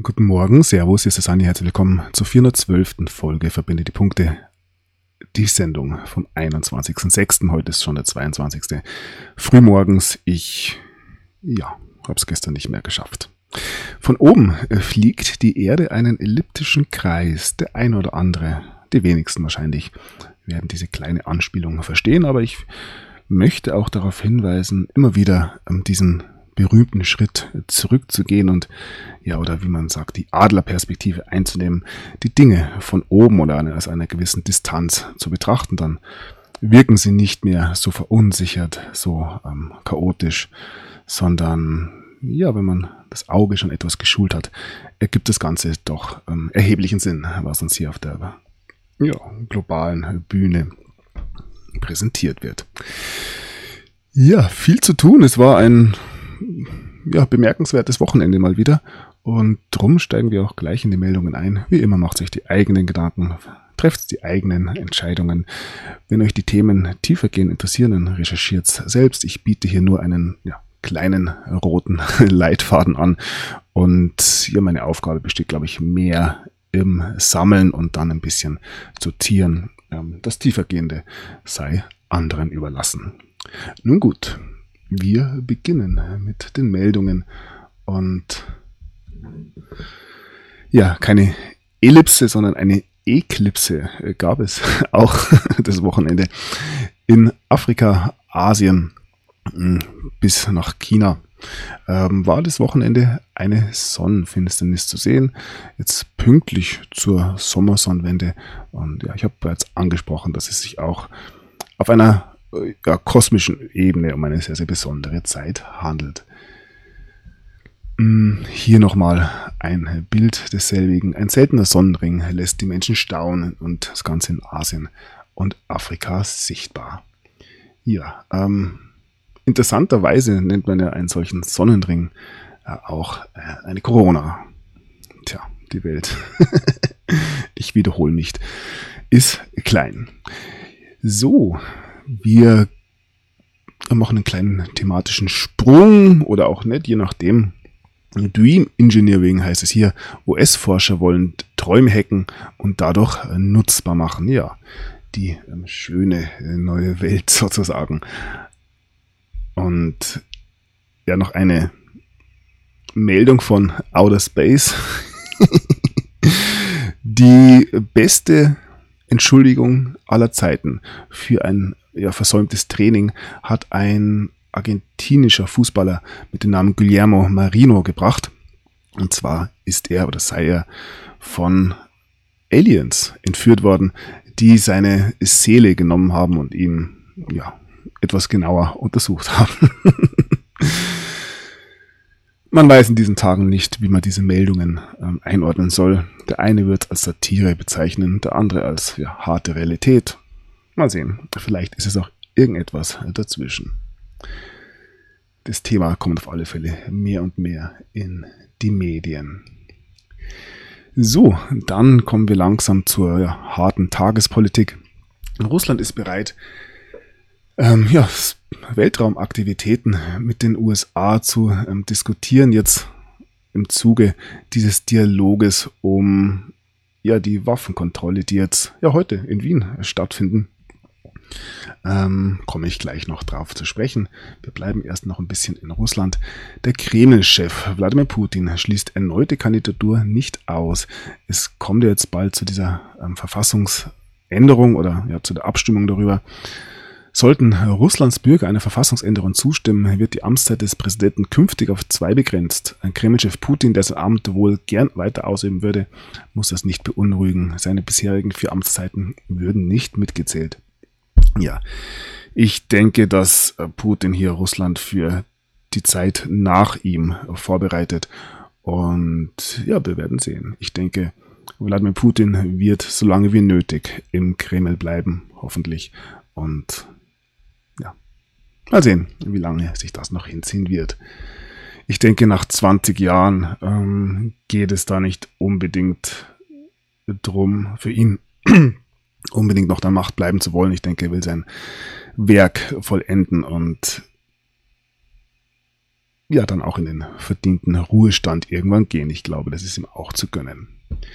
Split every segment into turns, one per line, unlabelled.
Guten Morgen, Servus, hier ist der Sani, herzlich willkommen zur 412. Folge Verbinde die Punkte. Die Sendung vom 21.06. Heute ist schon der 22. Frühmorgens. Ich, habe es gestern nicht mehr geschafft. Von oben fliegt die Erde einen elliptischen Kreis. Der ein oder andere, die wenigsten wahrscheinlich, werden diese kleine Anspielung verstehen, aber ich möchte auch darauf hinweisen, immer wieder diesen berühmten Schritt zurückzugehen und, oder wie man sagt, die Adlerperspektive einzunehmen, die Dinge von oben oder aus einer gewissen Distanz zu betrachten, dann wirken sie nicht mehr so verunsichert, so chaotisch, sondern, wenn man das Auge schon etwas geschult hat, ergibt das Ganze doch erheblichen Sinn, was uns hier auf der globalen Bühne präsentiert wird. Ja, viel zu tun. Es war ein bemerkenswertes Wochenende mal wieder und drum steigen wir auch gleich in die Meldungen ein. Wie immer macht euch die eigenen Gedanken, trefft die eigenen Entscheidungen. Wenn euch die Themen tiefergehend interessieren, dann recherchiert selbst. Ich biete hier nur einen kleinen roten Leitfaden an und meine Aufgabe besteht, glaube ich, mehr im Sammeln und dann ein bisschen sortieren. Das Tiefergehende sei anderen überlassen. Nun gut. Wir beginnen mit den Meldungen und keine Ellipse, sondern eine Eklipse gab es auch das Wochenende in Afrika, Asien bis nach China. War das Wochenende eine Sonnenfinsternis zu sehen, jetzt pünktlich zur Sommersonnenwende und ich habe bereits angesprochen, dass es sich auch auf einer kosmischen Ebene um eine sehr, sehr besondere Zeit handelt. Hier nochmal ein Bild desselbigen. Ein seltener Sonnenring lässt die Menschen staunen und das Ganze in Asien und Afrika sichtbar. Interessanterweise nennt man ja einen solchen Sonnenring auch eine Corona. Die Welt, ich wiederhole mich, ist klein. So, wir machen einen kleinen thematischen Sprung oder auch nicht, je nachdem. Dream Engineering heißt es hier. US-Forscher wollen Träume hacken und dadurch nutzbar machen. Ja, die schöne neue Welt sozusagen. Und noch eine Meldung von Outer Space. Die beste Entschuldigung aller Zeiten für ein versäumtes Training hat ein argentinischer Fußballer mit dem Namen Guillermo Marino gebracht. Und zwar sei er von Aliens entführt worden, die seine Seele genommen haben und ihn etwas genauer untersucht haben. Man weiß in diesen Tagen nicht, wie man diese Meldungen einordnen soll. Der eine wird als Satire bezeichnen, der andere als harte Realität. Mal sehen, vielleicht ist es auch irgendetwas dazwischen. Das Thema kommt auf alle Fälle mehr und mehr in die Medien. So, dann kommen wir langsam zur harten Tagespolitik. Russland ist bereit, Weltraumaktivitäten mit den USA zu diskutieren, jetzt im Zuge dieses Dialoges um die Waffenkontrolle, die jetzt heute in Wien stattfinden. Komme ich gleich noch drauf zu sprechen. Wir bleiben erst noch ein bisschen in Russland. Der Kreml-Chef Wladimir Putin schließt erneute Kandidatur nicht aus. Es kommt jetzt bald zu dieser Verfassungsänderung oder zu der Abstimmung darüber. Sollten Russlands Bürger einer Verfassungsänderung zustimmen, wird die Amtszeit des Präsidenten künftig auf 2 begrenzt. Ein Kreml-Chef Putin, der sein Amt wohl gern weiter ausüben würde, muss das nicht beunruhigen. Seine bisherigen 4 Amtszeiten würden nicht mitgezählt. Ich denke, dass Putin hier Russland für die Zeit nach ihm vorbereitet. Und wir werden sehen. Ich denke, Wladimir Putin wird so lange wie nötig im Kreml bleiben, hoffentlich. Und mal sehen, wie lange sich das noch hinziehen wird. Ich denke, nach 20 Jahren geht es da nicht unbedingt drum, für ihn unbedingt noch der Macht bleiben zu wollen. Ich denke, er will sein Werk vollenden und ja dann auch in den verdienten Ruhestand irgendwann gehen. Ich glaube, das ist ihm auch zu gönnen.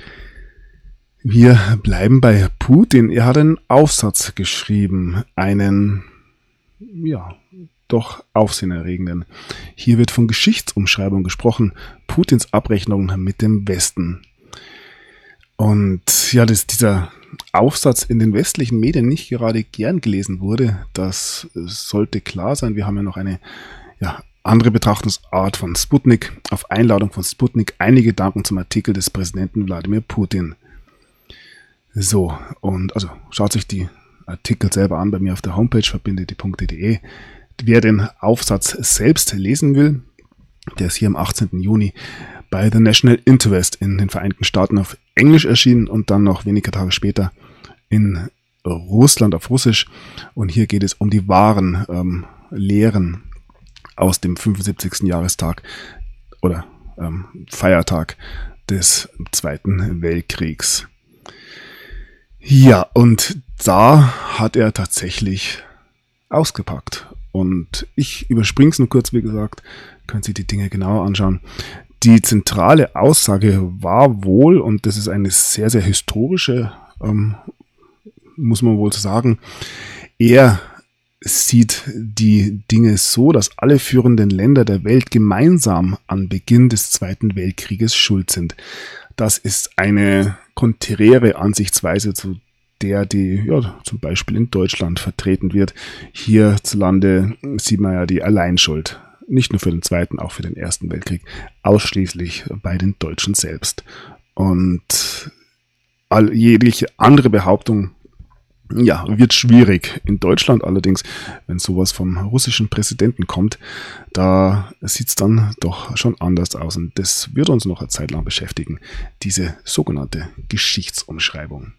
Wir bleiben bei Putin. Er hat einen Aufsatz geschrieben, einen, ja, doch aufsehenerregenden. Hier wird von Geschichtsumschreibung gesprochen, Putins Abrechnung mit dem Westen. Und ja, dass dieser Aufsatz in den westlichen Medien nicht gerade gern gelesen wurde, das sollte klar sein. Wir haben ja noch eine andere Betrachtungsart von Sputnik. Auf Einladung von Sputnik einige Gedanken zum Artikel des Präsidenten Wladimir Putin. So, und also schaut sich die Artikel selber an bei mir auf der Homepage verbindetdie.de. Wer den Aufsatz selbst lesen will, der ist hier am 18. Juni bei The National Interest in den Vereinigten Staaten auf Englisch erschienen und dann noch wenige Tage später in Russland auf Russisch. Und hier geht es um die wahren Lehren aus dem 75. Jahrestag oder Feiertag des Zweiten Weltkriegs. Ja, und da hat er tatsächlich ausgepackt. Und ich überspringe es nur kurz, wie gesagt, können Sie die Dinge genauer anschauen. Die zentrale Aussage war wohl, und das ist eine sehr, sehr historische, muss man wohl sagen, er sieht die Dinge so, dass alle führenden Länder der Welt gemeinsam an Beginn des Zweiten Weltkrieges schuld sind. Das ist eine konträre Ansichtsweise zu der, die zum Beispiel in Deutschland vertreten wird. Hierzulande sieht man ja die Alleinschuld, nicht nur für den Zweiten, auch für den Ersten Weltkrieg, ausschließlich bei den Deutschen selbst. Und jegliche andere Behauptung wird schwierig. In Deutschland allerdings, wenn sowas vom russischen Präsidenten kommt, da sieht es dann doch schon anders aus. Und das wird uns noch eine Zeit lang beschäftigen, diese sogenannte Geschichtsumschreibung.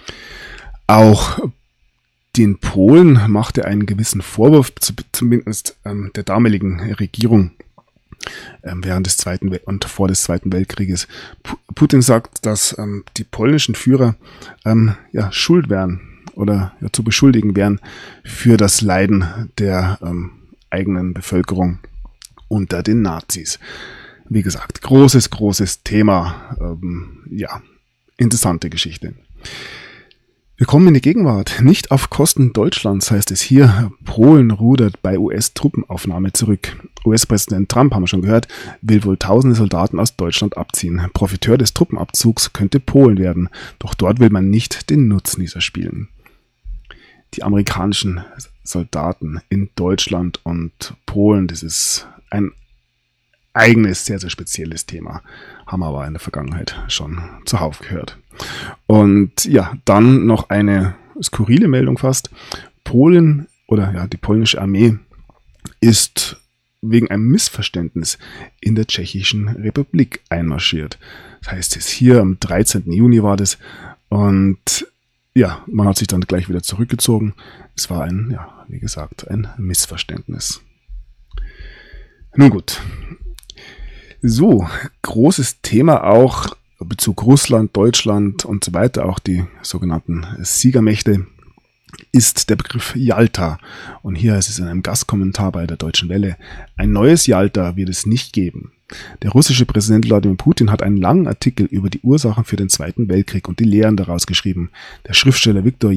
Auch den Polen machte einen gewissen Vorwurf, zumindest der damaligen Regierung während des Zweiten und vor des Zweiten Weltkrieges. Putin sagt, dass die polnischen Führer schuld wären oder zu beschuldigen wären für das Leiden der eigenen Bevölkerung unter den Nazis. Wie gesagt, großes Thema. Interessante Geschichte. Wir kommen in die Gegenwart. Nicht auf Kosten Deutschlands, heißt es hier. Polen rudert bei US-Truppenaufnahme zurück. US-Präsident Trump, haben wir schon gehört, will wohl tausende Soldaten aus Deutschland abziehen. Profiteur des Truppenabzugs könnte Polen werden. Doch dort will man nicht den Nutznießer spielen. Die amerikanischen Soldaten in Deutschland und Polen, das ist ein eigenes, sehr, sehr spezielles Thema. Haben wir aber in der Vergangenheit schon zuhauf gehört. Und dann noch eine skurrile Meldung fast. Polen oder die polnische Armee ist wegen einem Missverständnis in der Tschechischen Republik einmarschiert. Das heißt, jetzt hier am 13. Juni war das und man hat sich dann gleich wieder zurückgezogen. Es war ein Missverständnis. Nun gut. So, großes Thema auch, Bezug Russland, Deutschland und so weiter, auch die sogenannten Siegermächte, ist der Begriff Jalta. Und hier heißt es in einem Gastkommentar bei der Deutschen Welle, ein neues Jalta wird es nicht geben. Der russische Präsident Wladimir Putin hat einen langen Artikel über die Ursachen für den Zweiten Weltkrieg und die Lehren daraus geschrieben. Der Schriftsteller Viktor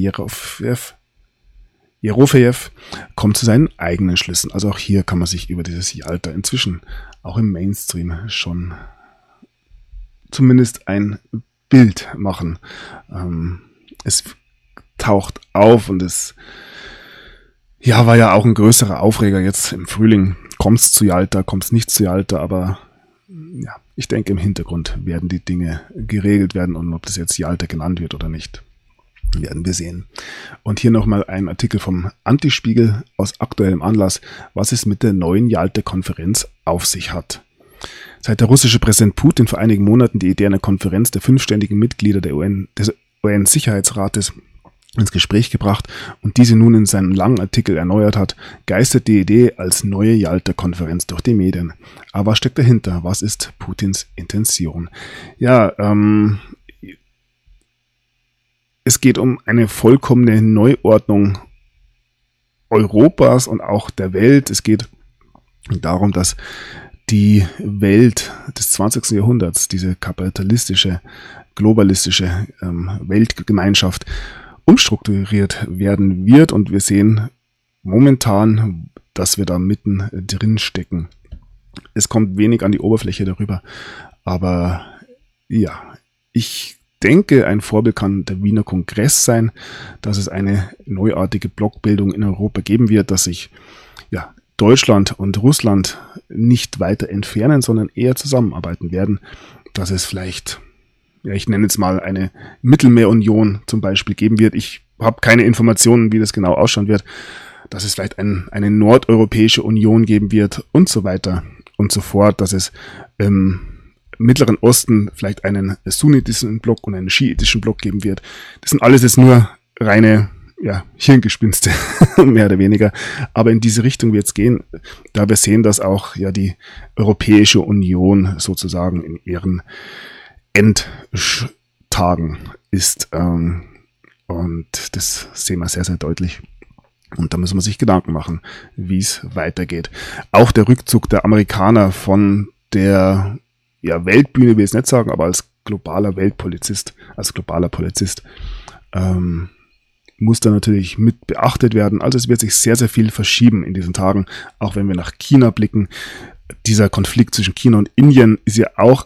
Jerofejew kommt zu seinen eigenen Schlüssen. Also auch hier kann man sich über dieses Jalta inzwischen auch im Mainstream schon zumindest ein Bild machen. Es taucht auf und es war ja auch ein größerer Aufreger jetzt im Frühling. Kommt es zu Jalta, kommt es nicht zu Jalta, aber ich denke, im Hintergrund werden die Dinge geregelt werden und ob das jetzt Jalta genannt wird oder nicht, werden wir sehen. Und hier nochmal ein Artikel vom Antispiegel aus aktuellem Anlass, was es mit der neuen Jalta-Konferenz auf sich hat. Seit der russische Präsident Putin vor einigen Monaten die Idee einer Konferenz der 5 ständigen Mitglieder des UN-Sicherheitsrates ins Gespräch gebracht und diese nun in seinem langen Artikel erneuert hat, geistert die Idee als neue Jalta-Konferenz durch die Medien. Aber was steckt dahinter? Was ist Putins Intention? Es geht um eine vollkommene Neuordnung Europas und auch der Welt. Es geht darum, dass die Welt des 20. Jahrhunderts, diese kapitalistische, globalistische Weltgemeinschaft umstrukturiert werden wird. Und wir sehen momentan, dass wir da mitten drin stecken. Es kommt wenig an die Oberfläche darüber, aber ja, ich denke, ein Vorbild kann der Wiener Kongress sein, dass es eine neuartige Blockbildung in Europa geben wird, dass sich Deutschland und Russland nicht weiter entfernen, sondern eher zusammenarbeiten werden, dass es vielleicht, ich nenne jetzt mal eine Mittelmeerunion zum Beispiel geben wird. Ich habe keine Informationen, wie das genau ausschauen wird, dass es vielleicht eine nordeuropäische Union geben wird und so weiter und so fort, dass es im Mittleren Osten vielleicht einen sunnitischen Block und einen schiitischen Block geben wird. Das sind alles jetzt nur reine Hirngespinste, mehr oder weniger. Aber in diese Richtung wird es gehen, da wir sehen, dass auch die Europäische Union sozusagen in ihren Endtagen ist. Und das sehen wir sehr, sehr deutlich. Und da müssen wir sich Gedanken machen, wie es weitergeht. Auch der Rückzug der Amerikaner von der Weltbühne, will ich es nicht sagen, aber als globaler Weltpolizist, als globaler Polizist, muss da natürlich mit beachtet werden. Also es wird sich sehr, sehr viel verschieben in diesen Tagen, auch wenn wir nach China blicken. Dieser Konflikt zwischen China und Indien ist ja auch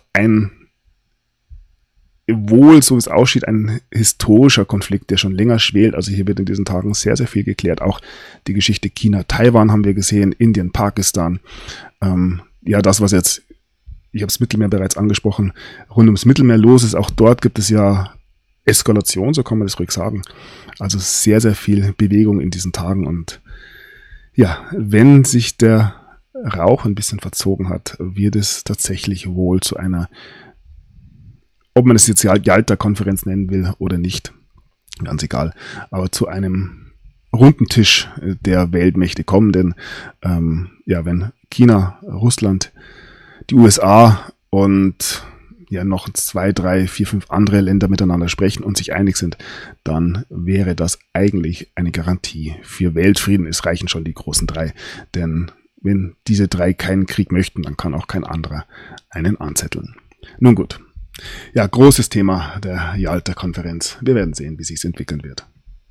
wohl, so wie es aussieht, ein historischer Konflikt, der schon länger schwelt. Also hier wird in diesen Tagen sehr, sehr viel geklärt. Auch die Geschichte China-Taiwan haben wir gesehen, Indien, Pakistan. Das, was jetzt, ich habe das Mittelmeer bereits angesprochen, rund ums Mittelmeer los ist, auch dort gibt es ja Eskalation, so kann man das ruhig sagen. Also sehr, sehr viel Bewegung in diesen Tagen. Und wenn sich der Rauch ein bisschen verzogen hat, wird es tatsächlich wohl zu einer, ob man es jetzt Jalta-Konferenz nennen will oder nicht, ganz egal, aber zu einem runden Tisch der Weltmächte kommen. Denn wenn China, Russland, die USA und noch 2, 3, 4, 5 andere Länder miteinander sprechen und sich einig sind, dann wäre das eigentlich eine Garantie für Weltfrieden. Es reichen schon die großen 3, denn wenn diese 3 keinen Krieg möchten, dann kann auch kein anderer einen anzetteln. Nun gut, großes Thema der Jalta-Konferenz. Wir werden sehen, wie sich entwickeln wird.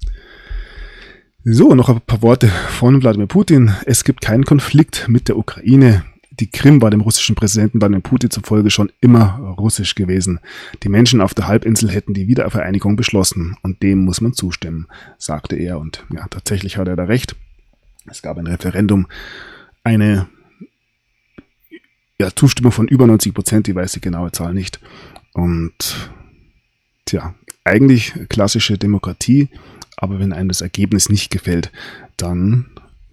So, noch ein paar Worte von Wladimir Putin. Es gibt keinen Konflikt mit der Ukraine. Die Krim war dem russischen Präsidenten Wladimir Putin zufolge schon immer russisch gewesen. Die Menschen auf der Halbinsel hätten die Wiedervereinigung beschlossen und dem muss man zustimmen, sagte er. Und tatsächlich hat er da recht. Es gab ein Referendum, eine Zustimmung von über 90%, ich weiß die genaue Zahl nicht. Und eigentlich klassische Demokratie, aber wenn einem das Ergebnis nicht gefällt, dann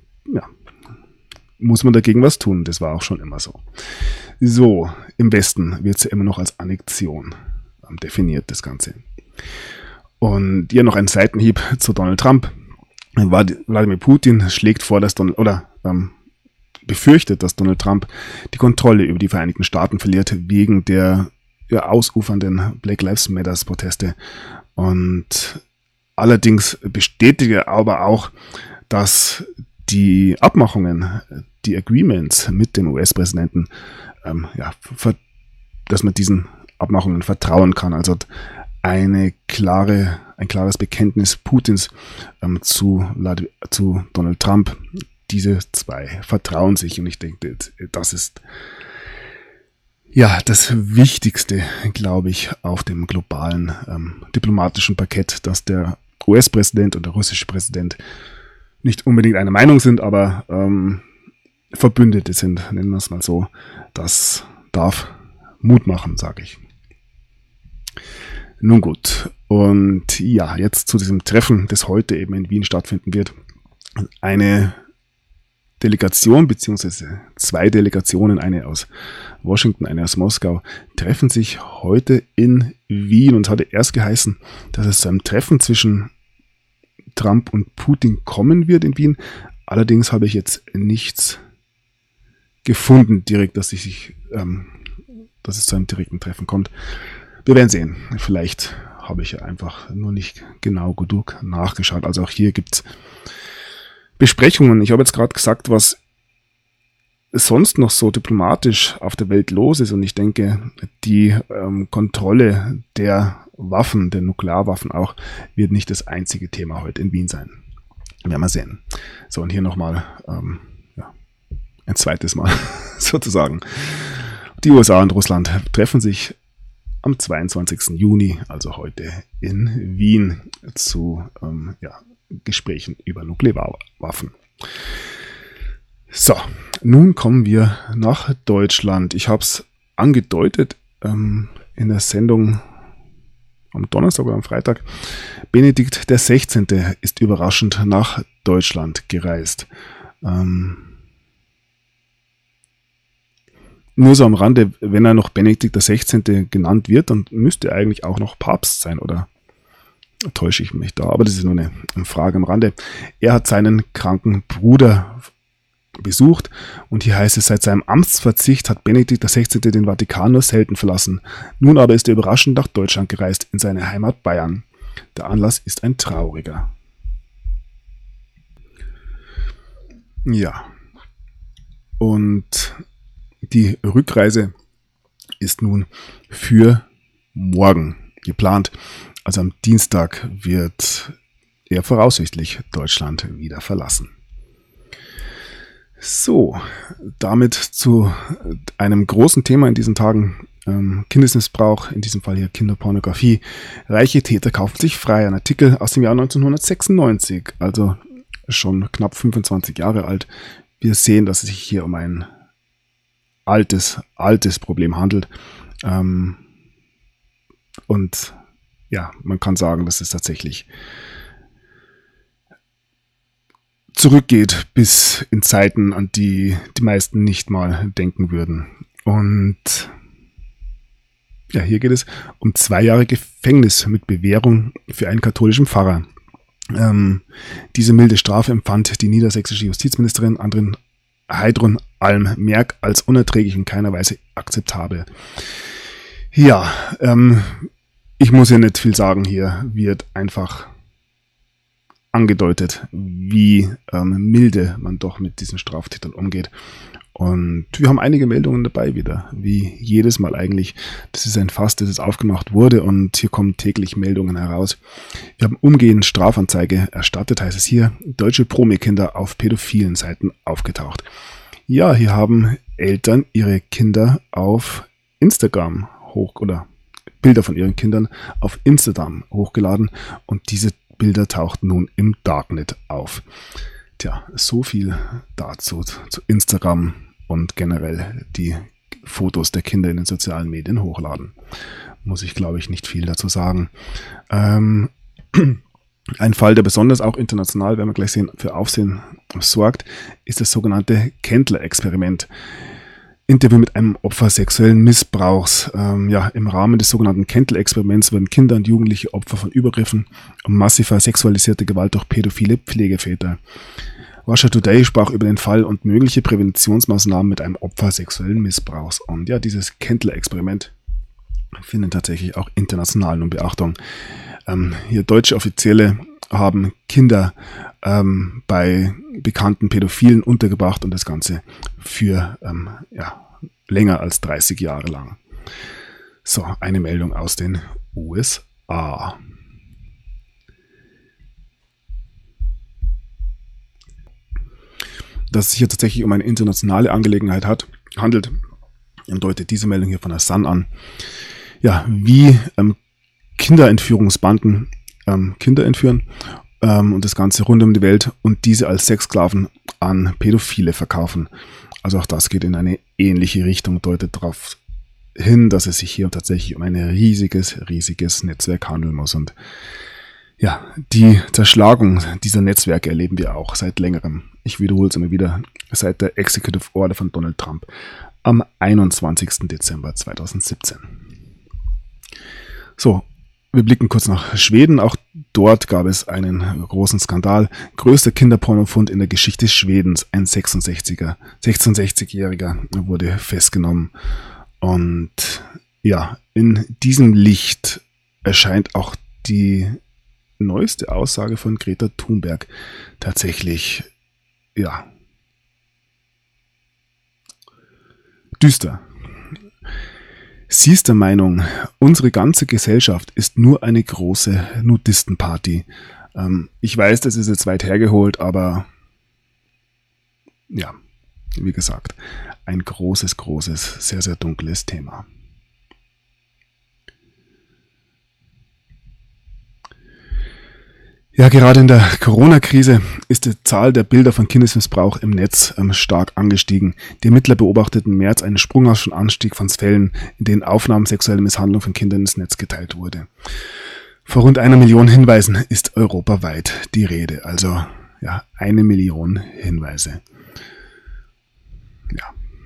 muss man dagegen was tun. Das war auch schon immer so. So, im Westen wird es ja immer noch als Annexion definiert, das Ganze. Und noch ein Seitenhieb zu Donald Trump. Wladimir Putin schlägt vor, dass befürchtet, dass Donald Trump die Kontrolle über die Vereinigten Staaten verliert, wegen der ausufernden Black Lives Matter Proteste. Und allerdings bestätigt er aber auch, dass die Abmachungen, die Agreements mit dem US-Präsidenten, dass man diesen Abmachungen vertrauen kann. Also ein klares Bekenntnis Putins zu Donald Trump. Diese 2 vertrauen sich und ich denke, das ist das Wichtigste, glaube ich, auf dem globalen diplomatischen Parkett, dass der US-Präsident und der russische Präsident nicht unbedingt einer Meinung sind, aber Verbündete sind, nennen wir es mal so. Das darf Mut machen, sage ich. Nun gut, und jetzt zu diesem Treffen, das heute eben in Wien stattfinden wird. Eine Delegation, beziehungsweise 2 Delegationen, eine aus Washington, eine aus Moskau, treffen sich heute in Wien. Und es hatte erst geheißen, dass es zu einem Treffen zwischen Trump und Putin kommen wird in Wien. Allerdings habe ich jetzt nichts gefunden direkt, dass es zu einem direkten Treffen kommt. Wir werden sehen. Vielleicht habe ich einfach nur nicht genau genug nachgeschaut. Also auch hier gibt es Besprechungen. Ich habe jetzt gerade gesagt, was sonst noch so diplomatisch auf der Welt los ist. Und ich denke, die Kontrolle der Waffen, der Nuklearwaffen auch, wird nicht das einzige Thema heute in Wien sein. Werden wir sehen. So, und hier nochmal ein zweites Mal sozusagen. Die USA und Russland treffen sich am 22. Juni, also heute in Wien, zu Gesprächen über Nuklearwaffen. So, nun kommen wir nach Deutschland. Ich habe es angedeutet in der Sendung am Donnerstag oder am Freitag. Benedikt XVI. Ist überraschend nach Deutschland gereist. Nur so am Rande, wenn er noch Benedikt XVI. Genannt wird, dann müsste er eigentlich auch noch Papst sein, oder täusche ich mich da? Aber das ist nur eine Frage am Rande. Er hat seinen kranken Bruder besucht und hier heißt es, seit seinem Amtsverzicht hat Benedikt XVI. Den Vatikan nur selten verlassen. Nun aber ist er überraschend nach Deutschland gereist, in seine Heimat Bayern. Der Anlass ist ein trauriger. Ja. Und die Rückreise ist nun für morgen geplant. Also am Dienstag wird er voraussichtlich Deutschland wieder verlassen. So, damit zu einem großen Thema in diesen Tagen, Kindesmissbrauch, in diesem Fall hier Kinderpornografie. Reiche Täter kaufen sich frei. Ein Artikel aus dem Jahr 1996, also schon knapp 25 Jahre alt. Wir sehen, dass es sich hier um ein altes Problem handelt. Und ja, man kann sagen, dass es tatsächlich zurückgeht bis in Zeiten, an die die meisten nicht mal denken würden. Und ja, hier geht es um 2 Jahre Gefängnis mit Bewährung für einen katholischen Pfarrer. Diese milde Strafe empfand die niedersächsische Justizministerin Heidrun Alm-Merk als unerträglich in keiner Weise akzeptabel. Ja, ich muss ja nicht viel sagen, hier wird einfach angedeutet, wie milde man doch mit diesen Straftätern umgeht. Und wir haben einige Meldungen dabei wieder, wie jedes Mal eigentlich. Das ist ein Fass, das jetzt aufgemacht wurde und hier kommen täglich Meldungen heraus. Wir haben umgehend Strafanzeige erstattet, heißt es hier, deutsche Promi-Kinder auf pädophilen Seiten aufgetaucht. Ja, hier haben Eltern ihre Kinder auf Instagram oder Bilder von ihren Kindern auf Instagram hochgeladen und diese Bilder tauchten nun im Darknet auf. Tja, so viel dazu, zu Instagram und generell die Fotos der Kinder in den sozialen Medien hochladen. Muss ich, glaube ich, nicht viel dazu sagen. Ein Fall, der besonders auch international, werden wir gleich sehen, für Aufsehen sorgt, ist das sogenannte Kendler-Experiment. Interview mit einem Opfer sexuellen Missbrauchs. Im Rahmen des sogenannten Kendall-Experiments wurden Kinder und Jugendliche Opfer von Übergriffen und massiver sexualisierter Gewalt durch pädophile Pflegeväter. Russia Today sprach über den Fall und mögliche Präventionsmaßnahmen mit einem Opfer sexuellen Missbrauchs. Und ja, dieses Kendall-Experiment findet tatsächlich auch international nun Beachtung. Hier deutsche Offizielle haben Kinder bei bekannten Pädophilen untergebracht und das Ganze für länger als 30 Jahre lang. So, eine Meldung aus den USA. Dass es sich hier tatsächlich um eine internationale Angelegenheit handelt, deutet diese Meldung hier von der Sun an. Ja, wie Kinderentführungsbanden Kinder entführen und das Ganze rund um die Welt und diese als Sexsklaven an Pädophile verkaufen. Also auch das geht in eine ähnliche Richtung, deutet darauf hin, dass es sich hier tatsächlich um ein riesiges Netzwerk handeln muss. Und ja, die Zerschlagung dieser Netzwerke erleben wir auch seit längerem. Ich wiederhole es immer wieder, seit der Executive Order von Donald Trump am 21. Dezember 2017. So, wir blicken kurz nach Schweden. Auch dort gab es einen großen Skandal. Größter Kinderpornofund in der Geschichte Schwedens. Ein 66-Jähriger wurde festgenommen. Und ja, in diesem Licht erscheint auch die neueste Aussage von Greta Thunberg tatsächlich, ja, düster. Sie ist der Meinung, unsere ganze Gesellschaft ist nur eine große Nudistenparty. Ich weiß, das ist jetzt weit hergeholt, aber ja, wie gesagt, ein großes, sehr, sehr dunkles Thema. Ja, gerade in der Corona-Krise ist die Zahl der Bilder von Kindesmissbrauch im Netz stark angestiegen. Die Ermittler beobachteten im März einen sprunghaften Anstieg von Fällen, in denen Aufnahmen sexueller Misshandlung von Kindern ins Netz geteilt wurde. Vor rund 1 Million Hinweisen ist europaweit die Rede. Also ja, 1 Million Hinweise. Ja.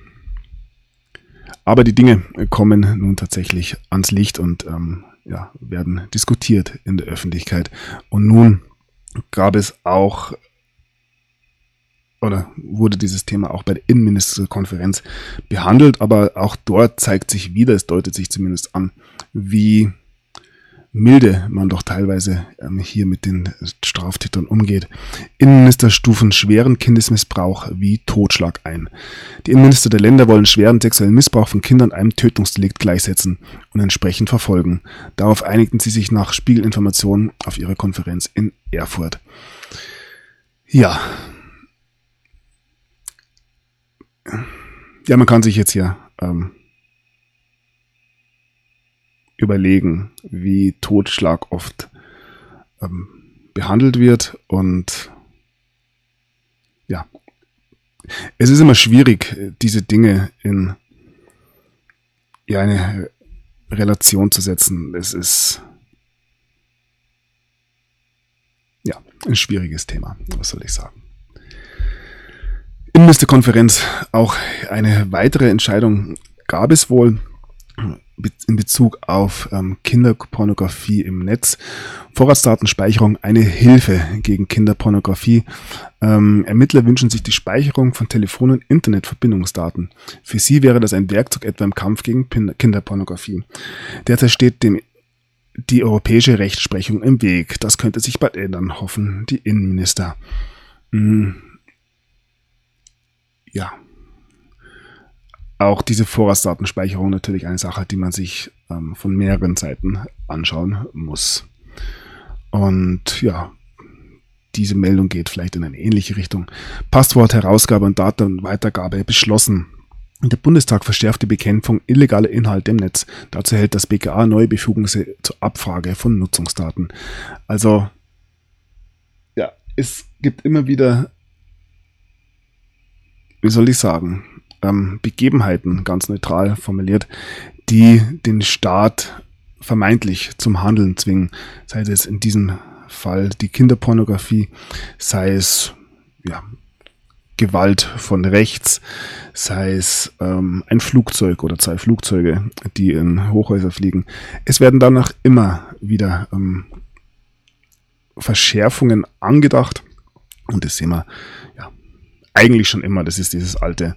Aber die Dinge kommen nun tatsächlich ans Licht und werden diskutiert in der Öffentlichkeit. Und nun gab es auch, oder wurde dieses Thema auch bei der Innenministerkonferenz behandelt, aber auch dort zeigt sich wieder, es deutet sich zumindest an, wie milde man doch teilweise hier mit den Straftätern umgeht. Innenminister stufen schweren Kindesmissbrauch wie Totschlag ein. Die Innenminister der Länder wollen schweren sexuellen Missbrauch von Kindern einem Tötungsdelikt gleichsetzen und entsprechend verfolgen. Darauf einigten sie sich nach Spiegelinformationen auf ihrer Konferenz in Erfurt. Ja, man kann sich jetzt hier überlegen, wie Totschlag oft behandelt wird, und ja, es ist immer schwierig, diese Dinge in eine Relation zu setzen. Es ist ein schwieriges Thema, was soll ich sagen. Innenministerkonferenz, auch eine weitere Entscheidung gab es wohl in Bezug auf Kinderpornografie im Netz. Vorratsdatenspeicherung, eine Hilfe gegen Kinderpornografie. Ermittler wünschen sich die Speicherung von Telefon- und Internetverbindungsdaten. Für sie wäre das ein Werkzeug etwa im Kampf gegen Kinderpornografie. Derzeit steht dem die europäische Rechtsprechung im Weg. Das könnte sich bald ändern, hoffen die Innenminister. Ja. Auch diese Vorratsdatenspeicherung natürlich eine Sache, die man sich von mehreren Seiten anschauen muss. Und ja, diese Meldung geht vielleicht in eine ähnliche Richtung. Passwortherausgabe und Datenweitergabe beschlossen. Der Bundestag verschärft die Bekämpfung illegaler Inhalte im Netz. Dazu erhält das BKA neue Befugnisse zur Abfrage von Nutzungsdaten. Also, ja, es gibt immer wieder, wie soll ich sagen, Begebenheiten, ganz neutral formuliert, die den Staat vermeintlich zum Handeln zwingen. Sei es in diesem Fall die Kinderpornografie, sei es Gewalt von rechts, sei es ein Flugzeug oder 2 Flugzeuge, die in Hochhäuser fliegen. Es werden danach immer wieder Verschärfungen angedacht, und das sehen wir eigentlich schon immer. Das ist dieses alte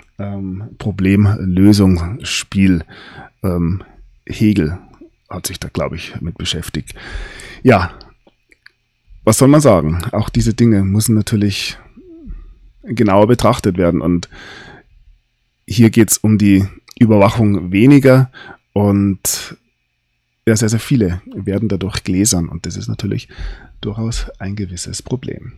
Problemlösungsspiel. Hegel hat sich da, glaube ich, mit beschäftigt. Ja, was soll man sagen? Auch diese Dinge müssen natürlich genauer betrachtet werden, und hier geht es um die Überwachung weniger, und sehr, sehr viele werden dadurch gläsern, und das ist natürlich durchaus ein gewisses Problem.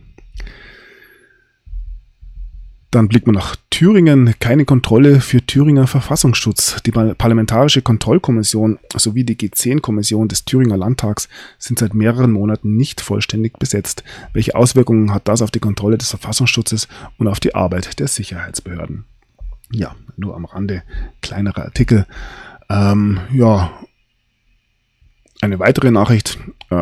Dann blickt man nach Thüringen. Keine Kontrolle für Thüringer Verfassungsschutz. Die Parlamentarische Kontrollkommission sowie die G10-Kommission des Thüringer Landtags sind seit mehreren Monaten nicht vollständig besetzt. Welche Auswirkungen hat das auf die Kontrolle des Verfassungsschutzes und auf die Arbeit der Sicherheitsbehörden? Ja, nur am Rande kleinerer Artikel. Eine weitere Nachricht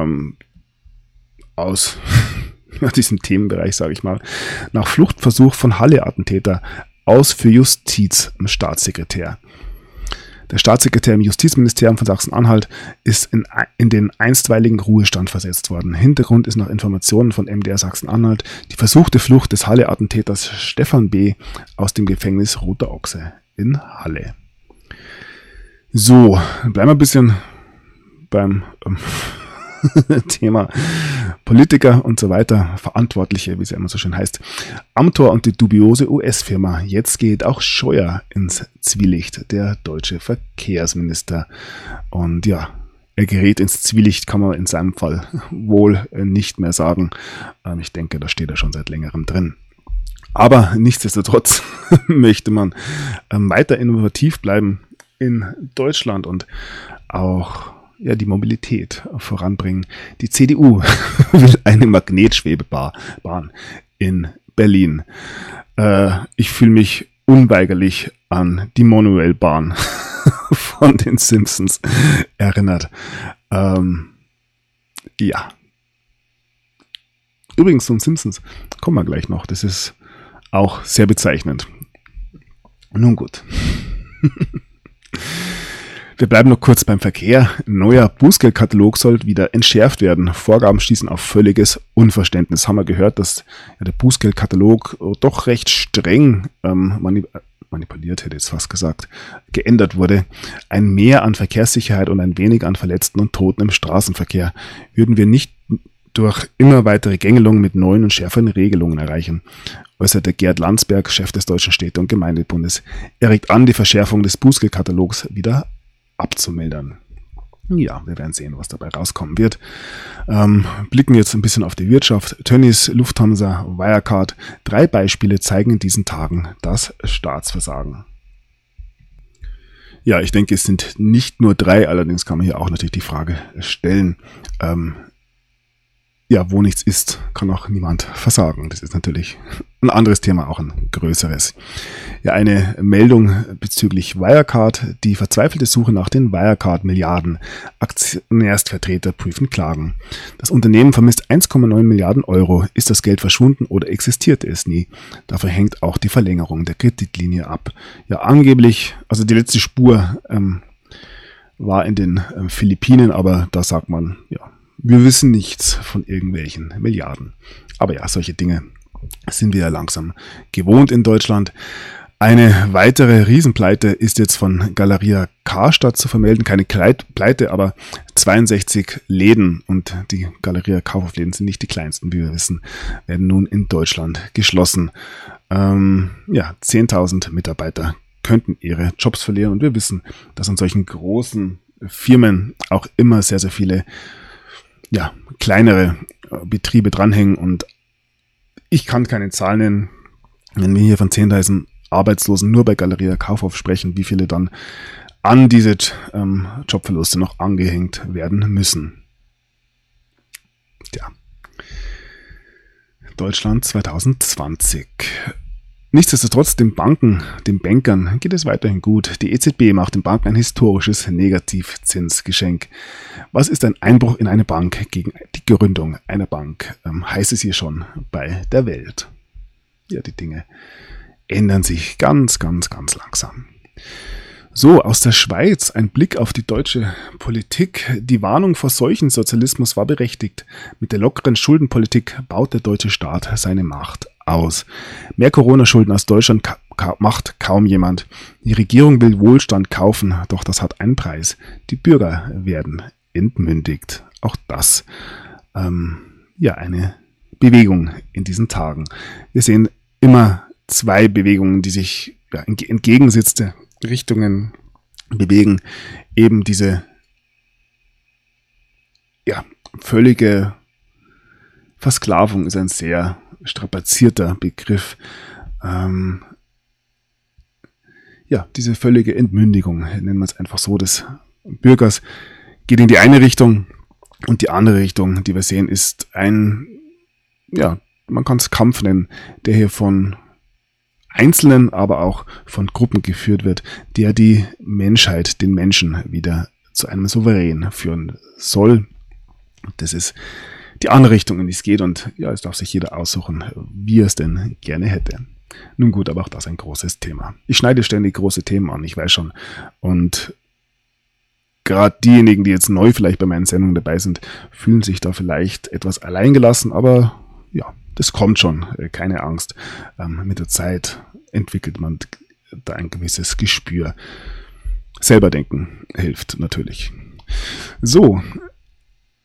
aus diesem Themenbereich, sage ich mal. Nach Fluchtversuch von Halle-Attentäter aus für Justiz im Staatssekretär. Der Staatssekretär im Justizministerium von Sachsen-Anhalt ist in den einstweiligen Ruhestand versetzt worden. Hintergrund ist nach Informationen von MDR Sachsen-Anhalt die versuchte Flucht des Halle-Attentäters Stefan B. aus dem Gefängnis Roter Ochse in Halle. So, bleiben wir ein bisschen beim Thema Politiker und so weiter, Verantwortliche, wie es ja immer so schön heißt. Amthor und die dubiose US-Firma. Jetzt geht auch Scheuer ins Zwielicht, der deutsche Verkehrsminister. Und ja, er gerät ins Zwielicht, kann man in seinem Fall wohl nicht mehr sagen. Ich denke, da steht er schon seit längerem drin. Aber nichtsdestotrotz möchte man weiter innovativ bleiben in Deutschland und auch die Mobilität voranbringen. Die CDU will eine Magnetschwebebahn in Berlin. Ich fühle mich unweigerlich an die Monorailbahn von den Simpsons erinnert. Ja. Übrigens zum Simpsons kommen wir gleich noch. Das ist auch sehr bezeichnend. Nun gut. Wir bleiben noch kurz beim Verkehr. Neuer Bußgeldkatalog soll wieder entschärft werden. Vorgaben stießen auf völliges Unverständnis. Haben wir gehört, dass der Bußgeldkatalog doch recht streng manipuliert, hätte ich jetzt fast gesagt, geändert wurde. Ein Mehr an Verkehrssicherheit und ein wenig an Verletzten und Toten im Straßenverkehr würden wir nicht durch immer weitere Gängelungen mit neuen und schärferen Regelungen erreichen, äußerte Gerd Landsberg, Chef des Deutschen Städte- und Gemeindebundes. Er regt an, die Verschärfung des Bußgeldkatalogs wieder abzumildern. Ja, wir werden sehen, was dabei rauskommen wird. Blicken jetzt ein bisschen auf die Wirtschaft. Tönnies, Lufthansa, Wirecard. 3 Beispiele zeigen in diesen Tagen das Staatsversagen. Ja, ich denke, es sind nicht nur 3, allerdings kann man hier auch natürlich die Frage stellen, wo nichts ist, kann auch niemand versagen. Das ist natürlich ein anderes Thema, auch ein größeres. Ja, eine Meldung bezüglich Wirecard. Die verzweifelte Suche nach den Wirecard-Milliarden. Aktionärsvertreter prüfen Klagen. Das Unternehmen vermisst 1,9 Milliarden Euro. Ist das Geld verschwunden oder existierte es nie? Dafür hängt auch die Verlängerung der Kreditlinie ab. Ja, angeblich, also die letzte Spur war in den Philippinen, aber da sagt man, wir wissen nichts von irgendwelchen Milliarden. Aber ja, solche Dinge sind wir ja langsam gewohnt in Deutschland. Eine weitere Riesenpleite ist jetzt von Galeria Karstadt zu vermelden. Keine Pleite, aber 62 Läden, und die Galeria Kaufhofläden sind nicht die kleinsten, wie wir wissen, werden nun in Deutschland geschlossen. 10.000 Mitarbeiter könnten ihre Jobs verlieren, und wir wissen, dass an solchen großen Firmen auch immer sehr, sehr viele kleinere Betriebe dranhängen, und ich kann keine Zahlen nennen, wenn wir hier von 10.000 Arbeitslosen nur bei Galeria Kaufhof sprechen, wie viele dann an diese Jobverluste noch angehängt werden müssen. Ja. Deutschland 2020. Nichtsdestotrotz, den Bankern geht es weiterhin gut. Die EZB macht den Banken ein historisches Negativzinsgeschenk. Was ist ein Einbruch in eine Bank gegen die Gründung einer Bank? Heißt es hier schon bei der Welt. Ja, die Dinge ändern sich ganz, ganz, ganz langsam. So, aus der Schweiz ein Blick auf die deutsche Politik. Die Warnung vor Seuchensozialismus war berechtigt. Mit der lockeren Schuldenpolitik baut der deutsche Staat seine Macht aus. Mehr Corona-Schulden aus Deutschland macht kaum jemand. Die Regierung will Wohlstand kaufen, doch das hat einen Preis. Die Bürger werden entmündigt. Auch das eine Bewegung in diesen Tagen. Wir sehen immer 2 Bewegungen, die sich in entgegengesetzte Richtungen bewegen. Eben diese völlige Versklavung ist ein sehr strapazierter Begriff. Diese völlige Entmündigung, nennen wir es einfach so, des Bürgers, geht in die eine Richtung, und die andere Richtung, die wir sehen, ist ein, man kann es Kampf nennen, der hier von Einzelnen, aber auch von Gruppen geführt wird, der die Menschheit, den Menschen wieder zu einem Souverän führen soll. Das ist die andere Richtung, in die es geht, und es darf sich jeder aussuchen, wie er es denn gerne hätte. Nun gut, aber auch das ein großes Thema. Ich schneide ständig große Themen an, ich weiß schon. Und gerade diejenigen, die jetzt neu vielleicht bei meinen Sendungen dabei sind, fühlen sich da vielleicht etwas alleingelassen, aber das kommt schon, keine Angst. Mit der Zeit entwickelt man da ein gewisses Gespür. Selber denken hilft natürlich. So,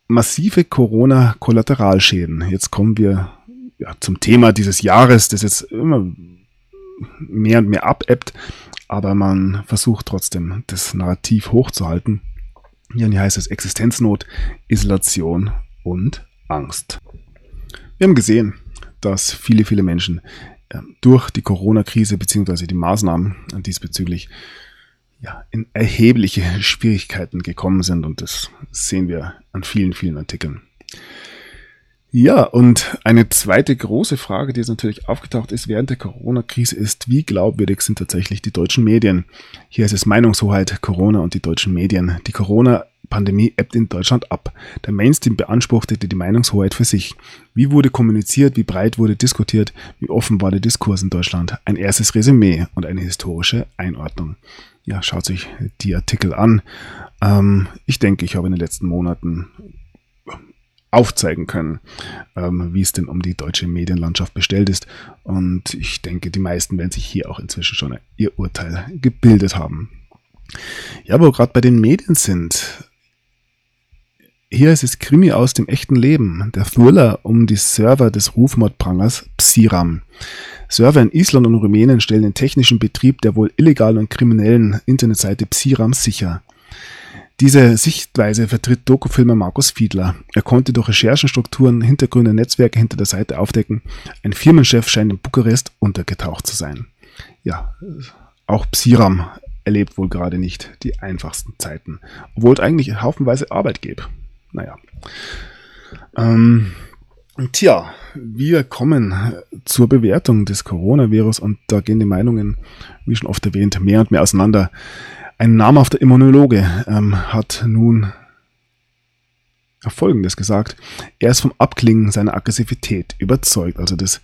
massive Corona-Kollateralschäden. Jetzt kommen wir zum Thema dieses Jahres, das jetzt immer mehr und mehr abebbt, aber man versucht trotzdem, das Narrativ hochzuhalten. Hier heißt es Existenznot, Isolation und Angst. Wir haben gesehen, dass viele Menschen durch die Corona-Krise bzw. die Maßnahmen diesbezüglich in erhebliche Schwierigkeiten gekommen sind, und das sehen wir an vielen Artikeln. Ja, und eine zweite große Frage, die jetzt natürlich aufgetaucht ist während der Corona-Krise, ist, wie glaubwürdig sind tatsächlich die deutschen Medien? Hier ist es Meinungshoheit, Corona und die deutschen Medien. Die Corona-Pandemie ebbt in Deutschland ab. Der Mainstream beanspruchte die Meinungshoheit für sich. Wie wurde kommuniziert, wie breit wurde diskutiert, wie offen war der Diskurs in Deutschland? Ein erstes Resümee und eine historische Einordnung. Ja, schaut sich die Artikel an. Ich denke, ich habe in den letzten Monaten aufzeigen können, wie es denn um die deutsche Medienlandschaft bestellt ist. Und ich denke, die meisten werden sich hier auch inzwischen schon ihr Urteil gebildet haben. Ja, wo wir gerade bei den Medien sind. Hier ist es Krimi aus dem echten Leben. Der Thriller um die Server des Rufmordprangers Psiram. Server in Island und Rumänien stellen den technischen Betrieb der wohl illegalen und kriminellen Internetseite Psiram sicher. Diese Sichtweise vertritt Dokufilmer Markus Fiedler. Er konnte durch Recherchenstrukturen, Hintergründe, Netzwerke hinter der Seite aufdecken. Ein Firmenchef scheint in Bukarest untergetaucht zu sein. Ja, auch Psiram erlebt wohl gerade nicht die einfachsten Zeiten, obwohl es eigentlich haufenweise Arbeit gibt. Naja. Wir kommen zur Bewertung des Coronavirus, und da gehen die Meinungen, wie schon oft erwähnt, mehr und mehr auseinander. Ein namhafter Immunologe hat nun Folgendes gesagt. Er ist vom Abklingen seiner Aggressivität überzeugt, also die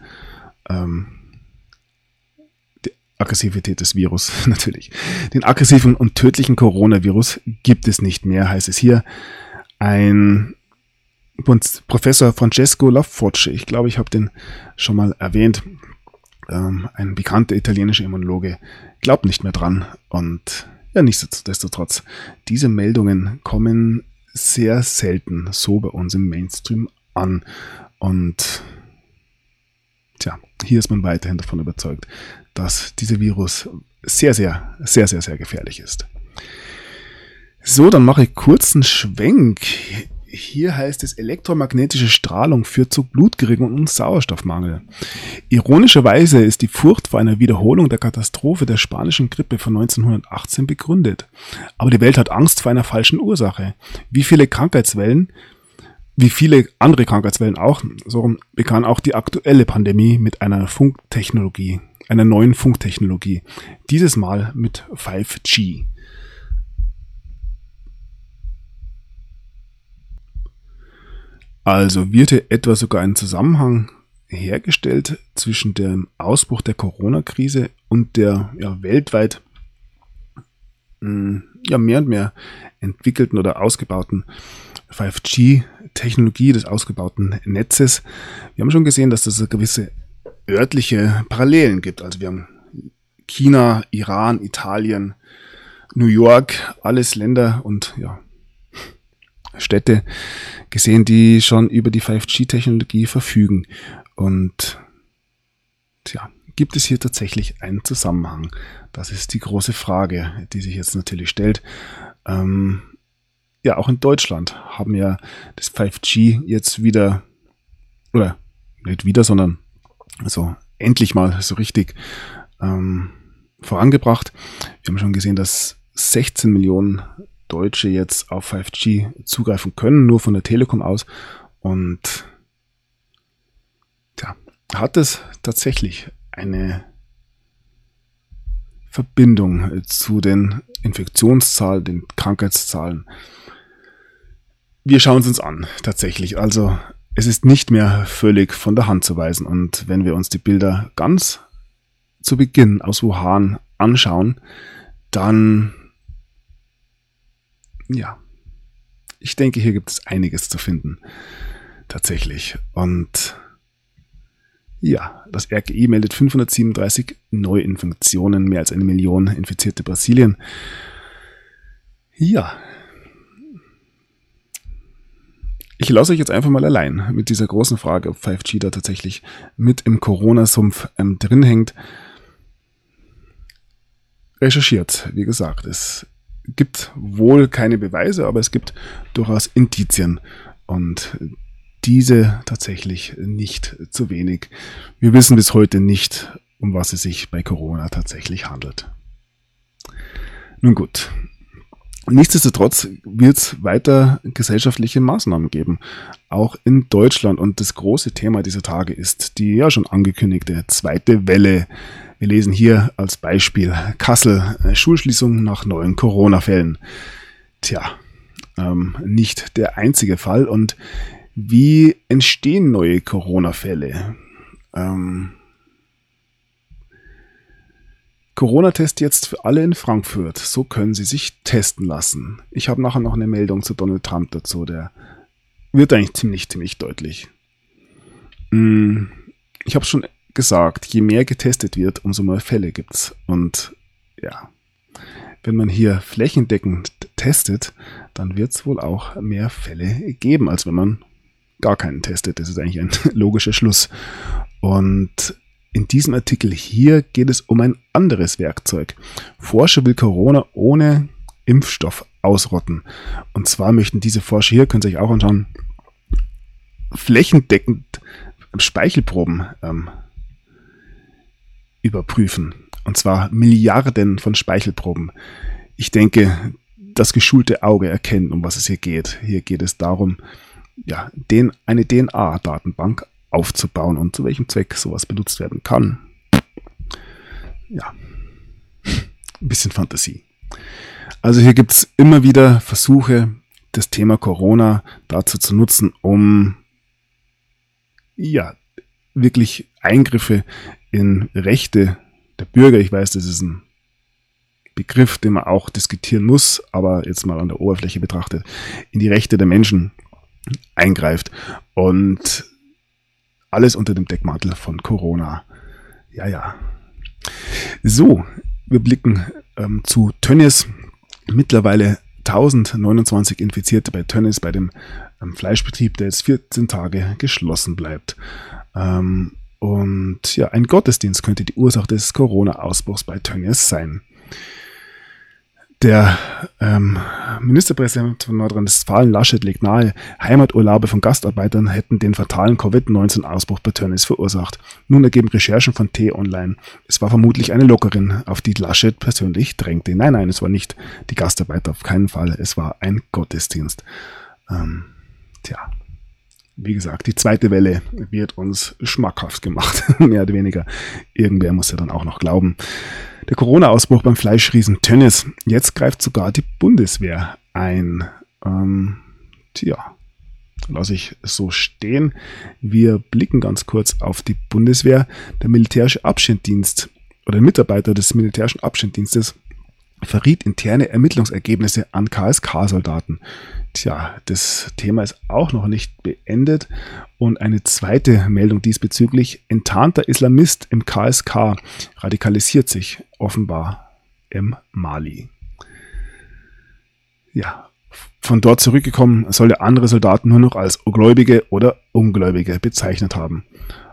Aggressivität des Virus natürlich. Den aggressiven und tödlichen Coronavirus gibt es nicht mehr, heißt es hier. Ein Professor Francesco Laforce, ich glaube, ich habe den schon mal erwähnt, ein bekannter italienischer Immunologe, glaubt nicht mehr dran. Und ja, nichtsdestotrotz, diese Meldungen kommen sehr selten so bei uns im Mainstream an. Und hier ist man weiterhin davon überzeugt, dass dieser Virus sehr gefährlich ist. So, dann mache ich kurz einen Schwenk. Hier heißt es, elektromagnetische Strahlung führt zu Blutgerinnung und Sauerstoffmangel. Ironischerweise ist die Furcht vor einer Wiederholung der Katastrophe der spanischen Grippe von 1918 begründet. Aber die Welt hat Angst vor einer falschen Ursache. Wie viele andere Krankheitswellen auch, so begann auch die aktuelle Pandemie mit einer neuen Funktechnologie. Dieses Mal mit 5G. Also wird hier etwa sogar ein Zusammenhang hergestellt zwischen dem Ausbruch der Corona-Krise und der weltweit mehr und mehr entwickelten oder ausgebauten 5G-Technologie des ausgebauten Netzes. Wir haben schon gesehen, dass es gewisse örtliche Parallelen gibt. Also wir haben China, Iran, Italien, New York, alles Länder und Städte gesehen, die schon über die 5G-Technologie verfügen. Und gibt es hier tatsächlich einen Zusammenhang? Das ist die große Frage, die sich jetzt natürlich stellt. Auch in Deutschland haben ja das 5G jetzt wieder, oder nicht wieder, sondern also endlich mal so richtig vorangebracht. Wir haben schon gesehen, dass 16 Millionen Deutsche jetzt auf 5G zugreifen können, nur von der Telekom aus. Und hat es tatsächlich eine Verbindung zu den Infektionszahlen, den Krankheitszahlen? Wir schauen es uns an, tatsächlich. Also es ist nicht mehr völlig von der Hand zu weisen. Und wenn wir uns die Bilder ganz zu Beginn aus Wuhan anschauen, dann ich denke, hier gibt es einiges zu finden, tatsächlich. Und das RKI meldet 537 Neuinfektionen, mehr als 1 Million infizierte Brasilien. Ich lasse euch jetzt einfach mal allein mit dieser großen Frage, ob 5G da tatsächlich mit im Corona-Sumpf drin hängt. Recherchiert, wie gesagt, es gibt wohl keine Beweise, aber es gibt durchaus Indizien und diese tatsächlich nicht zu wenig. Wir wissen bis heute nicht, um was es sich bei Corona tatsächlich handelt. Nun gut. Nichtsdestotrotz wird es weiter gesellschaftliche Maßnahmen geben, auch in Deutschland. Und das große Thema dieser Tage ist die ja schon angekündigte zweite Welle. Wir lesen hier als Beispiel Kassel, Schulschließung nach neuen Corona-Fällen. Tja, nicht der einzige Fall. Und wie entstehen neue Corona-Fälle? Corona-Test jetzt für alle in Frankfurt. So können sie sich testen lassen. Ich habe nachher noch eine Meldung zu Donald Trump dazu. Der wird eigentlich ziemlich deutlich. Ich habe schon gesagt, je mehr getestet wird, umso mehr Fälle gibt's. Und ja, wenn man hier flächendeckend testet, dann wird es wohl auch mehr Fälle geben, als wenn man gar keinen testet. Das ist eigentlich ein logischer Schluss. Und in diesem Artikel hier geht es um ein anderes Werkzeug. Forscher will Corona ohne Impfstoff ausrotten. Und zwar möchten diese Forscher hier, könnt ihr euch auch anschauen, flächendeckend Speichelproben überprüfen. Und zwar Milliarden von Speichelproben. Ich denke, das geschulte Auge erkennt, um was es hier geht. Hier geht es darum, ja, eine DNA-Datenbank aufzubauen und zu welchem Zweck sowas benutzt werden kann. Ja, ein bisschen Fantasie. Also hier gibt es immer wieder Versuche, das Thema Corona dazu zu nutzen, um ja wirklich Eingriffe in Rechte der Bürger, ich weiß, das ist ein Begriff, den man auch diskutieren muss, aber jetzt mal an der Oberfläche betrachtet, in die Rechte der Menschen eingreift und alles unter dem Deckmantel von Corona. Ja. So, wir blicken zu Tönnies. Mittlerweile 1029 Infizierte bei Tönnies, bei dem Fleischbetrieb, der jetzt 14 Tage geschlossen bleibt. Und ja, ein Gottesdienst könnte die Ursache des Corona-Ausbruchs bei Tönnies sein. Der Ministerpräsident von Nordrhein-Westfalen, Laschet, legt nahe, Heimaturlaube von Gastarbeitern hätten den fatalen Covid-19-Ausbruch bei Tönnies verursacht. Nun ergeben Recherchen von T-Online. Es war vermutlich eine Lockerin, auf die Laschet persönlich drängte. Nein, es war nicht die Gastarbeiter, auf keinen Fall. Es war ein Gottesdienst. Wie gesagt, die zweite Welle wird uns schmackhaft gemacht, mehr oder weniger. Irgendwer muss ja dann auch noch glauben. Der Corona-Ausbruch beim Fleischriesen Tönnies. Jetzt greift sogar die Bundeswehr ein. Lasse ich so stehen. Wir blicken ganz kurz auf die Bundeswehr. Der militärische Abschnittdienst oder Mitarbeiter des militärischen Abschnittdienstes verriet interne Ermittlungsergebnisse an KSK-Soldaten. Tja, das Thema ist auch noch nicht beendet. Und eine zweite Meldung diesbezüglich. Enttarnter Islamist im KSK radikalisiert sich offenbar im Mali. Ja, von dort zurückgekommen soll er andere Soldaten nur noch als Gläubige oder Ungläubige bezeichnet haben.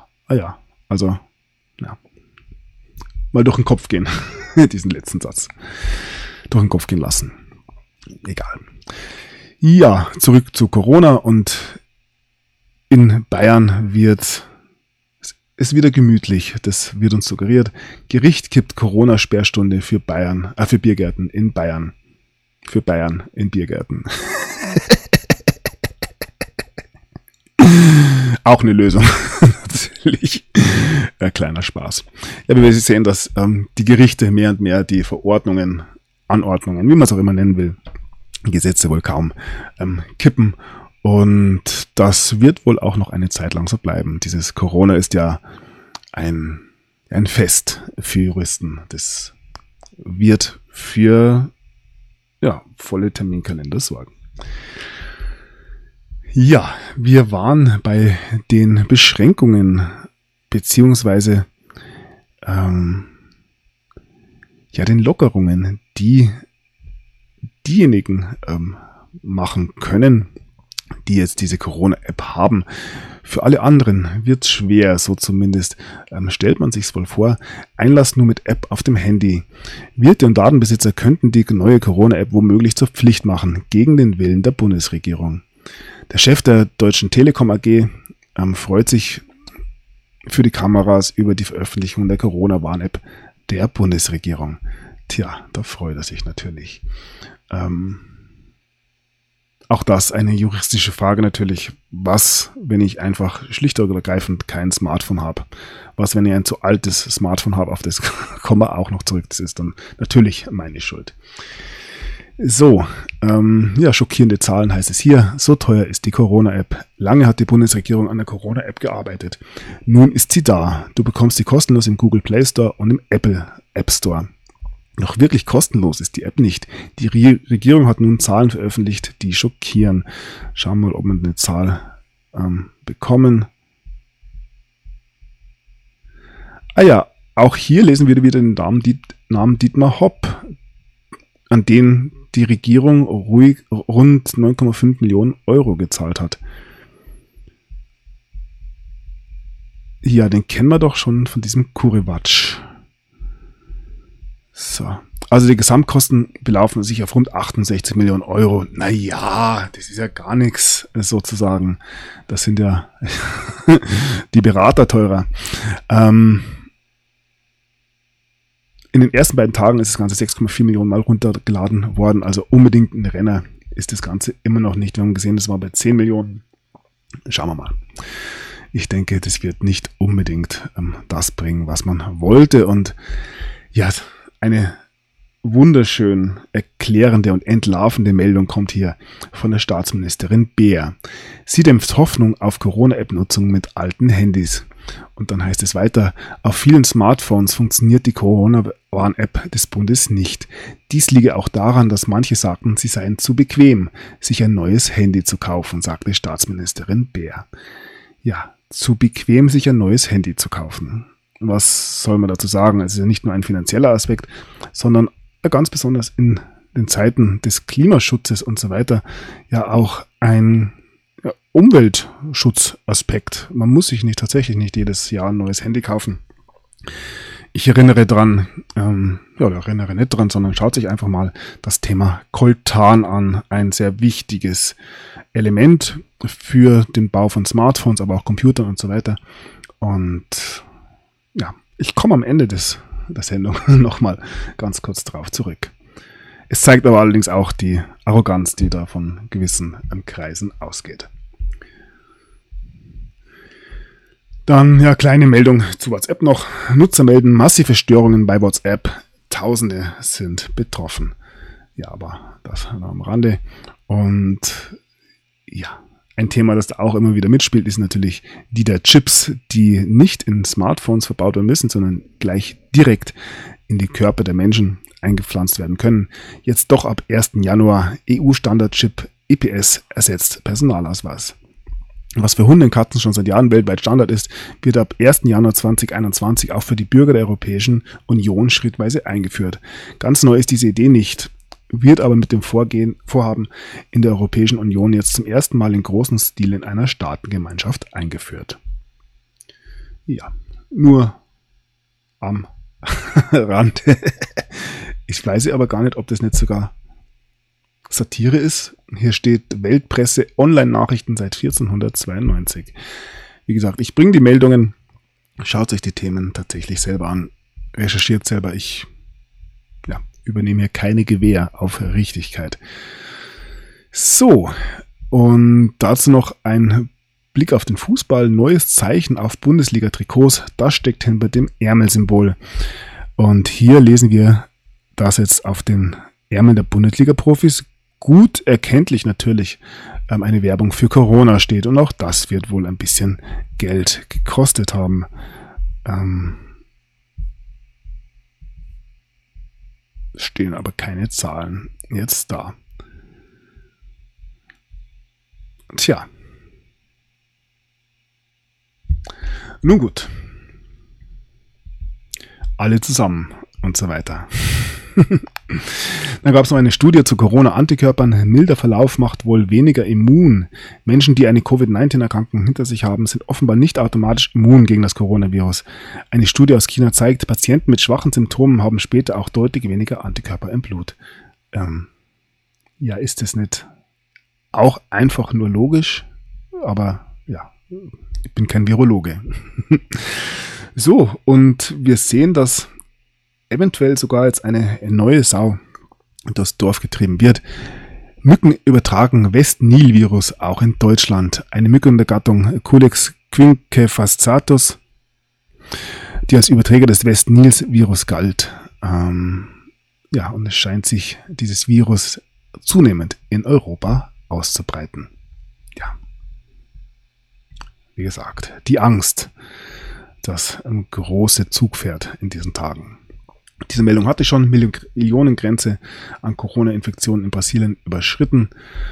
Mal durch den Kopf gehen, diesen letzten Satz. Durch den Kopf gehen lassen. Egal. Ja, zurück zu Corona und in Bayern wird es wieder gemütlich. Das wird uns suggeriert. Gericht kippt Corona-Sperrstunde für Biergärten in Bayern. Für Bayern in Biergärten. Auch eine Lösung. Natürlich. Kleiner Spaß. Ja, wir sehen, dass die Gerichte mehr und mehr die Verordnungen, Anordnungen, wie man es auch immer nennen will, Gesetze wohl kaum kippen. Und das wird wohl auch noch eine Zeit lang so bleiben. Dieses Corona ist ja ein Fest für Juristen. Das wird für volle Terminkalender sorgen. Ja, wir waren bei den Beschränkungen beziehungsweise den Lockerungen, die diejenigen machen können, die jetzt diese Corona-App haben. Für alle anderen wird es schwer, so zumindest stellt man sich's wohl vor. Einlass nur mit App auf dem Handy. Wirte und Datenbesitzer könnten die neue Corona-App womöglich zur Pflicht machen, gegen den Willen der Bundesregierung. Der Chef der Deutschen Telekom AG freut sich für die Kameras über die Veröffentlichung der Corona-Warn-App der Bundesregierung. Tja, da freut er sich natürlich. Auch das eine juristische Frage natürlich. Was, wenn ich einfach schlicht und ergreifend kein Smartphone habe? Was, wenn ich ein zu altes Smartphone habe? Auf das kommen wir auch noch zurück. Das ist dann natürlich meine Schuld. So, schockierende Zahlen heißt es hier. So teuer ist die Corona-App. Lange hat die Bundesregierung an der Corona-App gearbeitet. Nun ist sie da. Du bekommst sie kostenlos im Google Play Store und im Apple App Store. Noch wirklich kostenlos ist die App nicht. Die Regierung hat nun Zahlen veröffentlicht, die schockieren. Schauen wir mal, ob wir eine Zahl bekommen. Auch hier lesen wir wieder den Namen Dietmar Hopp, an den die Regierung rund 9,5 Millionen Euro gezahlt hat. Ja, den kennen wir doch schon von diesem Kuriwatsch. So. Also die Gesamtkosten belaufen sich auf rund 68 Millionen Euro. Naja, das ist ja gar nichts sozusagen. Das sind ja die Berater teurer. In den ersten beiden Tagen ist das Ganze 6,4 Millionen Mal runtergeladen worden. Also unbedingt ein Renner ist das Ganze immer noch nicht. Wir haben gesehen, das war bei 10 Millionen. Schauen wir mal. Ich denke, das wird nicht unbedingt das bringen, was man wollte. Und ja, eine wunderschön erklärende und entlarvende Meldung kommt hier von der Staatsministerin Beer. Sie dämpft Hoffnung auf Corona-App-Nutzung mit alten Handys. Und dann heißt es weiter, auf vielen Smartphones funktioniert die Corona-Warn-App des Bundes nicht. Dies liege auch daran, dass manche sagten, sie seien zu bequem, sich ein neues Handy zu kaufen, sagte Staatsministerin Beer. Ja, zu bequem, sich ein neues Handy zu kaufen. Was soll man dazu sagen? Es ist ja nicht nur ein finanzieller Aspekt, sondern ganz besonders in den Zeiten des Klimaschutzes und so weiter ja auch ein Umweltschutzaspekt. Man muss sich tatsächlich nicht jedes Jahr ein neues Handy kaufen. Ich erinnere dran, erinnere nicht dran, sondern schaut sich einfach mal das Thema Coltan an. Ein sehr wichtiges Element für den Bau von Smartphones, aber auch Computern und so weiter. Und ja, ich komme am Ende der Sendung nochmal ganz kurz drauf zurück. Es zeigt aber allerdings auch die Arroganz, die da von gewissen Kreisen ausgeht. Dann, kleine Meldung zu WhatsApp noch. Nutzer melden massive Störungen bei WhatsApp. Tausende sind betroffen. Ja, aber das am Rande. Und ja, ein Thema, das da auch immer wieder mitspielt, ist natürlich die der Chips, die nicht in Smartphones verbaut werden müssen, sondern gleich direkt in die Körper der Menschen eingepflanzt werden können. Jetzt doch ab 1. Januar EU-Standard-Chip EPS ersetzt Personalausweis. Was für Hunde und Katzen schon seit Jahren weltweit Standard ist, wird ab 1. Januar 2021 auch für die Bürger der Europäischen Union schrittweise eingeführt. Ganz neu ist diese Idee nicht, wird aber mit dem Vorhaben in der Europäischen Union jetzt zum ersten Mal in großem Stil in einer Staatengemeinschaft eingeführt. Ja, nur am Rand. Ich weiß aber gar nicht, ob das nicht sogar Satire ist. Hier steht Weltpresse, Online-Nachrichten seit 1492. Wie gesagt, ich bringe die Meldungen, schaut euch die Themen tatsächlich selber an, recherchiert selber. Ich übernehme hier keine Gewähr auf Richtigkeit. So, und dazu noch ein Blick auf den Fußball. Neues Zeichen auf Bundesliga-Trikots. Das steckt hinter dem Ärmelsymbol. Und hier lesen wir, dass jetzt auf den Ärmeln der Bundesliga-Profis gut erkenntlich natürlich eine Werbung für Corona steht. Und auch das wird wohl ein bisschen Geld gekostet haben. Stehen aber keine Zahlen jetzt da. Tja. Nun gut. Alle zusammen und so weiter. Dann gab es noch eine Studie zu Corona-Antikörpern. Milder Verlauf macht wohl weniger immun. Menschen, die eine Covid-19-Erkrankung hinter sich haben, sind offenbar nicht automatisch immun gegen das Coronavirus. Eine Studie aus China zeigt, Patienten mit schwachen Symptomen haben später auch deutlich weniger Antikörper im Blut. Ja, ist das nicht auch einfach nur logisch? Aber ja, ich bin kein Virologe. So, und wir sehen, dass eventuell sogar jetzt eine neue Sau in das Dorf getrieben wird. Mücken übertragen West-Nil-Virus auch in Deutschland. Eine Mücke der Gattung Culex quinquefasciatus, die als Überträger des West-Nils-Virus galt. Ja, und es scheint sich dieses Virus zunehmend in Europa auszubreiten. Ja. Wie gesagt, die Angst, das große Zugpferd in diesen Tagen. Diese Meldung hatte schon Millionengrenze an Corona-Infektionen in Brasilien überschritten.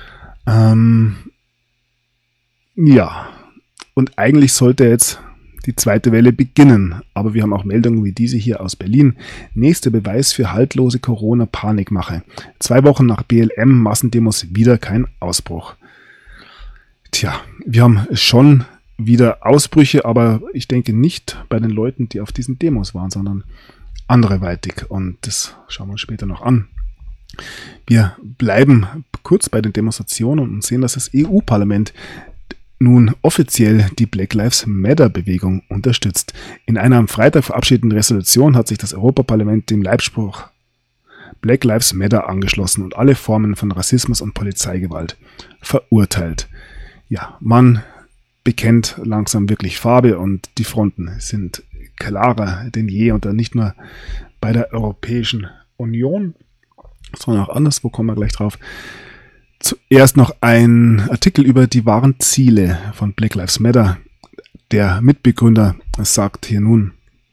Ja, und eigentlich sollte jetzt die zweite Welle beginnen. Aber wir haben auch Meldungen wie diese hier aus Berlin. Nächster Beweis für haltlose Corona-Panikmache. 2 Wochen nach BLM-Massendemos wieder kein Ausbruch. Tja, wir haben schon wieder Ausbrüche, aber ich denke nicht bei den Leuten, die auf diesen Demos waren, sondern anderweitig. Und das schauen wir uns später noch an. Wir bleiben kurz bei den Demonstrationen und sehen, dass das EU-Parlament nun offiziell die Black Lives Matter-Bewegung unterstützt. In einer am Freitag verabschiedeten Resolution hat sich das Europaparlament dem Leitspruch Black Lives Matter angeschlossen und alle Formen von Rassismus und Polizeigewalt verurteilt. Ja, man bekennt langsam wirklich Farbe und die Fronten sind klarer denn je und dann nicht nur bei der Europäischen Union, sondern auch anderswo, kommen wir gleich drauf. Zuerst noch ein Artikel über die wahren Ziele von Black Lives Matter. Der Mitbegründer sagt hier nun,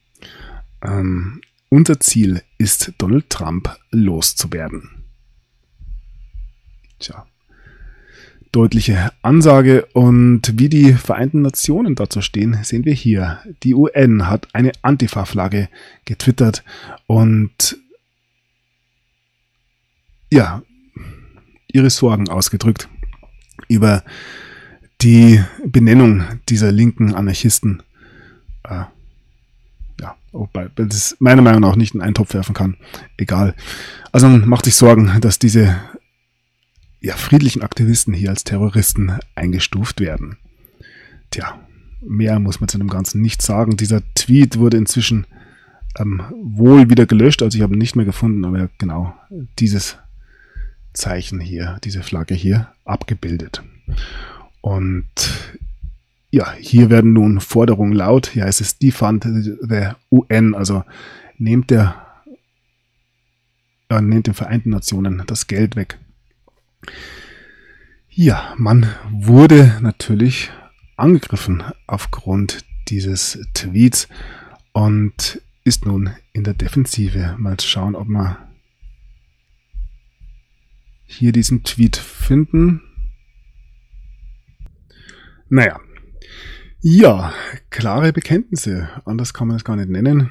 unser Ziel ist, Donald Trump loszuwerden. Tja, deutliche Ansage. Und wie die Vereinten Nationen dazu stehen, sehen wir hier. Die UN hat eine Antifa-Flagge getwittert und ja, ihre Sorgen ausgedrückt über die Benennung dieser linken Anarchisten. Ja, wobei das meiner Meinung nach nicht in einen Topf werfen kann. Egal. Also man macht sich Sorgen, dass diese friedlichen Aktivisten hier als Terroristen eingestuft werden. Tja, mehr muss man zu dem Ganzen nicht sagen. Dieser Tweet wurde inzwischen wohl wieder gelöscht, also ich habe ihn nicht mehr gefunden, aber genau dieses Zeichen hier, diese Flagge hier abgebildet. Und ja, hier werden nun Forderungen laut. Hier heißt es Defund the UN, also nehmt den Vereinten Nationen das Geld weg. Ja, man wurde natürlich angegriffen aufgrund dieses Tweets und ist nun in der Defensive. Mal schauen, ob wir hier diesen Tweet finden. Naja, ja, klare Bekenntnisse. Anders kann man es gar nicht nennen.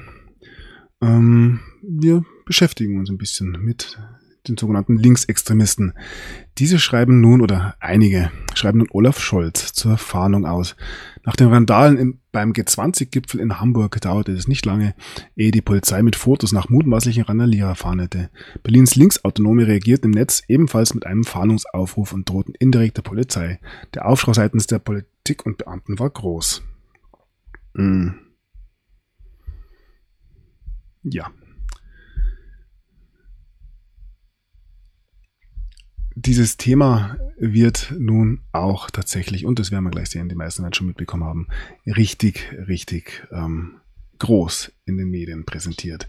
Wir beschäftigen uns ein bisschen mit den sogenannten Linksextremisten. Diese schreiben nun, oder einige schreiben nun Olaf Scholz zur Fahndung aus. Nach den Randalen beim G20-Gipfel in Hamburg dauerte es nicht lange, ehe die Polizei mit Fotos nach mutmaßlichen Randalierer fahndete. Berlins Linksautonome reagierten im Netz ebenfalls mit einem Fahndungsaufruf und drohten indirekt der Polizei. Der Aufschrei seitens der Politik und Beamten war groß. Ja. Dieses Thema wird nun auch tatsächlich, und das werden wir gleich sehen, die meisten werden schon mitbekommen haben, richtig groß in den Medien präsentiert.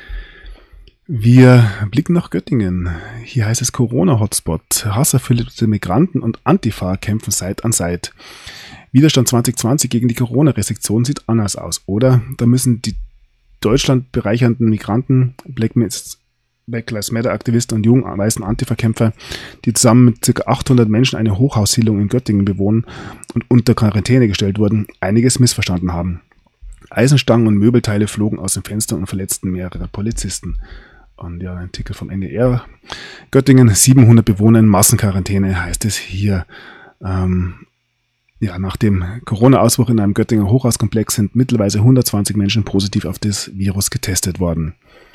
Wir blicken nach Göttingen. Hier heißt es Corona-Hotspot. Hasserfüllte Migranten und Antifa kämpfen Seit an Seit. Widerstand 2020 gegen die Corona-Restriktion sieht anders aus, oder? Da müssen die Deutschland bereichernden Migranten, Black Lives Matter Aktivisten und jungen weißen Antifa-Kämpfer, die zusammen mit ca. 800 Menschen eine Hochhaussiedlung in Göttingen bewohnen und unter Quarantäne gestellt wurden, einiges missverstanden haben. Eisenstangen und Möbelteile flogen aus den Fenstern und verletzten mehrere Polizisten. Und ja, ein Artikel vom NDR. Göttingen, 700 Bewohner in Massenquarantäne, heißt es hier. Nach dem Corona-Ausbruch in einem Göttinger Hochhauskomplex sind mittlerweile 120 Menschen positiv auf das Virus getestet worden.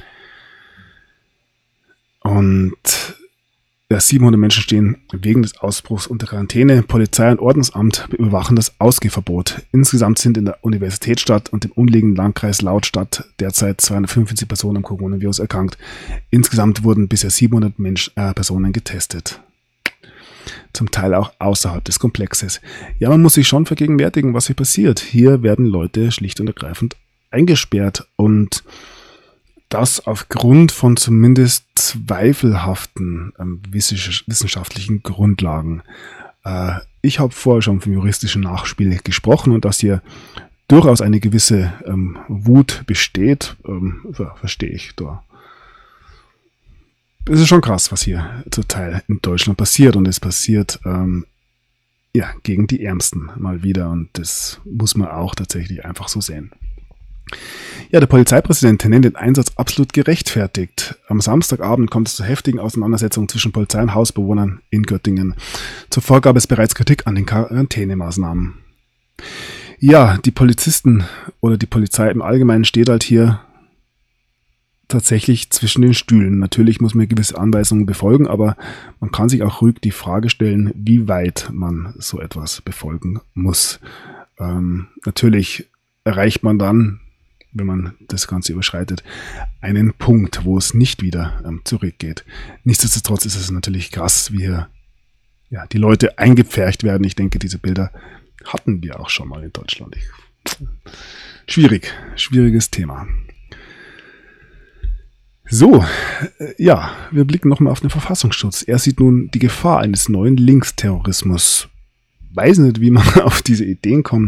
Und 700 Menschen stehen wegen des Ausbruchs unter Quarantäne. Polizei und Ordnungsamt überwachen das Ausgehverbot. Insgesamt sind in der Universitätsstadt und im umliegenden Landkreis Lautstadt derzeit 255 Personen am Coronavirus erkrankt. Insgesamt wurden bisher 700 Personen getestet. Zum Teil auch außerhalb des Komplexes. Ja, man muss sich schon vergegenwärtigen, was hier passiert. Hier werden Leute schlicht und ergreifend eingesperrt und das aufgrund von zumindest zweifelhaften wissenschaftlichen Grundlagen. Ich habe vorher schon vom juristischen Nachspiel gesprochen und dass hier durchaus eine gewisse Wut besteht, verstehe ich da. Es ist schon krass, was hier zum Teil in Deutschland passiert und es passiert gegen die Ärmsten mal wieder und das muss man auch tatsächlich einfach so sehen. Ja, der Polizeipräsident nennt den Einsatz absolut gerechtfertigt. Am Samstagabend kommt es zu heftigen Auseinandersetzungen zwischen Polizei und Hausbewohnern in Göttingen. Zuvor gab es bereits Kritik an den Quarantänemaßnahmen. Ja, die Polizisten oder die Polizei im Allgemeinen steht halt hier tatsächlich zwischen den Stühlen. Natürlich muss man gewisse Anweisungen befolgen, aber man kann sich auch ruhig die Frage stellen, wie weit man so etwas befolgen muss. Natürlich erreicht man dann, wenn man das Ganze überschreitet, einen Punkt, wo es nicht wieder zurückgeht. Nichtsdestotrotz ist es natürlich krass, wie hier die Leute eingepfercht werden. Ich denke, diese Bilder hatten wir auch schon mal in Deutschland. Schwieriges Thema. So, wir blicken nochmal auf den Verfassungsschutz. Er sieht nun die Gefahr eines neuen Linksterrorismus. Weiß nicht, wie man auf diese Ideen kommt.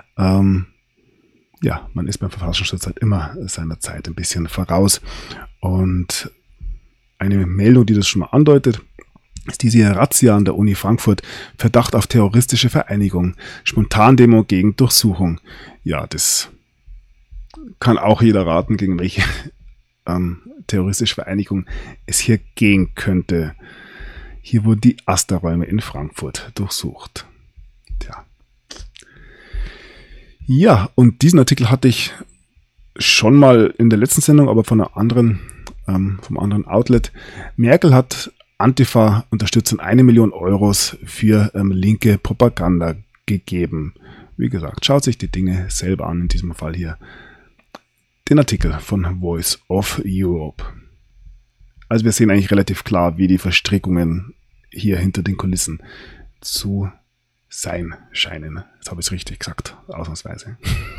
Man ist beim Verfassungsschutz halt immer seiner Zeit ein bisschen voraus. Und eine Meldung, die das schon mal andeutet, ist diese Razzia an der Uni Frankfurt. Verdacht auf terroristische Vereinigung. Spontandemo gegen Durchsuchung. Ja, das kann auch jeder raten, gegen welche terroristische Vereinigung es hier gehen könnte. Hier wurden die Asta-Räume in Frankfurt durchsucht. Ja, und diesen Artikel hatte ich schon mal in der letzten Sendung, aber von einer anderen, vom anderen Outlet. Merkel hat Antifa-Unterstützern 1 Million Euros für linke Propaganda gegeben. Wie gesagt, schaut sich die Dinge selber an, in diesem Fall hier den Artikel von Voice of Europe. Also wir sehen eigentlich relativ klar, wie die Verstrickungen hier hinter den Kulissen zu sein scheinen. Jetzt habe ich es richtig gesagt, ausnahmsweise.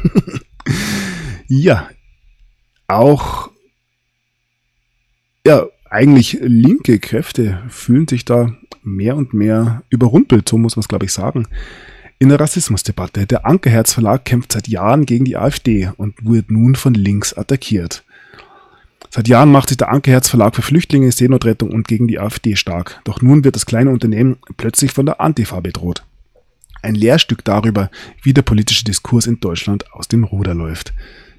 Eigentlich linke Kräfte fühlen sich da mehr und mehr überrumpelt, so muss man es, glaube ich, sagen. In der Rassismusdebatte. Der Ankerherz Verlag kämpft seit Jahren gegen die AfD und wird nun von links attackiert. Seit Jahren macht sich der Ankerherz Verlag für Flüchtlinge, Seenotrettung und gegen die AfD stark. Doch nun wird das kleine Unternehmen plötzlich von der Antifa bedroht. Ein Lehrstück darüber, wie der politische Diskurs in Deutschland aus dem Ruder läuft.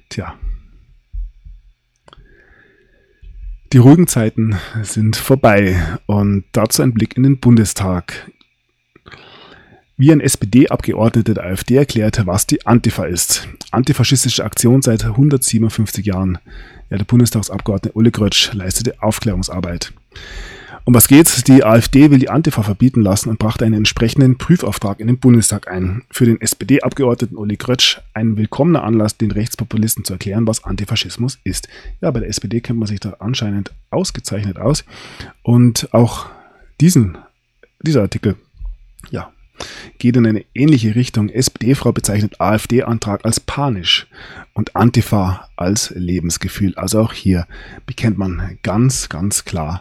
Die ruhigen Zeiten sind vorbei und dazu ein Blick in den Bundestag. Wie ein SPD-Abgeordneter der AfD erklärte, was die Antifa ist. Antifaschistische Aktion seit 157 Jahren. Der Bundestagsabgeordnete Uli Grötsch leistete Aufklärungsarbeit. Um was geht's? Die AfD will die Antifa verbieten lassen und brachte einen entsprechenden Prüfauftrag in den Bundestag ein. Für den SPD-Abgeordneten Uli Grötsch ein willkommener Anlass, den Rechtspopulisten zu erklären, was Antifaschismus ist. Ja, bei der SPD kennt man sich da anscheinend ausgezeichnet aus. Und auch dieser Artikel, geht in eine ähnliche Richtung. SPD-Frau bezeichnet AfD-Antrag als panisch und Antifa als Lebensgefühl. Also auch hier bekennt man ganz, ganz klar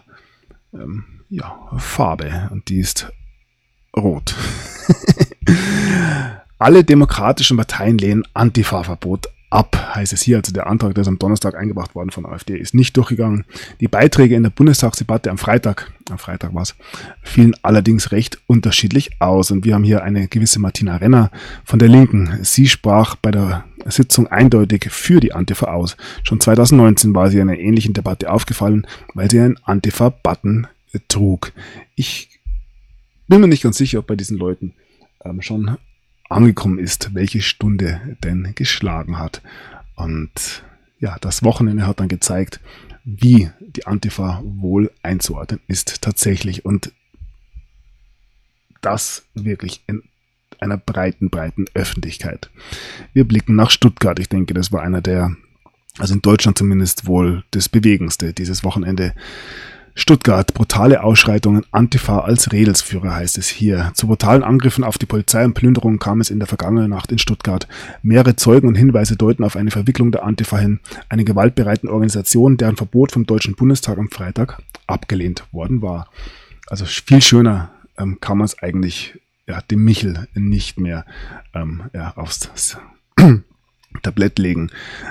Farbe und die ist rot. Alle demokratischen Parteien lehnen Antifa-Verbot ab, heißt es hier. Also der Antrag, der ist am Donnerstag eingebracht worden von der AfD, ist nicht durchgegangen. Die Beiträge in der Bundestagsdebatte am Freitag war es, fielen allerdings recht unterschiedlich aus. Und wir haben hier eine gewisse Martina Renner von der Linken. Sie sprach bei der Sitzung eindeutig für die Antifa aus. Schon 2019 war sie in einer ähnlichen Debatte aufgefallen, weil sie einen Antifa-Button trug. Ich bin mir nicht ganz sicher, ob bei diesen Leuten schon angekommen ist, welche Stunde denn geschlagen hat. Und ja, das Wochenende hat dann gezeigt, wie die Antifa wohl einzuordnen ist tatsächlich. Und das wirklich in einer breiten Öffentlichkeit. Wir blicken nach Stuttgart. Ich denke, das war einer der, also in Deutschland zumindest wohl das Bewegendste dieses Wochenende. Stuttgart, brutale Ausschreitungen, Antifa als Redelsführer, heißt es hier. Zu brutalen Angriffen auf die Polizei und Plünderungen kam es in der vergangenen Nacht in Stuttgart. Mehrere Zeugen und Hinweise deuten auf eine Verwicklung der Antifa hin, eine gewaltbereiten Organisation, deren Verbot vom Deutschen Bundestag am Freitag abgelehnt worden war. Also viel schöner kann man es eigentlich dem Michel nicht mehr aufs Tablett legen.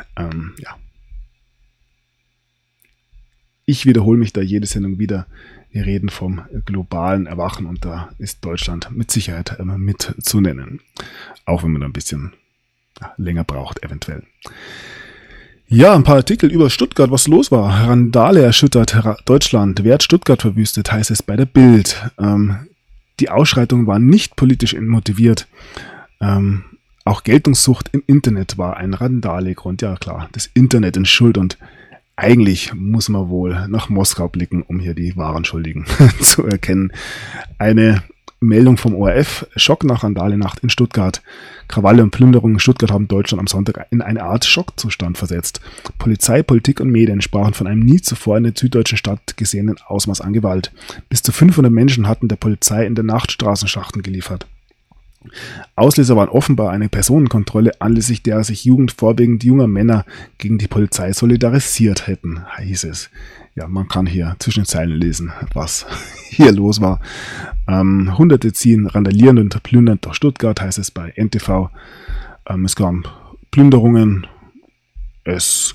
Ich wiederhole mich da jede Sendung wieder. Wir reden vom globalen Erwachen und da ist Deutschland mit Sicherheit mit zu nennen. Auch wenn man da ein bisschen länger braucht, eventuell. Ja, ein paar Artikel über Stuttgart, was los war. Randale erschüttert Deutschland. Wer hat Stuttgart verwüstet, heißt es bei der Bild. Die Ausschreitungen waren nicht politisch motiviert. Auch Geltungssucht im Internet war ein Randale-Grund. Ja klar, das Internet ist schuld und eigentlich muss man wohl nach Moskau blicken, um hier die wahren Schuldigen zu erkennen. Eine Meldung vom ORF, Schock nach Randale-Nacht in Stuttgart. Krawalle und Plünderungen in Stuttgart haben Deutschland am Sonntag in eine Art Schockzustand versetzt. Polizei, Politik und Medien sprachen von einem nie zuvor in der süddeutschen Stadt gesehenen Ausmaß an Gewalt. Bis zu 500 Menschen hatten der Polizei in der Nacht Straßenschachten geliefert. Auslöser waren offenbar eine Personenkontrolle, anlässlich der sich Jugend vorwiegend junger Männer gegen die Polizei solidarisiert hätten, hieß es. Ja, man kann hier zwischen den Zeilen lesen, was hier los war. Hunderte ziehen randalierend und plündernd durch Stuttgart, heißt es bei NTV. Es gab Plünderungen. Es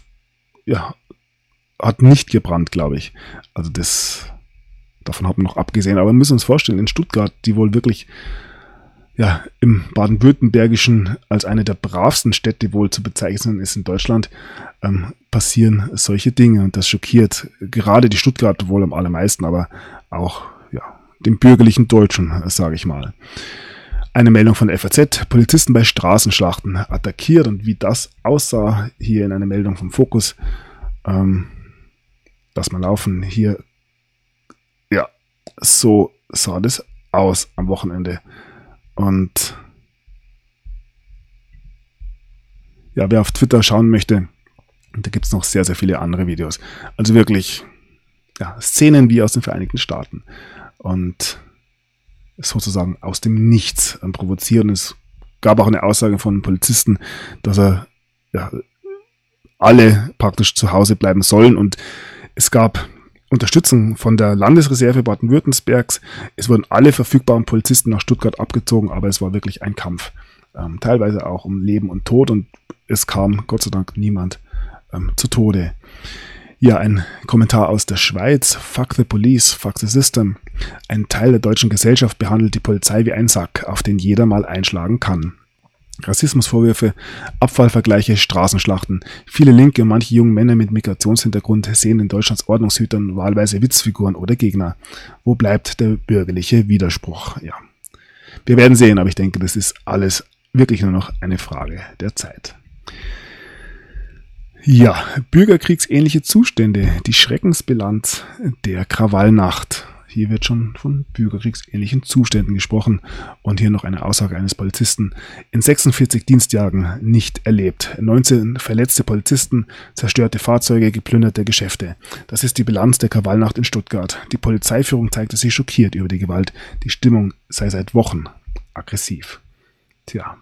hat nicht gebrannt, glaube ich. Also davon hat man noch abgesehen. Aber wir müssen uns vorstellen, in Stuttgart, die wohl wirklich im Baden-Württembergischen als eine der bravsten Städte wohl zu bezeichnen ist in Deutschland, passieren solche Dinge und das schockiert gerade die Stuttgarter wohl am allermeisten, aber auch den bürgerlichen Deutschen, sage ich mal. Eine Meldung von der FAZ, Polizisten bei Straßenschlachten attackiert und wie das aussah, hier in einer Meldung vom Fokus, dass man laufen hier, so sah das aus am Wochenende. Und wer auf Twitter schauen möchte, da gibt es noch sehr, sehr viele andere Videos. Also wirklich Szenen wie aus den Vereinigten Staaten. Und sozusagen aus dem Nichts provozieren. Es gab auch eine Aussage von einem Polizisten, dass er alle praktisch zu Hause bleiben sollen. Und es gab Unterstützung von der Landesreserve Baden-Württembergs. Es wurden alle verfügbaren Polizisten nach Stuttgart abgezogen, aber es war wirklich ein Kampf. Teilweise auch um Leben und Tod und es kam Gott sei Dank niemand zu Tode. Ja, ein Kommentar aus der Schweiz. Fuck the police, fuck the system. Ein Teil der deutschen Gesellschaft behandelt die Polizei wie einen Sack, auf den jeder mal einschlagen kann. Rassismusvorwürfe, Abfallvergleiche, Straßenschlachten. Viele Linke und manche junge Männer mit Migrationshintergrund sehen in Deutschlands Ordnungshütern wahlweise Witzfiguren oder Gegner. Wo bleibt der bürgerliche Widerspruch? Ja, wir werden sehen, aber ich denke, das ist alles wirklich nur noch eine Frage der Zeit. Ja, bürgerkriegsähnliche Zustände, die Schreckensbilanz der Krawallnacht. Hier wird schon von bürgerkriegsähnlichen Zuständen gesprochen und hier noch eine Aussage eines Polizisten. In 46 Dienstjahren nicht erlebt. 19 verletzte Polizisten, zerstörte Fahrzeuge, geplünderte Geschäfte. Das ist die Bilanz der Krawallnacht in Stuttgart. Die Polizeiführung zeigte sich schockiert über die Gewalt. Die Stimmung sei seit Wochen aggressiv. Tja.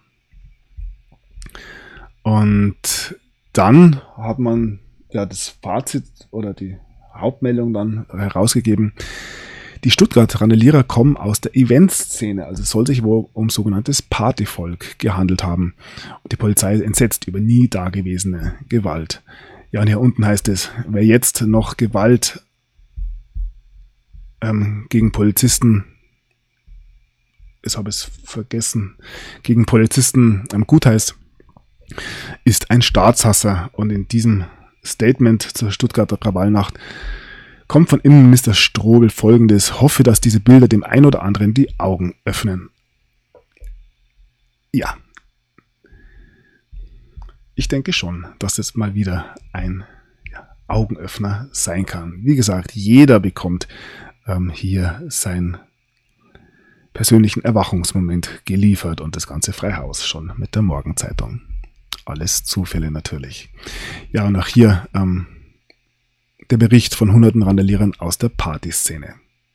Und dann hat man das Fazit oder die Hauptmeldung dann herausgegeben. Die Stuttgart-Randalierer kommen aus der Eventszene, also es soll sich wohl um sogenanntes Partyvolk gehandelt haben. Und die Polizei ist entsetzt über nie dagewesene Gewalt. Ja, und hier unten heißt es, wer jetzt noch Gewalt gegen Polizisten, ich habe es vergessen, gegen Polizisten gutheißt, ist ein Staatshasser. Und in diesem Statement zur Stuttgarter Krawallnacht kommt von Innenminister Strobel Folgendes: Hoffe, dass diese Bilder dem einen oder anderen die Augen öffnen. Ja, ich denke schon, dass es mal wieder ein Augenöffner sein kann. Wie gesagt, jeder bekommt hier seinen persönlichen Erwachungsmoment geliefert und das ganze Freihaus schon mit der Morgenzeitung. Alles Zufälle natürlich. Ja, und auch hier der Bericht von hunderten Randalierern aus der Partyszene.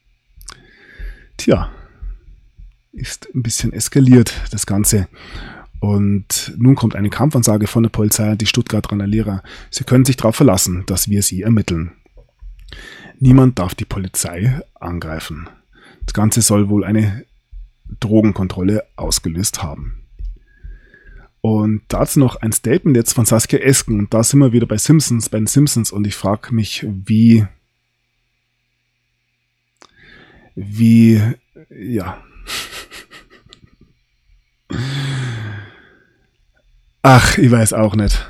Tja, ist ein bisschen eskaliert das Ganze. Und nun kommt eine Kampfansage von der Polizei an die Stuttgart-Randalierer. Sie können sich darauf verlassen, dass wir sie ermitteln. Niemand darf die Polizei angreifen. Das Ganze soll wohl eine Drogenkontrolle ausgelöst haben. Und dazu noch ein Statement jetzt von Saskia Esken. Und da sind wir wieder bei den Simpsons. Und ich frage mich, Ach, ich weiß auch nicht.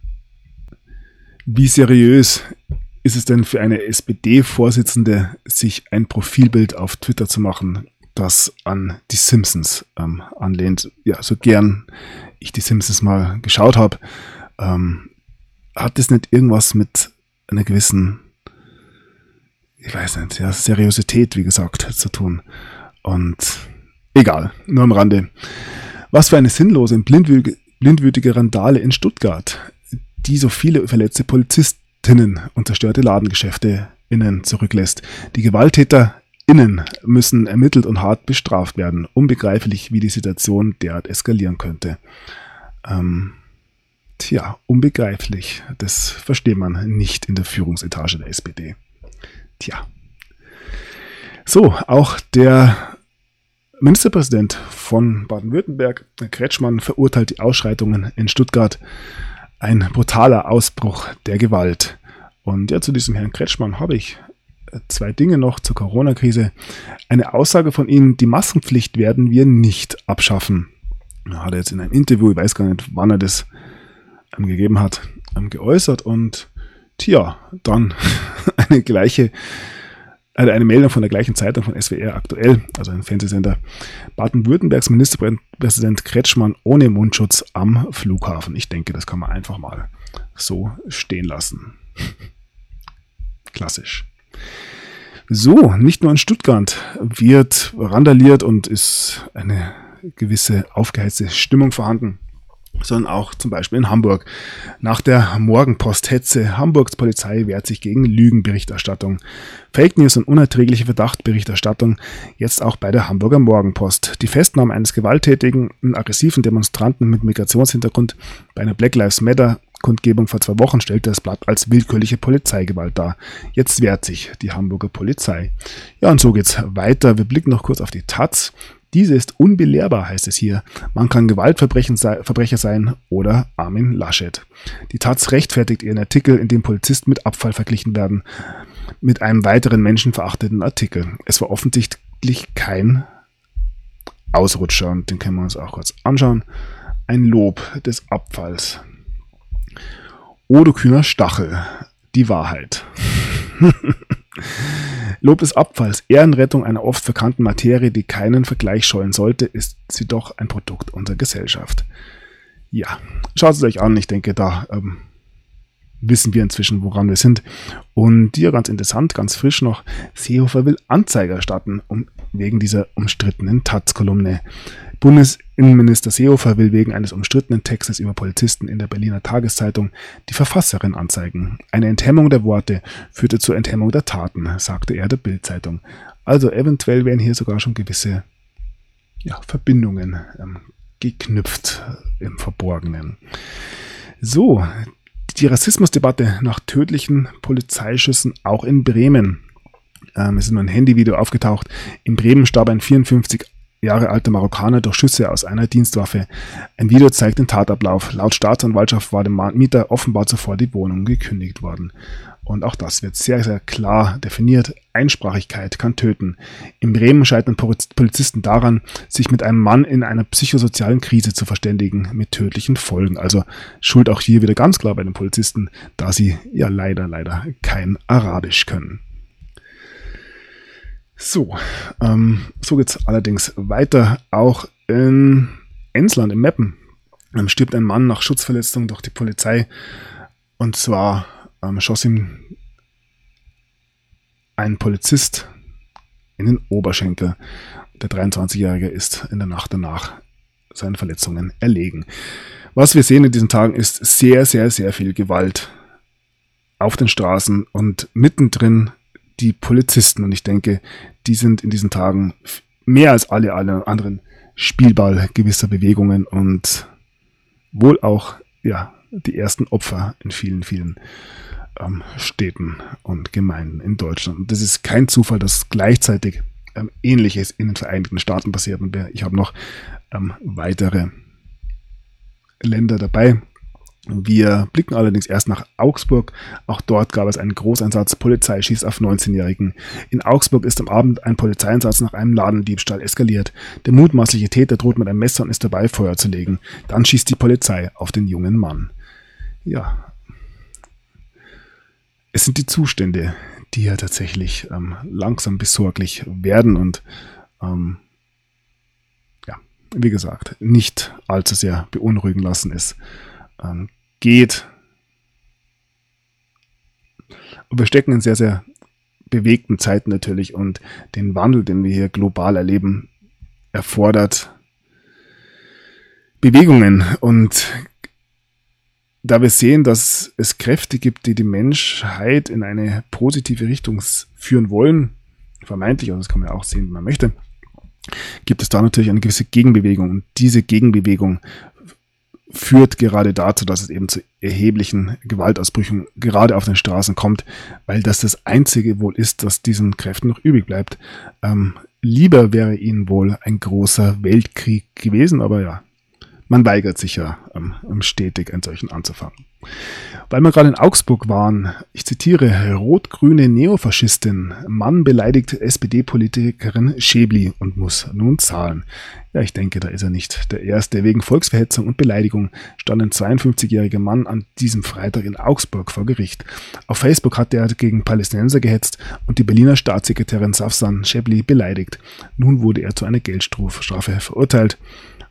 Wie seriös ist es denn für eine SPD-Vorsitzende, sich ein Profilbild auf Twitter zu machen, das an die Simpsons anlehnt? Ja, so gern ich die Simpsons mal geschaut habe, hat das nicht irgendwas mit einer gewissen, Seriosität, wie gesagt, zu tun? Und egal, nur am Rande. Was für eine sinnlose und blindwütige Randale in Stuttgart, die so viele verletzte Polizistinnen und zerstörte Ladengeschäfte innen zurücklässt. Die GewalttäterInnen müssen ermittelt und hart bestraft werden. Unbegreiflich, wie die Situation derart eskalieren könnte. Unbegreiflich. Das versteht man nicht in der Führungsetage der SPD. So, auch der Ministerpräsident von Baden-Württemberg, Herr Kretschmann, verurteilt die Ausschreitungen in Stuttgart. Ein brutaler Ausbruch der Gewalt. Und ja, zu diesem Herrn Kretschmann habe ich zwei Dinge noch zur Corona-Krise. Eine Aussage von ihm: Die Maskenpflicht werden wir nicht abschaffen. Hat er jetzt in einem Interview, ich weiß gar nicht, wann er das gegeben hat, geäußert. Und dann eine Meldung von der gleichen Zeitung, von SWR aktuell, also ein Fernsehsender. Baden-Württembergs Ministerpräsident Kretschmann ohne Mundschutz am Flughafen. Ich denke, das kann man einfach mal so stehen lassen. Klassisch. So, nicht nur in Stuttgart wird randaliert und ist eine gewisse aufgeheizte Stimmung vorhanden, sondern auch zum Beispiel in Hamburg. Nach der Morgenpost-Hetze, Hamburgs Polizei wehrt sich gegen Lügenberichterstattung. Fake News und unerträgliche Verdachtberichterstattung jetzt auch bei der Hamburger Morgenpost. Die Festnahme eines gewalttätigen und aggressiven Demonstranten mit Migrationshintergrund bei einer Black Lives Matter Kundgebung vor 2 Wochen stellte das Blatt als willkürliche Polizeigewalt dar. Jetzt wehrt sich die Hamburger Polizei. Ja, und so geht's weiter. Wir blicken noch kurz auf die Taz. Diese ist unbelehrbar, heißt es hier. Man kann Gewaltverbrecher sein oder Armin Laschet. Die Taz rechtfertigt ihren Artikel, in dem Polizisten mit Abfall verglichen werden, mit einem weiteren menschenverachtenden Artikel. Es war offensichtlich kein Ausrutscher, und den können wir uns auch kurz anschauen. Ein Lob des Abfalls. Odo Kühner Stachel. Die Wahrheit. Lob des Abfalls, Ehrenrettung einer oft verkannten Materie, die keinen Vergleich scheuen sollte, ist sie doch ein Produkt unserer Gesellschaft. Ja, schaut es euch an. Ich denke, da wissen wir inzwischen, woran wir sind. Und ja, ganz interessant, ganz frisch noch: Seehofer will Anzeige erstatten wegen dieser umstrittenen Taz-Kolumne. Bundesinnenminister Seehofer will wegen eines umstrittenen Textes über Polizisten in der Berliner Tageszeitung die Verfasserin anzeigen. Eine Enthemmung der Worte führte zur Enthemmung der Taten, sagte er der Bild-Zeitung. Also eventuell werden hier sogar schon gewisse Verbindungen geknüpft im Verborgenen. So, die Rassismusdebatte nach tödlichen Polizeischüssen auch in Bremen. Es ist nur ein Handyvideo aufgetaucht. In Bremen starb ein 54 Jahre alter Marokkaner durch Schüsse aus einer Dienstwaffe. Ein Video zeigt den Tatablauf. Laut Staatsanwaltschaft war dem Mieter offenbar zuvor die Wohnung gekündigt worden. Und auch das wird sehr, sehr klar definiert. Einsprachigkeit kann töten. In Bremen scheitern Polizisten daran, sich mit einem Mann in einer psychosozialen Krise zu verständigen, mit tödlichen Folgen. Also Schuld auch hier wieder ganz klar bei den Polizisten, da sie ja leider kein Arabisch können. So geht's allerdings weiter. Auch in Emsland, im Meppen, stirbt ein Mann nach Schutzverletzung durch die Polizei. Und zwar schoss ihm ein Polizist in den Oberschenkel. Der 23-Jährige ist in der Nacht danach seinen Verletzungen erlegen. Was wir sehen in diesen Tagen ist sehr, sehr, sehr viel Gewalt auf den Straßen und mittendrin die Polizisten. Und ich denke, die sind in diesen Tagen mehr als alle anderen Spielball gewisser Bewegungen und wohl auch die ersten Opfer in vielen, vielen Städten und Gemeinden in Deutschland. Und das ist kein Zufall, dass gleichzeitig Ähnliches in den Vereinigten Staaten passiert. Und ich habe noch weitere Länder dabei. Wir blicken allerdings erst nach Augsburg. Auch dort gab es einen Großeinsatz. Polizei schießt auf 19-Jährigen. In Augsburg ist am Abend ein Polizeieinsatz nach einem Ladendiebstahl eskaliert. Der mutmaßliche Täter droht mit einem Messer und ist dabei, Feuer zu legen. Dann schießt die Polizei auf den jungen Mann. Ja, es sind die Zustände, die ja tatsächlich langsam besorglich werden und wie gesagt, nicht allzu sehr beunruhigen lassen. Es geht. Und wir stecken in sehr, sehr bewegten Zeiten natürlich und den Wandel, den wir hier global erleben, erfordert Bewegungen. Und da wir sehen, dass es Kräfte gibt, die die Menschheit in eine positive Richtung führen wollen, vermeintlich, also das kann man ja auch sehen, wie man möchte, gibt es da natürlich eine gewisse Gegenbewegung. Und diese Gegenbewegung führt gerade dazu, dass es eben zu erheblichen Gewaltausbrüchen gerade auf den Straßen kommt, weil das Einzige wohl ist, das diesen Kräften noch übrig bleibt. Lieber wäre ihnen wohl ein großer Weltkrieg gewesen, aber ja, man weigert sich ja stetig, einen solchen anzufangen. Weil wir gerade in Augsburg waren, ich zitiere, rot-grüne Neofaschistin, Mann beleidigt SPD-Politikerin Schäbli und muss nun zahlen. Ja, ich denke, da ist er nicht der Erste. Wegen Volksverhetzung und Beleidigung stand ein 52-jähriger Mann an diesem Freitag in Augsburg vor Gericht. Auf Facebook hat er gegen Palästinenser gehetzt und die Berliner Staatssekretärin Safsan Schäbli beleidigt. Nun wurde er zu einer Geldstrafe verurteilt.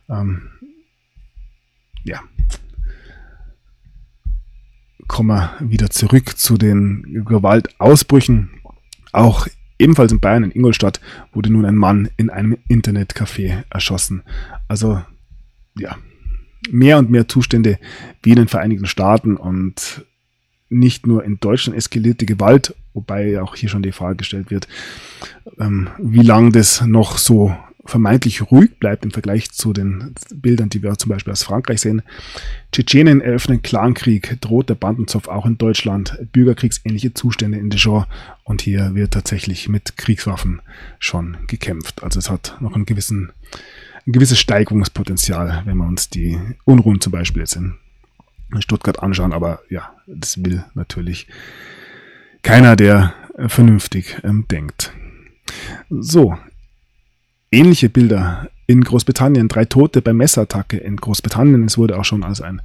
Kommen wir wieder zurück zu den Gewaltausbrüchen. Auch ebenfalls in Bayern, in Ingolstadt, wurde nun ein Mann in einem Internetcafé erschossen. Also ja, mehr und mehr Zustände wie in den Vereinigten Staaten und nicht nur in Deutschland eskalierte Gewalt, wobei auch hier schon die Frage gestellt wird, wie lange das noch so vermeintlich ruhig bleibt im Vergleich zu den Bildern, die wir zum Beispiel aus Frankreich sehen. Tschetschenen eröffnen Clankrieg, droht der Bandenzopf auch in Deutschland, bürgerkriegsähnliche Zustände in Dijon und hier wird tatsächlich mit Kriegswaffen schon gekämpft. Also es hat noch ein gewisses Steigerungspotenzial, wenn wir uns die Unruhen zum Beispiel jetzt in Stuttgart anschauen, aber ja, das will natürlich keiner, der vernünftig denkt. So, ähnliche Bilder in Großbritannien, 3 Tote bei Messerattacke in Großbritannien. Es wurde auch schon als ein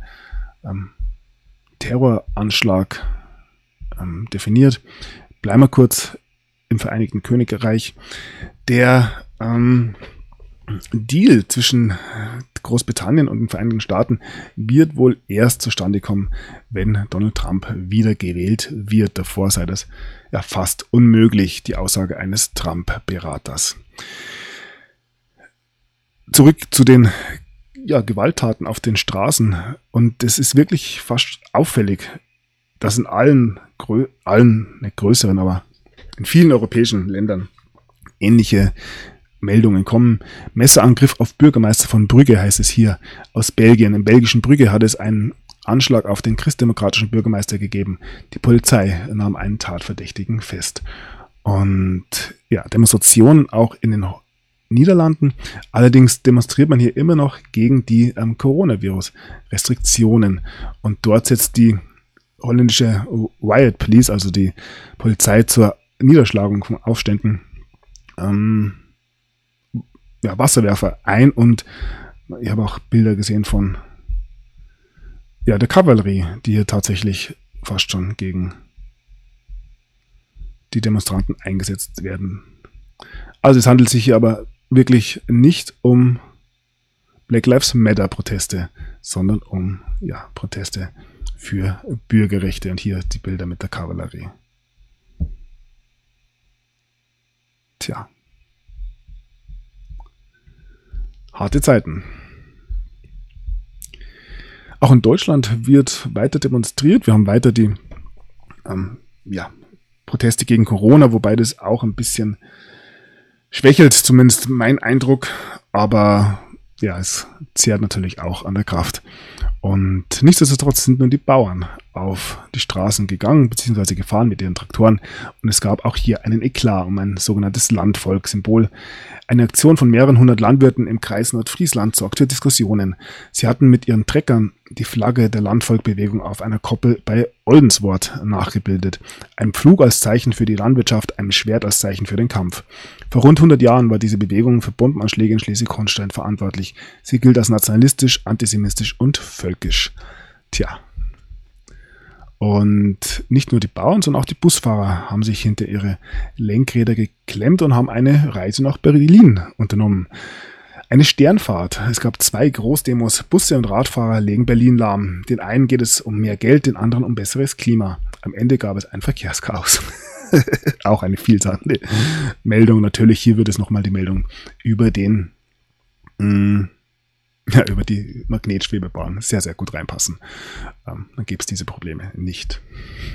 Terroranschlag definiert. Bleiben wir kurz im Vereinigten Königreich. Der Deal zwischen Großbritannien und den Vereinigten Staaten wird wohl erst zustande kommen, wenn Donald Trump wieder gewählt wird. Davor sei das ja fast unmöglich, die Aussage eines Trump-Beraters. Zurück zu den Gewalttaten auf den Straßen. Und es ist wirklich fast auffällig, dass in allen nicht größeren, aber in vielen europäischen Ländern ähnliche Meldungen kommen. Messerangriff auf Bürgermeister von Brügge heißt es hier aus Belgien. Im belgischen Brügge hat es einen Anschlag auf den christdemokratischen Bürgermeister gegeben. Die Polizei nahm einen Tatverdächtigen fest. Und ja, Demonstrationen auch in den Niederlanden. Allerdings demonstriert man hier immer noch gegen die Coronavirus-Restriktionen. Und dort setzt die holländische Riot Police, also die Polizei zur Niederschlagung von Aufständen, Wasserwerfer ein. Und ich habe auch Bilder gesehen von der Kavallerie, die hier tatsächlich fast schon gegen die Demonstranten eingesetzt werden. Also es handelt sich hier aber wirklich nicht um Black Lives Matter Proteste, sondern um Proteste für Bürgerrechte. Und hier die Bilder mit der Kavallerie. Tja. Harte Zeiten. Auch in Deutschland wird weiter demonstriert. Wir haben weiter die Proteste gegen Corona, wobei das auch ein bisschen schwächelt, zumindest mein Eindruck. Aber ja, es zehrt natürlich auch an der Kraft. Und nichtsdestotrotz sind nun die Bauern auf die Straßen gegangen bzw. gefahren mit ihren Traktoren. Und es gab auch hier einen Eklat um ein sogenanntes Landvolk-Symbol. Eine Aktion von mehreren hundert Landwirten im Kreis Nordfriesland sorgt für Diskussionen. Sie hatten mit ihren Treckern die Flagge der Landvolkbewegung auf einer Koppel bei Oldenswort nachgebildet. Ein Pflug als Zeichen für die Landwirtschaft, ein Schwert als Zeichen für den Kampf. Vor rund 100 Jahren war diese Bewegung für Bombenanschläge in Schleswig-Holstein verantwortlich. Sie gilt als nationalistisch, antisemitisch und völkisch. Tja. Und nicht nur die Bauern, sondern auch die Busfahrer haben sich hinter ihre Lenkräder geklemmt und haben eine Reise nach Berlin unternommen. Eine Sternfahrt. Es gab 2 Großdemos. Busse und Radfahrer legen Berlin lahm. Den einen geht es um mehr Geld, den anderen um besseres Klima. Am Ende gab es ein Verkehrschaos. Auch eine vielsagende Meldung. Natürlich, hier wird es nochmal die Meldung über über die Magnetschwebebahn sehr, sehr gut reinpassen. Dann gäbe es diese Probleme nicht.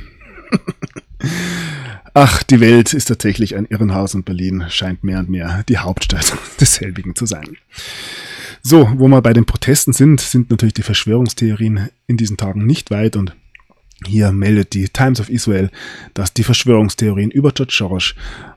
Ach, die Welt ist tatsächlich ein Irrenhaus und Berlin scheint mehr und mehr die Hauptstadt desselbigen zu sein. So, wo wir bei den Protesten sind natürlich die Verschwörungstheorien in diesen Tagen nicht weit und hier meldet die Times of Israel, dass die Verschwörungstheorien über George Soros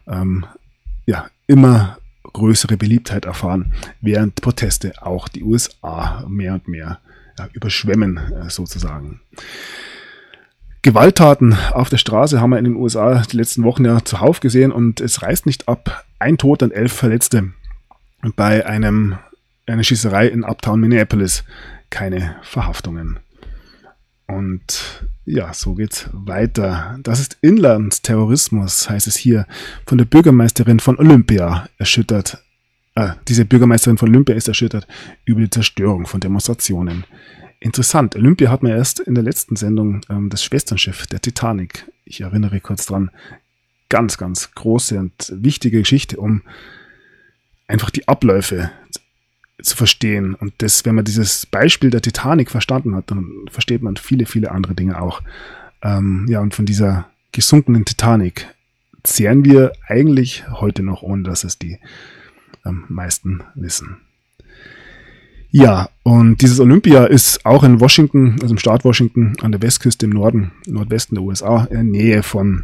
immer größere Beliebtheit erfahren, während Proteste auch die USA mehr und mehr überschwemmen sozusagen. Gewalttaten auf der Straße haben wir in den USA die letzten Wochen ja zuhauf gesehen und es reißt nicht ab. 1 Toter und 11 Verletzte bei einer Schießerei in Uptown Minneapolis. Keine Verhaftungen. Und ja, so geht's weiter. Das ist Inlandsterrorismus, heißt es hier, von der Bürgermeisterin von Olympia erschüttert. Diese Bürgermeisterin von Olympia ist erschüttert über die Zerstörung von Demonstrationen. Interessant, Olympia hat man erst in der letzten Sendung das Schwesternschiff der Titanic. Ich erinnere kurz dran. Ganz, ganz große und wichtige Geschichte, um einfach die Abläufe zu verstehen. Und das, wenn man dieses Beispiel der Titanic verstanden hat, dann versteht man viele, viele andere Dinge auch. Und von dieser gesunkenen Titanic zehren wir eigentlich heute noch, ohne dass es die meisten wissen. Ja, und dieses Olympia ist auch in Washington, also im Staat Washington, an der Westküste im Nordwesten der USA, in der Nähe von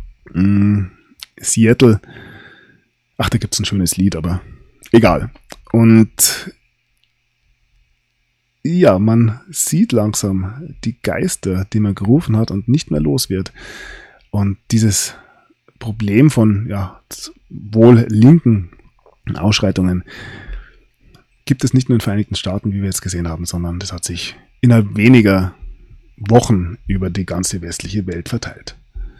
Seattle. Ach, da gibt es ein schönes Lied, aber egal. Und ja, man sieht langsam die Geister, die man gerufen hat und nicht mehr los wird. Und dieses Problem von wohl linken Ausschreitungen gibt es nicht nur in den Vereinigten Staaten, wie wir jetzt gesehen haben, sondern das hat sich innerhalb weniger Wochen über die ganze westliche Welt verteilt.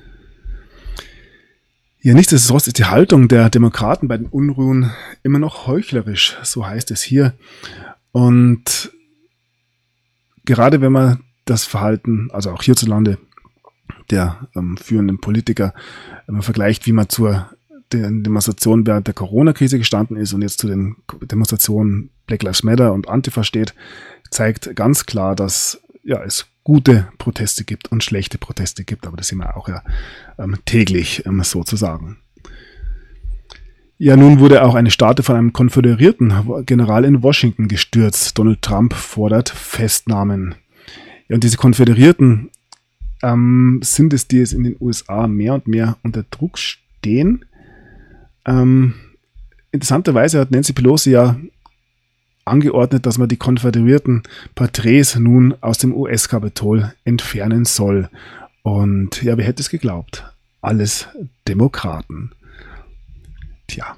Ja, nichtsdestotrotz ist die Haltung der Demokraten bei den Unruhen immer noch heuchlerisch, so heißt es hier. Und gerade wenn man das Verhalten, also auch hierzulande, der führenden Politiker, wenn man vergleicht, wie man zur Demonstration während der Corona-Krise gestanden ist und jetzt zu den Demonstrationen Black Lives Matter und Antifa steht, zeigt ganz klar, dass es gute Proteste gibt und schlechte Proteste gibt, aber das sehen wir auch täglich sozusagen. Ja, nun wurde auch eine Statue von einem konföderierten General in Washington gestürzt. Donald Trump fordert Festnahmen. Ja, und diese Konföderierten sind es, die es in den USA mehr und mehr unter Druck stehen. Interessanterweise hat Nancy Pelosi ja angeordnet, dass man die konföderierten Porträts nun aus dem US-Kapitol entfernen soll. Und ja, wer hätte es geglaubt? Alles Demokraten. Tja.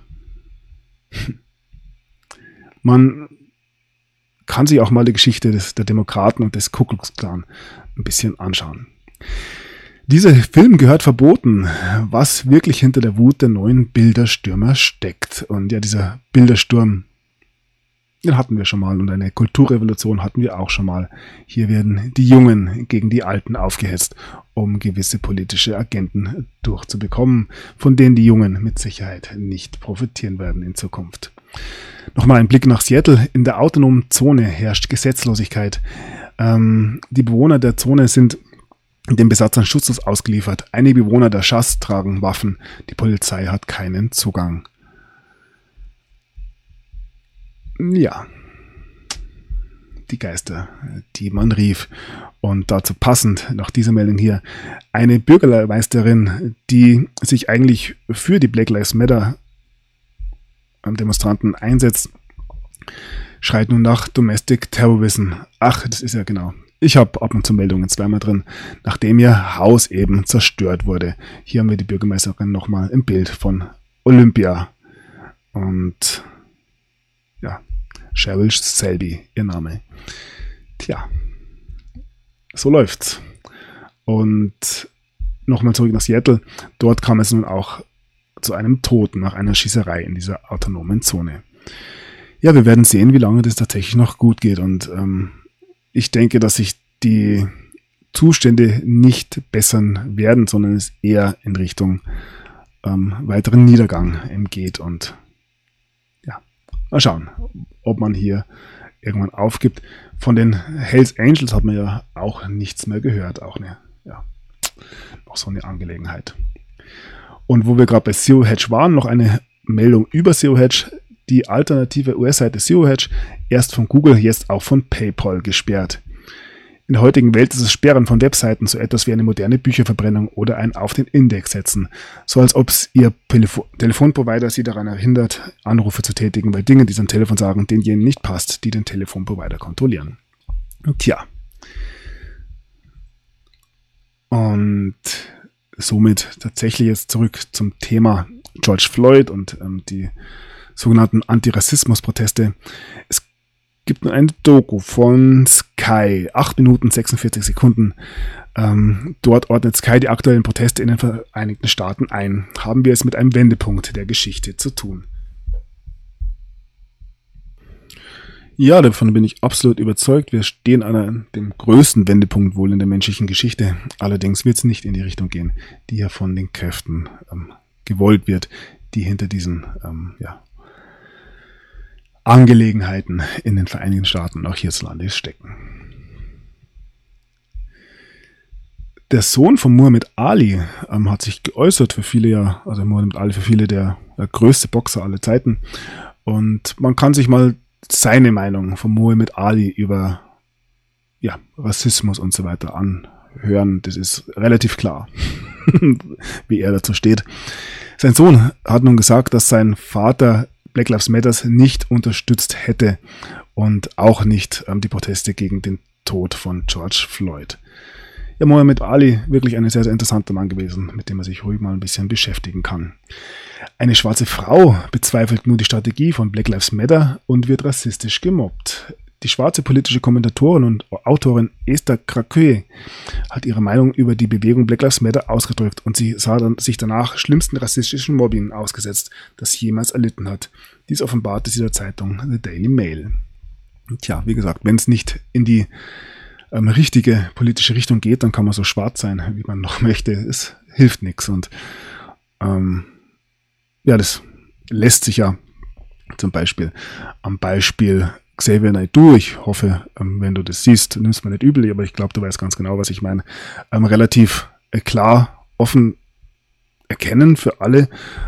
Man kann sich auch mal die Geschichte der Demokraten und des Ku Klux Klan ein bisschen anschauen. Dieser Film gehört verboten, was wirklich hinter der Wut der neuen Bilderstürmer steckt. Und ja, dieser Bildersturm, den hatten wir schon mal und eine Kulturrevolution hatten wir auch schon mal. Hier werden die Jungen gegen die Alten aufgehetzt, um gewisse politische Agenden durchzubekommen, von denen die Jungen mit Sicherheit nicht profitieren werden in Zukunft. Nochmal ein Blick nach Seattle. In der autonomen Zone herrscht Gesetzlosigkeit. Die Bewohner der Zone sind dem Besatzern schutzlos ausgeliefert. Einige Bewohner der Chas tragen Waffen. Die Polizei hat keinen Zugang. Ja, die Geister, die man rief. Und dazu passend, nach dieser Meldung hier, eine Bürgermeisterin, die sich eigentlich für die Black Lives Matter Demonstranten einsetzt, schreit nun nach Domestic Terrorism. Ach, das ist ja genau. Ich habe ab und zu Meldungen zweimal drin, nachdem ihr Haus eben zerstört wurde. Hier haben wir die Bürgermeisterin nochmal im Bild von Olympia. Und ja, Sheryl Selby, ihr Name. Tja, so läuft's. Und nochmal zurück nach Seattle. Dort kam es nun auch zu einem Toten nach einer Schießerei in dieser autonomen Zone. Ja, wir werden sehen, wie lange das tatsächlich noch gut geht. Und ich denke, dass sich die Zustände nicht bessern werden, sondern es eher in Richtung weiteren Niedergang geht. Und ja, mal schauen, ob man hier irgendwann aufgibt. Von den Hells Angels hat man ja auch nichts mehr gehört. Auch noch so eine Angelegenheit. Und wo wir gerade bei Zero Hedge waren, noch eine Meldung über Zero Hedge. Die alternative US-Seite Zero Hedge, erst von Google, jetzt auch von PayPal gesperrt. In der heutigen Welt ist das Sperren von Webseiten so etwas wie eine moderne Bücherverbrennung oder ein auf den Index setzen. So als ob Ihr Telefonprovider Sie daran hindert, Anrufe zu tätigen, weil Dinge, die Sie am Telefon sagen, denjenigen nicht passt, die den Telefonprovider kontrollieren. Tja. Und somit tatsächlich jetzt zurück zum Thema George Floyd und die sogenannten Antirassismus-Proteste. Es gibt nur eine Doku von Sky, 8 Minuten 46 Sekunden. Dort ordnet Sky die aktuellen Proteste in den Vereinigten Staaten ein. Haben wir es mit einem Wendepunkt der Geschichte zu tun? Ja, davon bin ich absolut überzeugt. Wir stehen an dem größten Wendepunkt wohl in der menschlichen Geschichte. Allerdings wird es nicht in die Richtung gehen, die ja von den Kräften gewollt wird, die hinter diesen Angelegenheiten in den Vereinigten Staaten und auch hierzulande stecken. Der Sohn von Muhammad Ali hat sich geäußert, für viele also Muhammad Ali für viele der größte Boxer aller Zeiten. Und man kann sich mal seine Meinung von Muhammad Ali über Rassismus und so weiter anhören. Das ist relativ klar, wie er dazu steht. Sein Sohn hat nun gesagt, dass sein Vater Black Lives Matter nicht unterstützt hätte und auch nicht die Proteste gegen den Tod von George Floyd. Ja, Muhammad Ali, wirklich ein sehr, sehr interessanter Mann gewesen, mit dem man sich ruhig mal ein bisschen beschäftigen kann. Eine schwarze Frau bezweifelt nun die Strategie von Black Lives Matter und wird rassistisch gemobbt. Die schwarze politische Kommentatorin und Autorin Esther Krakue hat ihre Meinung über die Bewegung Black Lives Matter ausgedrückt und sie sah sich danach schlimmsten rassistischen Mobbing ausgesetzt, das sie jemals erlitten hat. Dies offenbarte sie der Zeitung The Daily Mail. Tja, wie gesagt, wenn es nicht in die richtige politische Richtung geht, dann kann man so schwarz sein, wie man noch möchte. Es hilft nichts. Und das lässt sich ja zum Beispiel am Beispiel Xavier Naidoo, ich hoffe, wenn du das siehst, nimmst du mir nicht übel, aber ich glaube, du weißt ganz genau, was ich meine, relativ klar, offen erkennen für alle.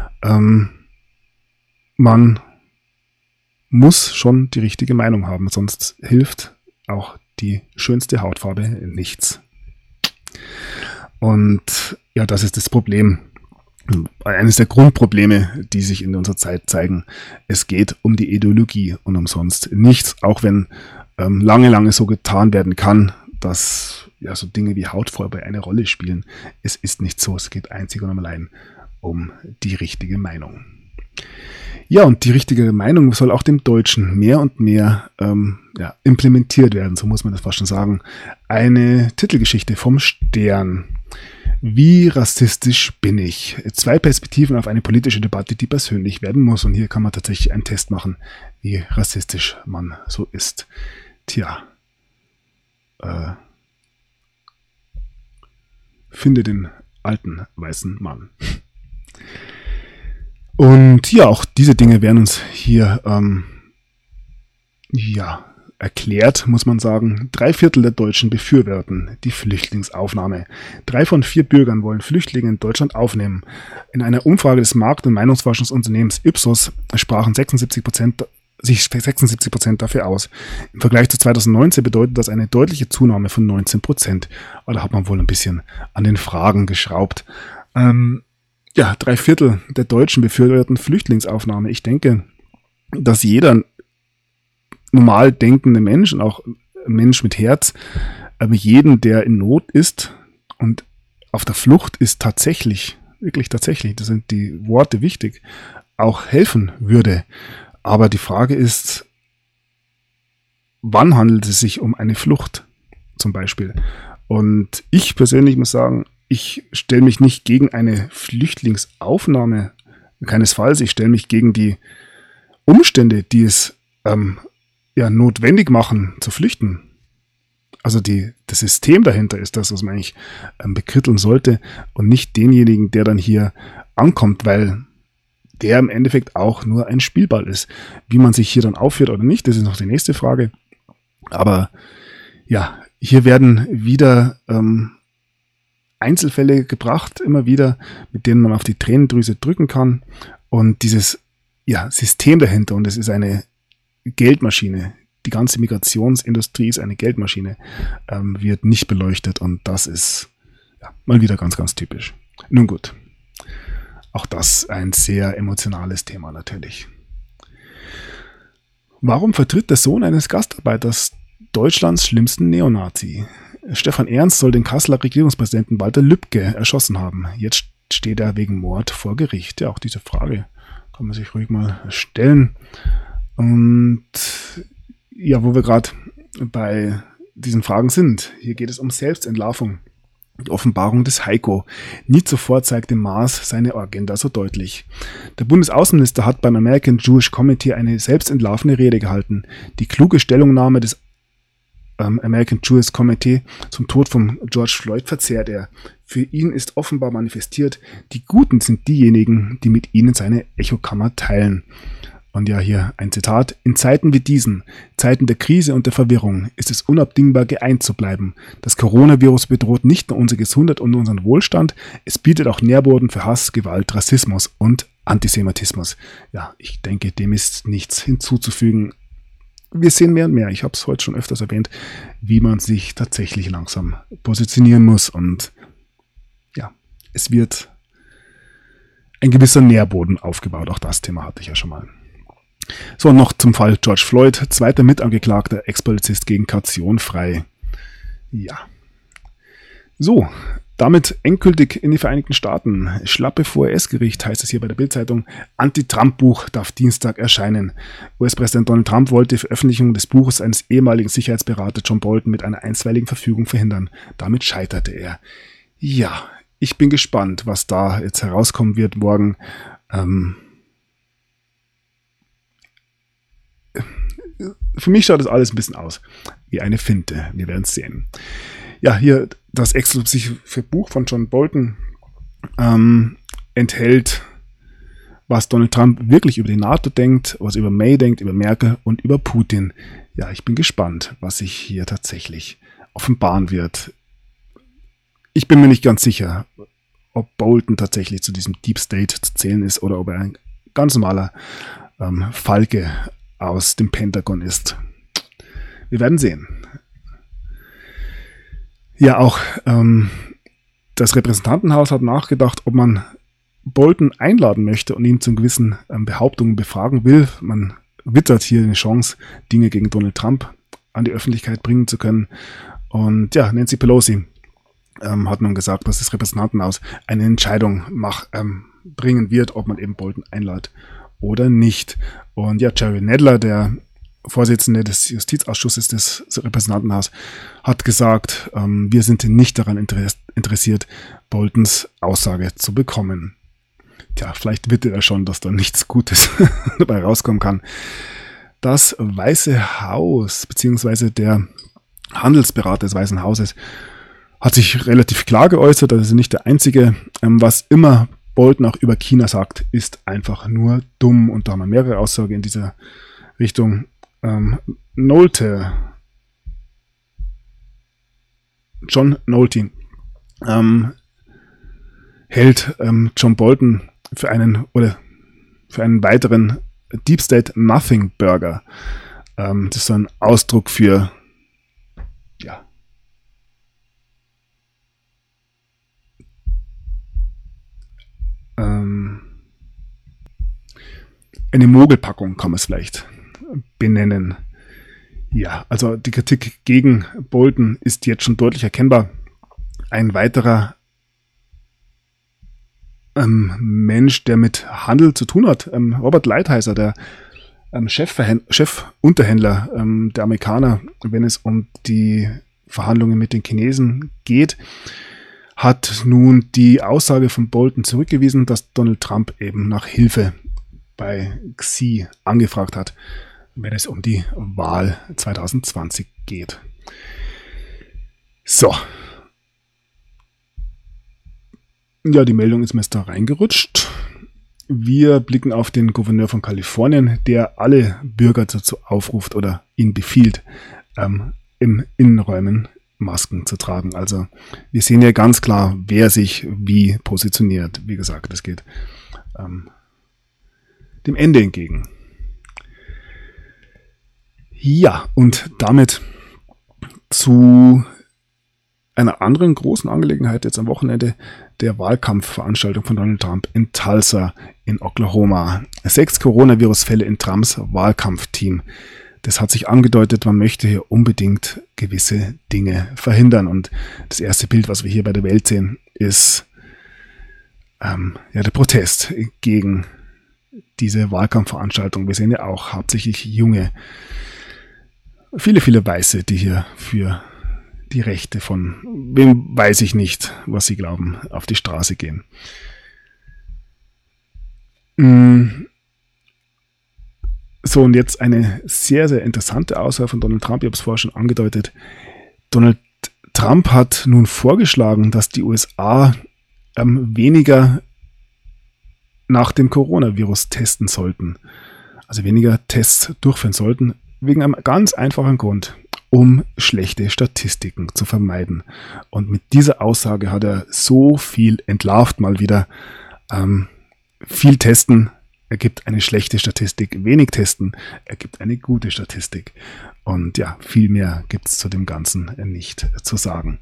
Man muss schon die richtige Meinung haben, sonst hilft auch die schönste Hautfarbe nichts. Und ja, das ist das Problem. eines der Grundprobleme, die sich in unserer Zeit zeigen. Es geht um die Ideologie und umsonst nichts, auch wenn lange so getan werden kann, dass ja so Dinge wie Hautfarbe eine Rolle spielen. Es ist nicht so, es geht einzig und allein um die richtige Meinung. Ja, und die richtige Meinung soll auch dem Deutschen mehr und mehr implementiert werden, so muss man das fast schon sagen. Eine Titelgeschichte vom Stern. Wie rassistisch bin ich? 2 Perspektiven auf eine politische Debatte, die persönlich werden muss. Und hier kann man tatsächlich einen Test machen, wie rassistisch man so ist. Tja. Finde den alten weißen Mann. Und ja, auch diese Dinge werden uns hier erklärt, muss man sagen. 3/4 der Deutschen befürworten die Flüchtlingsaufnahme. 3 von 4 Bürgern wollen Flüchtlinge in Deutschland aufnehmen. In einer Umfrage des Markt- und Meinungsforschungsunternehmens Ipsos sprachen 76% dafür aus. Im Vergleich zu 2019 bedeutet das eine deutliche Zunahme von 19%. Aber da hat man wohl ein bisschen an den Fragen geschraubt. 3/4 der Deutschen befürworten Flüchtlingsaufnahme. Ich denke, dass jeder normal denkende Mensch und auch ein Mensch mit Herz, jeden, der in Not ist und auf der Flucht ist, wirklich tatsächlich, das sind die Worte wichtig, auch helfen würde. Aber die Frage ist, wann handelt es sich um eine Flucht zum Beispiel? Und ich persönlich muss sagen, ich stelle mich nicht gegen eine Flüchtlingsaufnahme, keinesfalls. Ich stelle mich gegen die Umstände, die es notwendig machen, zu flüchten. Also das System dahinter ist das, was man eigentlich bekritteln sollte und nicht denjenigen, der dann hier ankommt, weil der im Endeffekt auch nur ein Spielball ist. Wie man sich hier dann aufführt oder nicht, das ist noch die nächste Frage. Aber ja, hier werden wieder Einzelfälle gebracht, immer wieder, mit denen man auf die Tränendrüse drücken kann. Und dieses System dahinter, und es ist eine Geldmaschine, die ganze Migrationsindustrie ist eine Geldmaschine, wird nicht beleuchtet, und das ist mal wieder ganz, ganz typisch. Nun gut, auch das ein sehr emotionales Thema natürlich. Warum vertritt der Sohn eines Gastarbeiters Deutschlands schlimmsten Neonazi? Stefan Ernst soll den Kasseler Regierungspräsidenten Walter Lübcke erschossen haben. Jetzt steht er wegen Mord vor Gericht. Ja, auch diese Frage kann man sich ruhig mal stellen. Und ja, wo wir gerade bei diesen Fragen sind, hier geht es um Selbstentlarvung. Die Offenbarung des Heiko. Nie zuvor zeigte Maas seine Agenda so deutlich. Der Bundesaußenminister hat beim American Jewish Committee eine selbstentlarvende Rede gehalten. Die kluge Stellungnahme des American Jewish Committee zum Tod von George Floyd verzehrt er. Für ihn ist offenbar manifestiert, die Guten sind diejenigen, die mit ihnen seine Echokammer teilen. Und ja, hier ein Zitat. In Zeiten wie diesen, Zeiten der Krise und der Verwirrung, ist es unabdingbar, geeint zu bleiben. Das Coronavirus bedroht nicht nur unsere Gesundheit und unseren Wohlstand, es bietet auch Nährboden für Hass, Gewalt, Rassismus und Antisemitismus. Ja, ich denke, dem ist nichts hinzuzufügen. Wir sehen mehr und mehr, ich habe es heute schon öfters erwähnt, wie man sich tatsächlich langsam positionieren muss. Und ja, es wird ein gewisser Nährboden aufgebaut. Auch das Thema hatte ich ja schon mal. So, noch zum Fall George Floyd. Zweiter Mitangeklagter, Ex-Polizist gegen Kaution frei. Ja. So, damit endgültig in die Vereinigten Staaten. Schlappe vor US-Gericht, heißt es hier bei der Bild-Zeitung. Anti-Trump-Buch darf Dienstag erscheinen. US-Präsident Donald Trump wollte die Veröffentlichung des Buches eines ehemaligen Sicherheitsberaters John Bolton mit einer einstweiligen Verfügung verhindern. Damit scheiterte er. Ja, ich bin gespannt, was da jetzt herauskommen wird morgen. Für mich schaut das alles ein bisschen aus wie eine Finte. Wir werden es sehen. Ja, hier das exklusive Buch von John Bolton enthält, was Donald Trump wirklich über die NATO denkt, was über May denkt, über Merkel und über Putin. Ja, ich bin gespannt, was sich hier tatsächlich offenbaren wird. Ich bin mir nicht ganz sicher, ob Bolton tatsächlich zu diesem Deep State zu zählen ist oder ob er ein ganz normaler Falke aus dem Pentagon ist. Wir werden sehen. Ja, auch das Repräsentantenhaus hat nachgedacht, ob man Bolton einladen möchte und ihn zu gewissen Behauptungen befragen will. Man wittert hier eine Chance, Dinge gegen Donald Trump an die Öffentlichkeit bringen zu können. Und ja, Nancy Pelosi hat nun gesagt, dass das Repräsentantenhaus eine Entscheidung bringen wird, ob man eben Bolton einlädt oder nicht. Und ja, Jerry Nadler, der Vorsitzende des Justizausschusses des Repräsentantenhauses, hat gesagt, wir sind nicht daran interessiert, Boltons Aussage zu bekommen. Tja, vielleicht wittert er schon, dass da nichts Gutes dabei rauskommen kann. Das Weiße Haus, beziehungsweise der Handelsberater des Weißen Hauses, hat sich relativ klar geäußert, das ist nicht der Einzige. Was immer Bolton auch über China sagt, ist einfach nur dumm. Und da haben wir mehrere Aussagen in dieser Richtung. John Nolte hält John Bolton für einen weiteren Deep State Nothing Burger. Das ist so ein Ausdruck für eine Mogelpackung, kann man es vielleicht benennen. Ja, also die Kritik gegen Bolton ist jetzt schon deutlich erkennbar. Ein weiterer Mensch, der mit Handel zu tun hat, Robert Lighthizer, der Chefunterhändler der Amerikaner, wenn es um die Verhandlungen mit den Chinesen geht, hat nun die Aussage von Bolton zurückgewiesen, dass Donald Trump eben nach Hilfe bei Xi angefragt hat, wenn es um die Wahl 2020 geht. So. Ja, die Meldung ist mir jetzt da reingerutscht. Wir blicken auf den Gouverneur von Kalifornien, der alle Bürger dazu aufruft oder ihnen befiehlt, im Innenräumen Masken zu tragen. Also wir sehen ja ganz klar, wer sich wie positioniert. Wie gesagt, das geht dem Ende entgegen. Ja, und damit zu einer anderen großen Angelegenheit jetzt am Wochenende, der Wahlkampfveranstaltung von Donald Trump in Tulsa in Oklahoma. 6 Coronavirus-Fälle in Trumps Wahlkampfteam. Das hat sich angedeutet, man möchte hier unbedingt gewisse Dinge verhindern. Und das erste Bild, was wir hier bei der Welt sehen, ist der Protest gegen diese Wahlkampfveranstaltung. Wir sehen ja auch hauptsächlich junge, viele Weiße, die hier für die Rechte von, wem weiß ich nicht, was sie glauben, auf die Straße gehen. So, und jetzt eine sehr, sehr interessante Aussage von Donald Trump. Ich habe es vorher schon angedeutet. Donald Trump hat nun vorgeschlagen, dass die USA weniger nach dem Coronavirus testen sollten. Also weniger Tests durchführen sollten, wegen einem ganz einfachen Grund, um schlechte Statistiken zu vermeiden. Und mit dieser Aussage hat er so viel entlarvt mal wieder. Viel testen ergibt eine schlechte Statistik, wenig testen ergibt eine gute Statistik. Und ja, viel mehr gibt es zu dem Ganzen nicht zu sagen.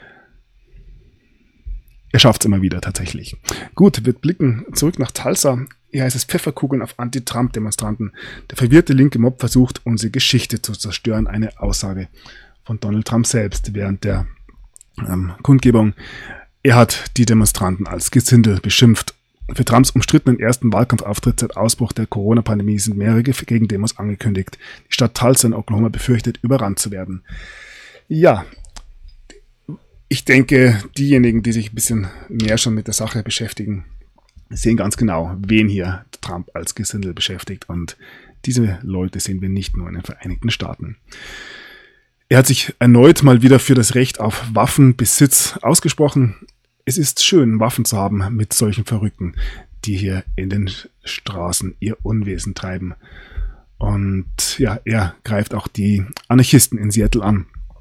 Er schafft es immer wieder tatsächlich. Gut, wir blicken zurück nach Tulsa. Hier heißt es Pfefferkugeln auf Anti-Trump-Demonstranten. Der verwirrte linke Mob versucht, unsere Geschichte zu zerstören. Eine Aussage von Donald Trump selbst während der Kundgebung. Er hat die Demonstranten als Gesindel beschimpft. Für Trumps umstrittenen ersten Wahlkampfauftritt seit Ausbruch der Corona-Pandemie sind mehrere Gegendemos angekündigt. Die Stadt Tulsa in Oklahoma befürchtet, überrannt zu werden. Ja, ich denke, diejenigen, die sich ein bisschen mehr schon mit der Sache beschäftigen, sehen ganz genau, wen hier Trump als Gesindel beschäftigt. Und diese Leute sehen wir nicht nur in den Vereinigten Staaten. Er hat sich erneut mal wieder für das Recht auf Waffenbesitz ausgesprochen. Es ist schön, Waffen zu haben mit solchen Verrückten, die hier in den Straßen ihr Unwesen treiben. Und ja, er greift auch die Anarchisten in Seattle an.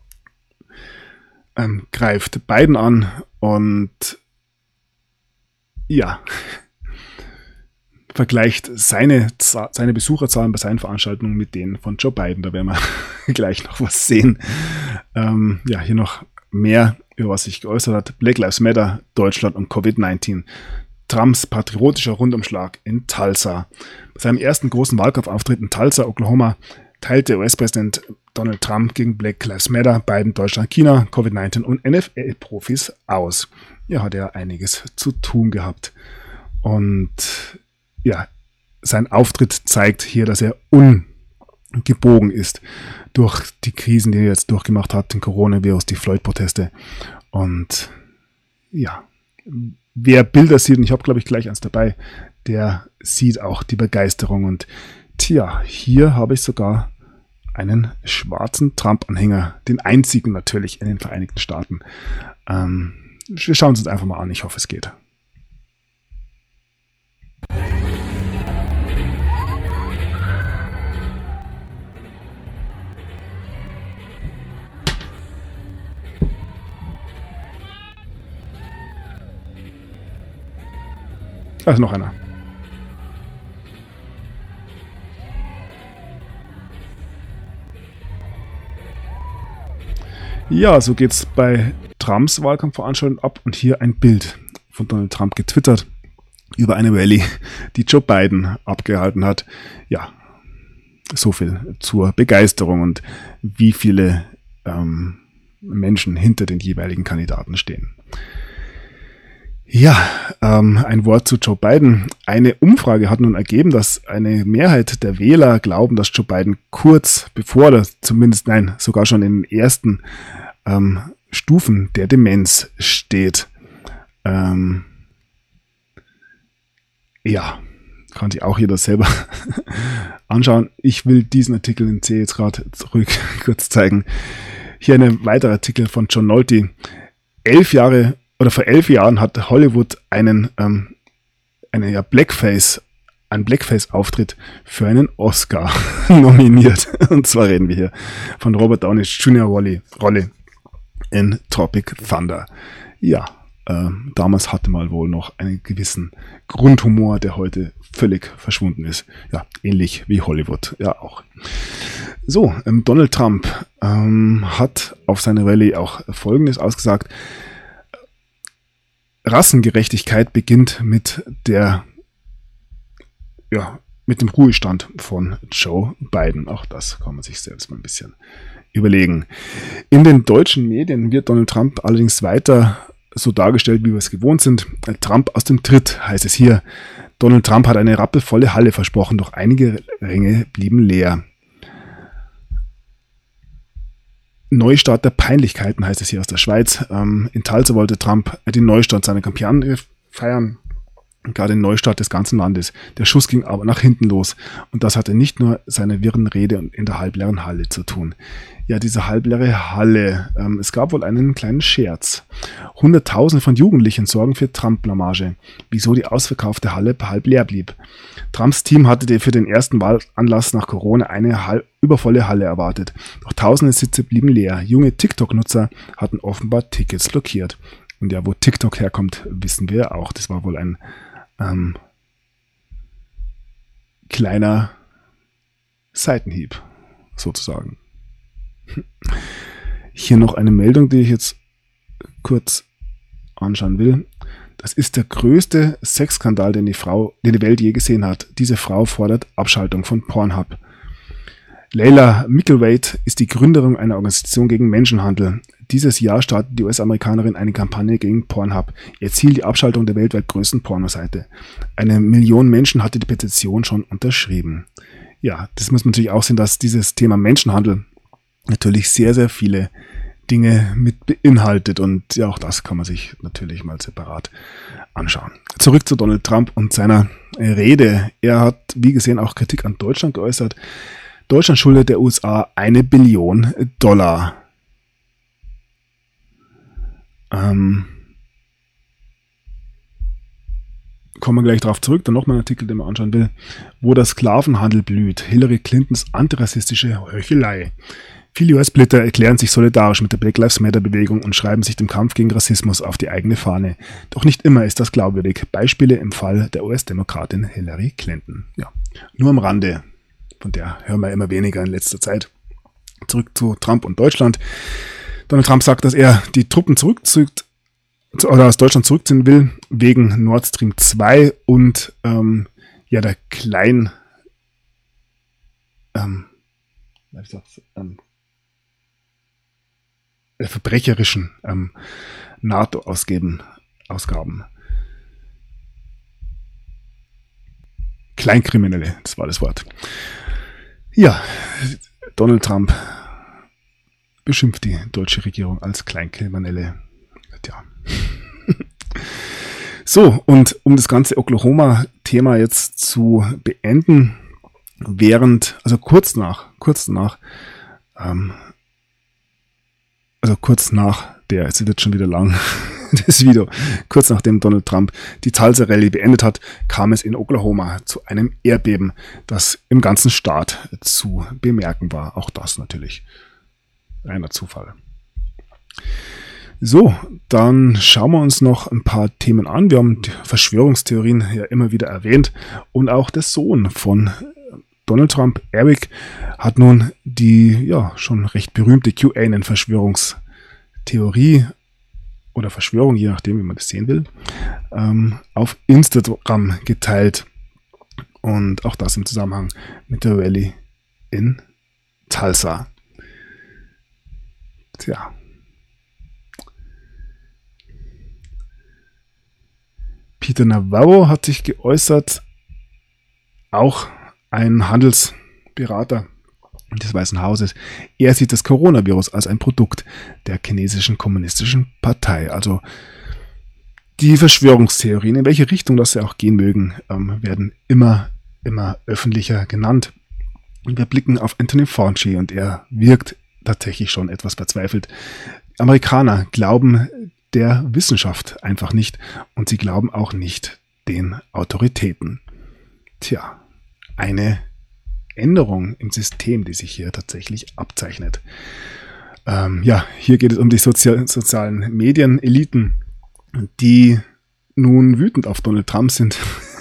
Greift Biden an und ja, vergleicht seine Besucherzahlen bei seinen Veranstaltungen mit denen von Joe Biden. Da werden wir gleich noch was sehen. Ja, hier noch mehr, über was sich geäußert hat. Black Lives Matter, Deutschland und Covid-19. Trumps patriotischer Rundumschlag in Tulsa. Bei seinem ersten großen Wahlkampfauftritt in Tulsa, Oklahoma, teilte US-Präsident Donald Trump gegen Black Lives Matter, Biden, Deutschland, China, Covid-19 und NFL-Profis aus. Ja, hat er einiges zu tun gehabt. Und ja, sein Auftritt zeigt hier, dass er ungebogen ist durch die Krisen, die er jetzt durchgemacht hat, den Coronavirus, die Floyd-Proteste. Und ja, wer Bilder sieht, und ich habe, glaube ich, gleich eins dabei, der sieht auch die Begeisterung. Und tja, hier habe ich sogar einen schwarzen Trump-Anhänger, den einzigen natürlich in den Vereinigten Staaten. Wir schauen uns das einfach mal an, ich hoffe, es geht. Da ist noch einer. Ja, so geht's bei Trumps Wahlkampfveranstaltung ab und hier ein Bild von Donald Trump getwittert über eine Rallye, die Joe Biden abgehalten hat. Ja, so viel zur Begeisterung und wie viele Menschen hinter den jeweiligen Kandidaten stehen. Ja, ein Wort zu Joe Biden. Eine Umfrage hat nun ergeben, dass eine Mehrheit der Wähler glauben, dass Joe Biden kurz bevor das sogar schon in den ersten Stufen der Demenz steht. Ja, kann sich auch jeder selber anschauen. Ich will diesen Artikel in C jetzt gerade zurück kurz zeigen. Hier ein weiterer Artikel von John Nolte. Vor 11 Jahren hat Hollywood einen Blackface-Auftritt für einen Oscar nominiert. Und zwar reden wir hier von Robert Downey Jr. Rolle in Tropic Thunder. Ja, damals hatte man wohl noch einen gewissen Grundhumor, der heute völlig verschwunden ist. Ja, ähnlich wie Hollywood, ja auch. So, Donald Trump hat auf seiner Rallye auch Folgendes ausgesagt. Rassengerechtigkeit beginnt mit dem Ruhestand von Joe Biden. Auch das kann man sich selbst mal ein bisschen überlegen. In den deutschen Medien wird Donald Trump allerdings weiter so dargestellt, wie wir es gewohnt sind. Trump aus dem Tritt, heißt es hier. Donald Trump hat eine rappelvolle Halle versprochen, doch einige Ränge blieben leer. Neustart der Peinlichkeiten, heißt es hier aus der Schweiz. In Tulsa wollte Trump den Neustart seiner Kampagne feiern, gerade den Neustart des ganzen Landes. Der Schuss ging aber nach hinten los und das hatte nicht nur seine wirren Rede in der halbleeren Halle zu tun. Ja, diese halbleere Halle, es gab wohl einen kleinen Scherz. Hunderttausende von Jugendlichen sorgen für Trump-Blamage, wieso die ausverkaufte Halle halb leer blieb. Trumps Team hatte für den ersten Wahlanlass nach Corona eine übervolle Halle erwartet. Doch tausende Sitze blieben leer. Junge TikTok-Nutzer hatten offenbar Tickets blockiert. Und ja, wo TikTok herkommt, wissen wir auch. Das war wohl ein kleiner Seitenhieb, sozusagen. Hier noch eine Meldung, die ich jetzt kurz anschauen will. Das ist der größte Sexskandal, den die Welt je gesehen hat. Diese Frau fordert Abschaltung von Pornhub. Leila Mickelwaite ist die Gründerin einer Organisation gegen Menschenhandel. Dieses Jahr startet die US-Amerikanerin eine Kampagne gegen Pornhub. Ihr Ziel die Abschaltung der weltweit größten Pornoseite. 1 Million Menschen hatte die Petition schon unterschrieben. Ja, das muss man natürlich auch sehen, dass dieses Thema Menschenhandel natürlich sehr, sehr viele Dinge mit beinhaltet und ja, auch das kann man sich natürlich mal separat anschauen. Zurück zu Donald Trump und seiner Rede. Er hat, wie gesehen, auch Kritik an Deutschland geäußert. Deutschland schuldet der USA $1 Billion. Kommen wir gleich darauf zurück, dann nochmal ein Artikel, den man anschauen will, wo der Sklavenhandel blüht. Hillary Clintons antirassistische Heuchelei. Viele US-Splitter erklären sich solidarisch mit der Black Lives Matter-Bewegung und schreiben sich dem Kampf gegen Rassismus auf die eigene Fahne. Doch nicht immer ist das glaubwürdig. Beispiele im Fall der US-Demokratin Hillary Clinton. Ja, nur am Rande. Von der hören wir immer weniger in letzter Zeit. Zurück zu Trump und Deutschland. Donald Trump sagt, dass er die Truppen zurückzieht oder aus Deutschland zurückziehen will, wegen Nord Stream 2 und der verbrecherischen NATO-Ausgaben. Kleinkriminelle, das war das Wort. Ja, Donald Trump beschimpft die deutsche Regierung als Kleinkriminelle. Tja. So, und um das ganze Oklahoma-Thema jetzt zu beenden, kurz nach es wird schon wieder lang, das Video, kurz nachdem Donald Trump die Tulsa-Rallye beendet hat, kam es in Oklahoma zu einem Erdbeben, das im ganzen Staat zu bemerken war. Auch das natürlich reiner Zufall. So, dann schauen wir uns noch ein paar Themen an. Wir haben die Verschwörungstheorien ja immer wieder erwähnt und auch der Sohn von Donald Trump, Eric, hat nun die schon recht berühmte QAnon-Verschwörungstheorie oder Verschwörung, je nachdem, wie man das sehen will, auf Instagram geteilt. Und auch das im Zusammenhang mit der Rallye in Tulsa. Tja. Peter Navarro hat sich geäußert, auch ein Handelsberater des Weißen Hauses. Er sieht das Coronavirus als ein Produkt der chinesischen kommunistischen Partei. Also die Verschwörungstheorien, in welche Richtung das ja auch gehen mögen, werden immer öffentlicher genannt. Und wir blicken auf Anthony Fauci und er wirkt tatsächlich schon etwas verzweifelt. Amerikaner glauben der Wissenschaft einfach nicht und sie glauben auch nicht den Autoritäten. Tja, eine Änderung im System, die sich hier tatsächlich abzeichnet. Hier geht es um die sozialen Medieneliten, die nun wütend auf Donald Trump sind,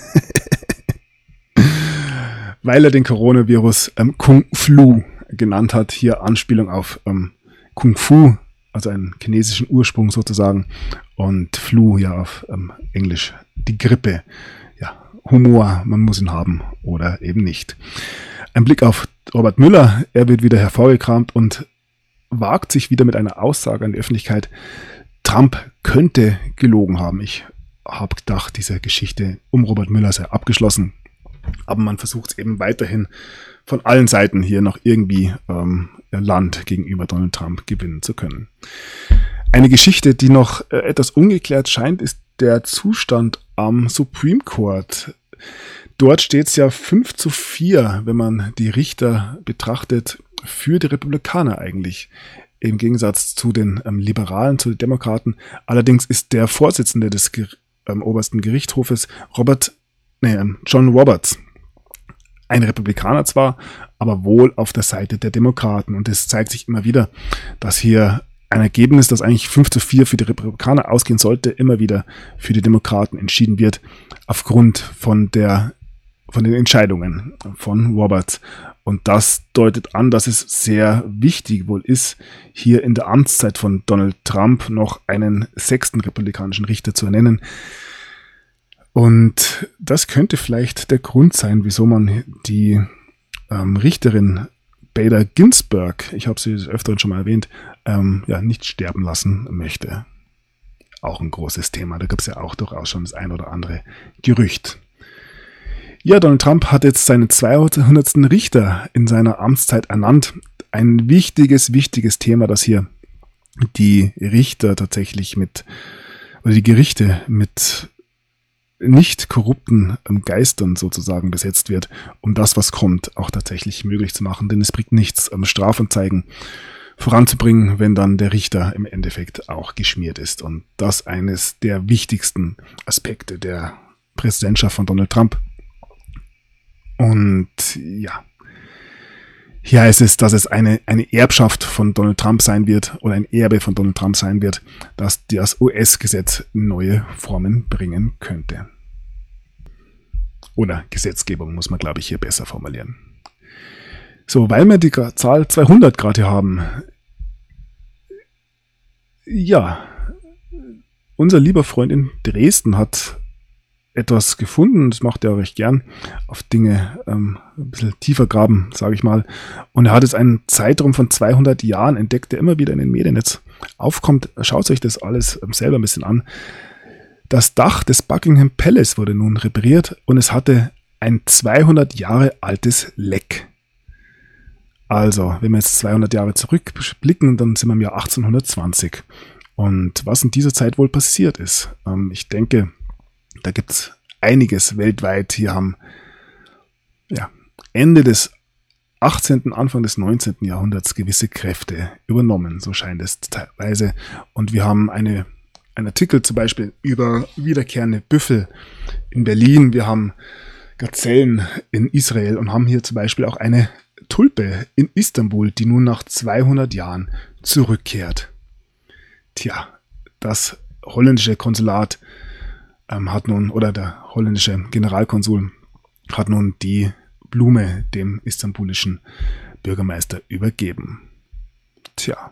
weil er den Coronavirus Kung Flu genannt hat. Hier Anspielung auf Kung Fu, also einen chinesischen Ursprung sozusagen, und Flu ja auf Englisch die Grippe. Ja, Humor, man muss ihn haben oder eben nicht. Ein Blick auf Robert Mueller, er wird wieder hervorgekramt und wagt sich wieder mit einer Aussage an die Öffentlichkeit, Trump könnte gelogen haben. Ich habe gedacht, diese Geschichte um Robert Mueller sei abgeschlossen, aber man versucht es eben weiterhin von allen Seiten hier noch irgendwie Land gegenüber Donald Trump gewinnen zu können. Eine Geschichte, die noch etwas ungeklärt scheint, ist der Zustand am Supreme Court. Dort steht es ja 5-4, wenn man die Richter betrachtet, für die Republikaner eigentlich. Im Gegensatz zu den Liberalen, zu den Demokraten. Allerdings ist der Vorsitzende des obersten Gerichtshofes John Roberts, ein Republikaner zwar, aber wohl auf der Seite der Demokraten. Und es zeigt sich immer wieder, dass hier ein Ergebnis, das eigentlich 5-4 für die Republikaner ausgehen sollte, immer wieder für die Demokraten entschieden wird, aufgrund von den Entscheidungen von Roberts. Und das deutet an, dass es sehr wichtig wohl ist, hier in der Amtszeit von Donald Trump noch einen 6. republikanischen Richter zu ernennen. Und das könnte vielleicht der Grund sein, wieso man die Richterin Bader Ginsburg, ich habe sie des Öfteren schon mal erwähnt, nicht sterben lassen möchte. Auch ein großes Thema, da gibt es ja auch durchaus schon das ein oder andere Gerücht. Ja, Donald Trump hat jetzt seinen 200. Richter in seiner Amtszeit ernannt. Ein wichtiges Thema, dass hier die Richter tatsächlich die Gerichte mit nicht korrupten Geistern sozusagen besetzt wird, um das, was kommt, auch tatsächlich möglich zu machen. Denn es bringt nichts, Strafanzeigen voranzubringen, wenn dann der Richter im Endeffekt auch geschmiert ist. Und das eines der wichtigsten Aspekte der Präsidentschaft von Donald Trump. Und ja, hier heißt es, dass es eine Erbschaft von Donald Trump sein wird oder ein Erbe von Donald Trump sein wird, dass das US-Gesetz neue Formen bringen könnte. Oder Gesetzgebung muss man, glaube ich, hier besser formulieren. So, weil wir die Zahl 200 gerade hier haben. Ja, unser lieber Freund in Dresden hat etwas gefunden, das macht er auch recht gern, auf Dinge ein bisschen tiefer graben, sage ich mal. Und er hat jetzt einen Zeitraum von 200 Jahren entdeckt, der immer wieder in den Medien jetzt aufkommt. Schaut euch das alles selber ein bisschen an. Das Dach des Buckingham Palace wurde nun repariert und es hatte ein 200 Jahre altes Leck. Also, wenn wir jetzt 200 Jahre zurückblicken, dann sind wir im Jahr 1820. Und was in dieser Zeit wohl passiert ist, ich denke, da gibt es einiges weltweit. Hier haben Ende des 18., Anfang des 19. Jahrhunderts gewisse Kräfte übernommen, so scheint es teilweise. Und wir haben einen Artikel zum Beispiel über wiederkehrende Büffel in Berlin. Wir haben Gazellen in Israel und haben hier zum Beispiel auch eine Tulpe in Istanbul, die nun nach 200 Jahren zurückkehrt. Tja, das holländische Konsulat der holländische Generalkonsul hat nun die Blume dem istanbulischen Bürgermeister übergeben. Tja,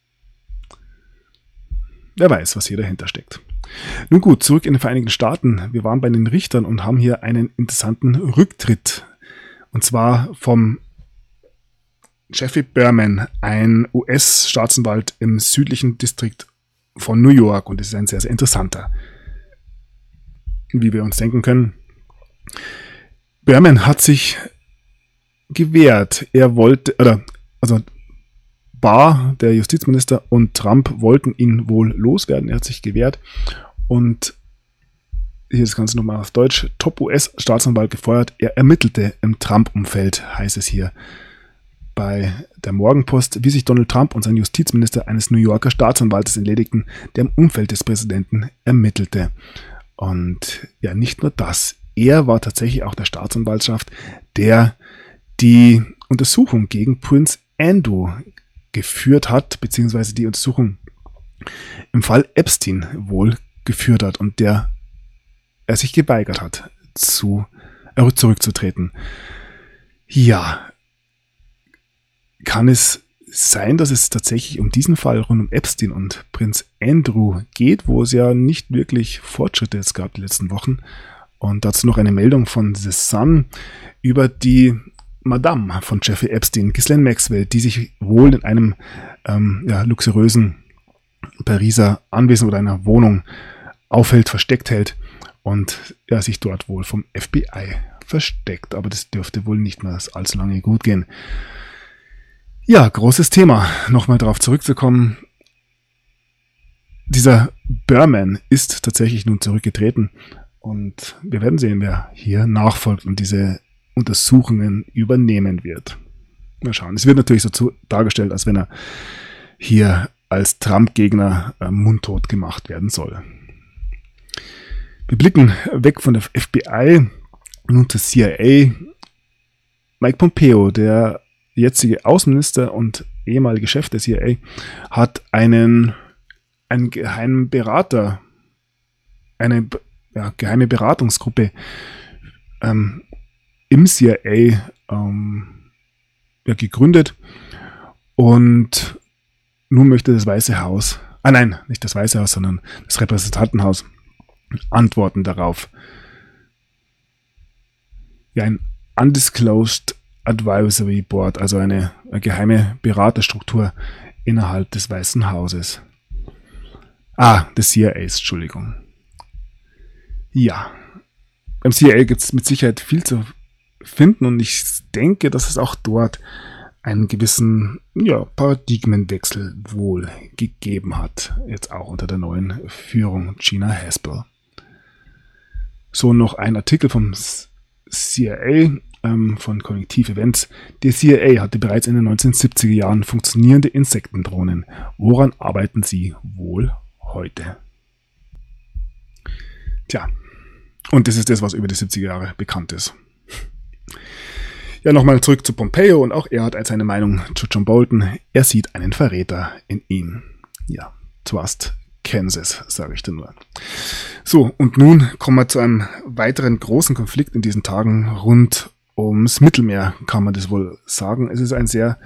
wer weiß, was hier dahinter steckt. Nun gut, zurück in den Vereinigten Staaten. Wir waren bei den Richtern und haben hier einen interessanten Rücktritt. Und zwar vom Jeffrey Berman, ein US-Staatsanwalt im südlichen Distrikt von New York. Und das ist ein sehr, sehr interessanter, wie wir uns denken können. Berman hat sich gewehrt. Barr, der Justizminister, und Trump wollten ihn wohl loswerden. Er hat sich gewehrt. Und hier ist das Ganze nochmal auf Deutsch. Top-US-Staatsanwalt gefeuert. Er ermittelte im Trump-Umfeld, heißt es hier bei der Morgenpost, wie sich Donald Trump und sein Justizminister eines New Yorker Staatsanwaltes entledigten, der im Umfeld des Präsidenten ermittelte. Und ja, nicht nur das. Er war tatsächlich auch der Staatsanwaltschaft, der die Untersuchung gegen Prince Andrew geführt hat, beziehungsweise die Untersuchung im Fall Epstein wohl geführt hat und der er sich geweigert hat, zurückzutreten. Ja, kann es sein, dass es tatsächlich um diesen Fall rund um Epstein und Prinz Andrew geht, wo es ja nicht wirklich Fortschritte jetzt gab die letzten Wochen. Und dazu noch eine Meldung von The Sun über die Madame von Jeffrey Epstein, Ghislaine Maxwell, die sich wohl in einem luxuriösen Pariser Anwesen oder einer Wohnung aufhält, versteckt hält und sich dort wohl vom FBI versteckt. Aber das dürfte wohl nicht mehr allzu lange gut gehen. Ja, großes Thema. Nochmal darauf zurückzukommen. Dieser Berman ist tatsächlich nun zurückgetreten und wir werden sehen, wer hier nachfolgt und diese Untersuchungen übernehmen wird. Mal schauen. Es wird natürlich so dargestellt, als wenn er hier als Trump-Gegner mundtot gemacht werden soll. Wir blicken weg von der FBI nun zur CIA. Mike Pompeo, der jetzige Außenminister und ehemalige Chef der CIA, hat einen geheimen Berater, eine geheime Beratungsgruppe im CIA gegründet und nun möchte das Weiße Haus, nicht das Weiße Haus, sondern das Repräsentantenhaus antworten darauf. Ja, ein Undisclosed Advisory Board, also eine geheime Beraterstruktur innerhalb des Weißen Hauses. Des CIAs, Entschuldigung. Ja, beim CIA gibt es mit Sicherheit viel zu finden und ich denke, dass es auch dort einen gewissen Paradigmenwechsel wohl gegeben hat, jetzt auch unter der neuen Führung Gina Haspel. So noch ein Artikel vom CIA, von Kognitiv Events. Die CIA hatte bereits in den 1970er Jahren funktionierende Insektendrohnen. Woran arbeiten sie wohl heute? Tja, und das ist das, was über die 70er Jahre bekannt ist. Ja, nochmal zurück zu Pompeo und auch er hat als seine Meinung zu John Bolton, er sieht einen Verräter in ihm. Ja, Trust Kansas, sage ich dir nur. So, und nun kommen wir zu einem weiteren großen Konflikt in diesen Tagen rund ums Mittelmeer, kann man das wohl sagen. Es ist eine sehr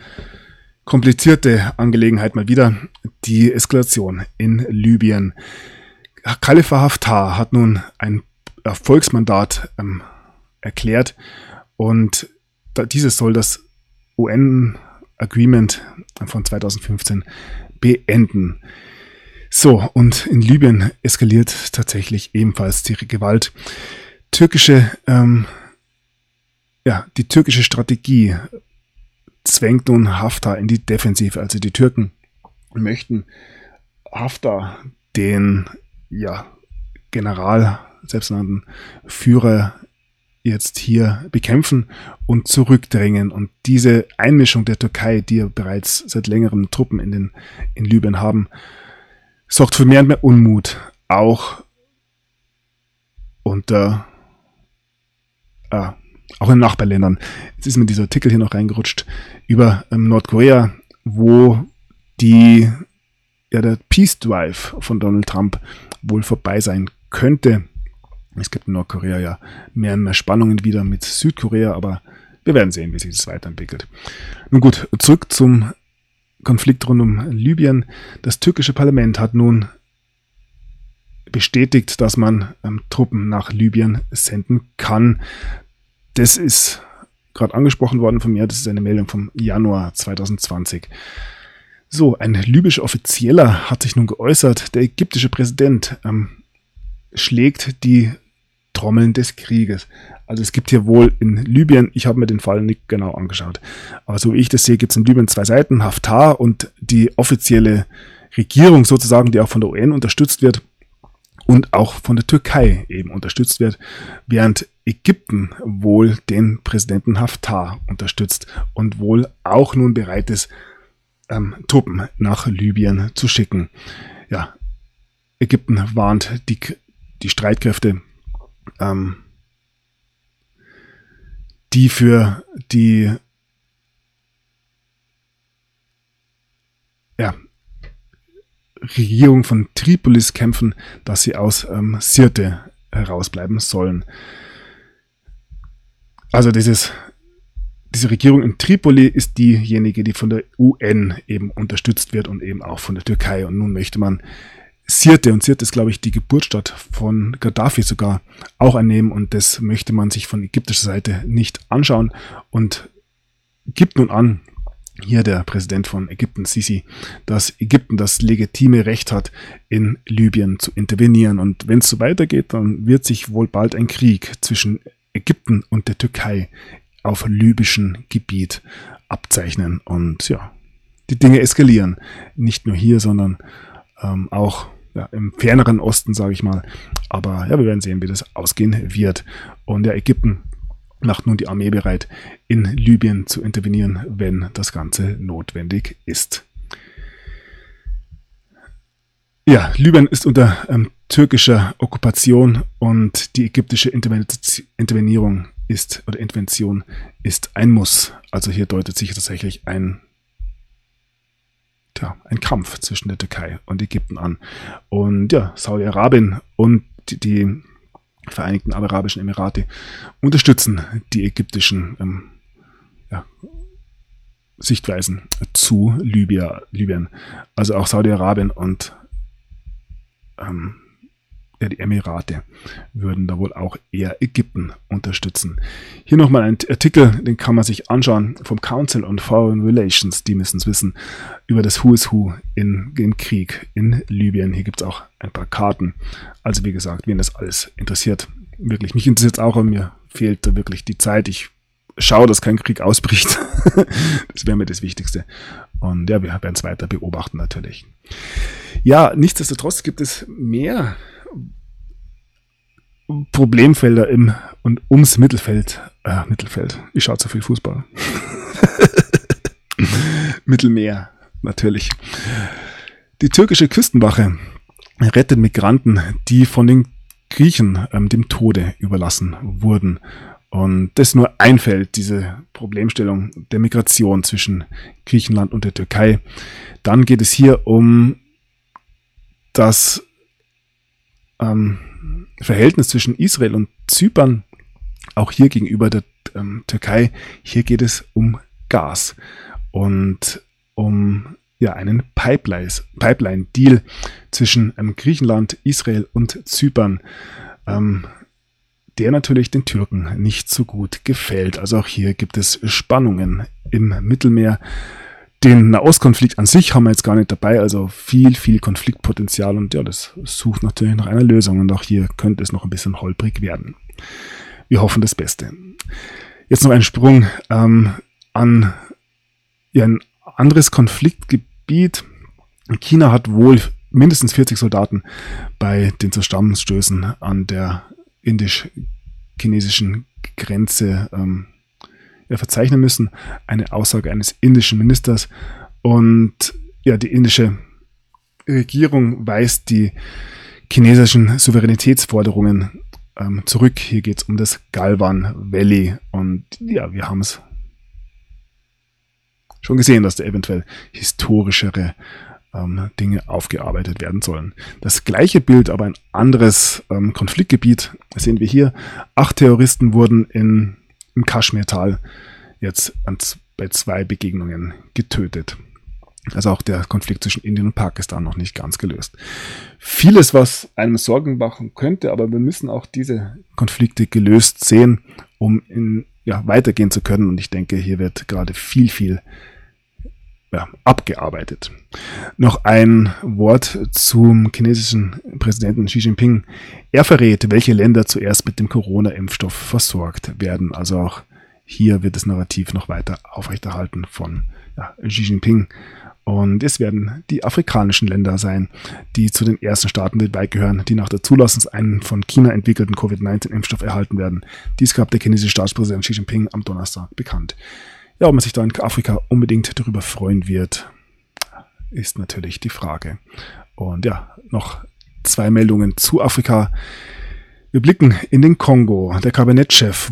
komplizierte Angelegenheit mal wieder, die Eskalation in Libyen. Khalifa Haftar hat nun ein Volksmandat erklärt und dieses soll das UN-Agreement von 2015 beenden. So, und in Libyen eskaliert tatsächlich ebenfalls die Gewalt. Die türkische Strategie zwängt nun Haftar in die Defensive. Also die Türken möchten Haftar, den General, selbsternannten Führer, jetzt hier bekämpfen und zurückdrängen. Und diese Einmischung der Türkei, die ja bereits seit längerem Truppen in Libyen haben, sorgt für mehr und mehr Unmut, auch auch in Nachbarländern. Jetzt ist mir dieser Artikel hier noch reingerutscht über Nordkorea, wo der Peace Drive von Donald Trump wohl vorbei sein könnte. Es gibt in Nordkorea ja mehr und mehr Spannungen wieder mit Südkorea, aber wir werden sehen, wie sich das weiterentwickelt. Nun gut, zurück zum Konflikt rund um Libyen. Das türkische Parlament hat nun bestätigt, dass man Truppen nach Libyen senden kann. Das ist gerade angesprochen worden von mir. Das ist eine Meldung vom Januar 2020. So, ein libyscher Offizieller hat sich nun geäußert. Der ägyptische Präsident schlägt die Trommeln des Krieges. Also es gibt hier wohl in Libyen, ich habe mir den Fall nicht genau angeschaut, aber so wie ich das sehe, gibt es in Libyen zwei Seiten, Haftar und die offizielle Regierung sozusagen, die auch von der UN unterstützt wird und auch von der Türkei eben unterstützt wird, während Ägypten wohl den Präsidenten Haftar unterstützt und wohl auch nun bereit ist, Truppen nach Libyen zu schicken. Ja, Ägypten warnt die Streitkräfte, die für die Regierung von Tripolis kämpfen, dass sie aus Sirte herausbleiben sollen. Also diese Regierung in Tripoli ist diejenige, die von der UN eben unterstützt wird und eben auch von der Türkei. Und nun möchte man Sirte, und Sirte ist, glaube ich, die Geburtsstadt von Gaddafi sogar, auch einnehmen, und das möchte man sich von ägyptischer Seite nicht anschauen und gibt nun an, hier der Präsident von Ägypten, Sisi, dass Ägypten das legitime Recht hat, in Libyen zu intervenieren. Und wenn es so weitergeht, dann wird sich wohl bald ein Krieg zwischen Ägypten und der Türkei auf libyschem Gebiet abzeichnen. Und ja, die Dinge eskalieren. Nicht nur hier, sondern auch im ferneren Osten, sage ich mal. Aber ja, wir werden sehen, wie das ausgehen wird. Und ja, Ägypten macht nun die Armee bereit, in Libyen zu intervenieren, wenn das Ganze notwendig ist. Ja, Libyen ist unter türkischer Okkupation und die ägyptische Intervention ist ein Muss. Also hier deutet sich tatsächlich ein Kampf zwischen der Türkei und Ägypten an. Und ja, Saudi-Arabien und die Vereinigten Arabischen Emirate unterstützen die ägyptischen Sichtweisen zu Libyen. Also auch Saudi-Arabien und die Emirate würden da wohl auch eher Ägypten unterstützen. Hier nochmal ein Artikel, den kann man sich anschauen, vom Council on Foreign Relations, die müssen es wissen, über das Who is Who im Krieg in Libyen. Hier gibt es auch ein paar Karten. Also wie gesagt, wen das alles interessiert, wirklich, mich interessiert es auch, aber mir fehlt da wirklich die Zeit. Ich schaue, dass kein Krieg ausbricht. Das wäre mir das Wichtigste. Und ja, wir werden es weiter beobachten natürlich. Ja, nichtsdestotrotz gibt es mehr Problemfelder im und ums Mittelfeld. Ich schaue zu viel Fußball. Mittelmeer, natürlich. Die türkische Küstenwache rettet Migranten, die von den Griechen dem Tode überlassen wurden. Und das ist nur ein Feld, diese Problemstellung der Migration zwischen Griechenland und der Türkei. Dann geht es hier um das Verhältnis zwischen Israel und Zypern, auch hier gegenüber der Türkei. Hier geht es um Gas und um einen Pipeline-Deal zwischen Griechenland, Israel und Zypern, der natürlich den Türken nicht so gut gefällt. Also auch hier gibt es Spannungen im Mittelmeer. Den Nahostkonflikt an sich haben wir jetzt gar nicht dabei, also viel Konfliktpotenzial und ja, das sucht natürlich nach einer Lösung und auch hier könnte es noch ein bisschen holprig werden. Wir hoffen das Beste. Jetzt noch ein Sprung an ein anderes Konfliktgebiet. China hat wohl mindestens 40 Soldaten bei den Zusammenstößen an der indisch-chinesischen Grenze verzeichnen müssen. Eine Aussage eines indischen Ministers. Und ja, die indische Regierung weist die chinesischen Souveränitätsforderungen zurück. Hier geht es um das Galwan Valley. Und ja, wir haben es schon gesehen, dass da eventuell historischere Dinge aufgearbeitet werden sollen. Das gleiche Bild, aber ein anderes Konfliktgebiet sehen wir hier. 8 Terroristen wurden im Kaschmirtal jetzt bei 2 Begegnungen getötet. Also auch der Konflikt zwischen Indien und Pakistan noch nicht ganz gelöst. Vieles, was einem Sorgen machen könnte, aber wir müssen auch diese Konflikte gelöst sehen, um weitergehen zu können. Und ich denke, hier wird gerade viel abgearbeitet. Noch ein Wort zum chinesischen Präsidenten Xi Jinping. Er verrät, welche Länder zuerst mit dem Corona-Impfstoff versorgt werden. Also auch hier wird das Narrativ noch weiter aufrechterhalten von Xi Jinping. Und es werden die afrikanischen Länder sein, die zu den ersten Staaten weltweit gehören, die nach der Zulassung einen von China entwickelten Covid-19-Impfstoff erhalten werden. Dies gab der chinesische Staatspräsident Xi Jinping am Donnerstag bekannt. Ja, ob man sich da in Afrika unbedingt darüber freuen wird, ist natürlich die Frage. Und ja, noch 2 Meldungen zu Afrika. Wir blicken in den Kongo. Der Kabinettschef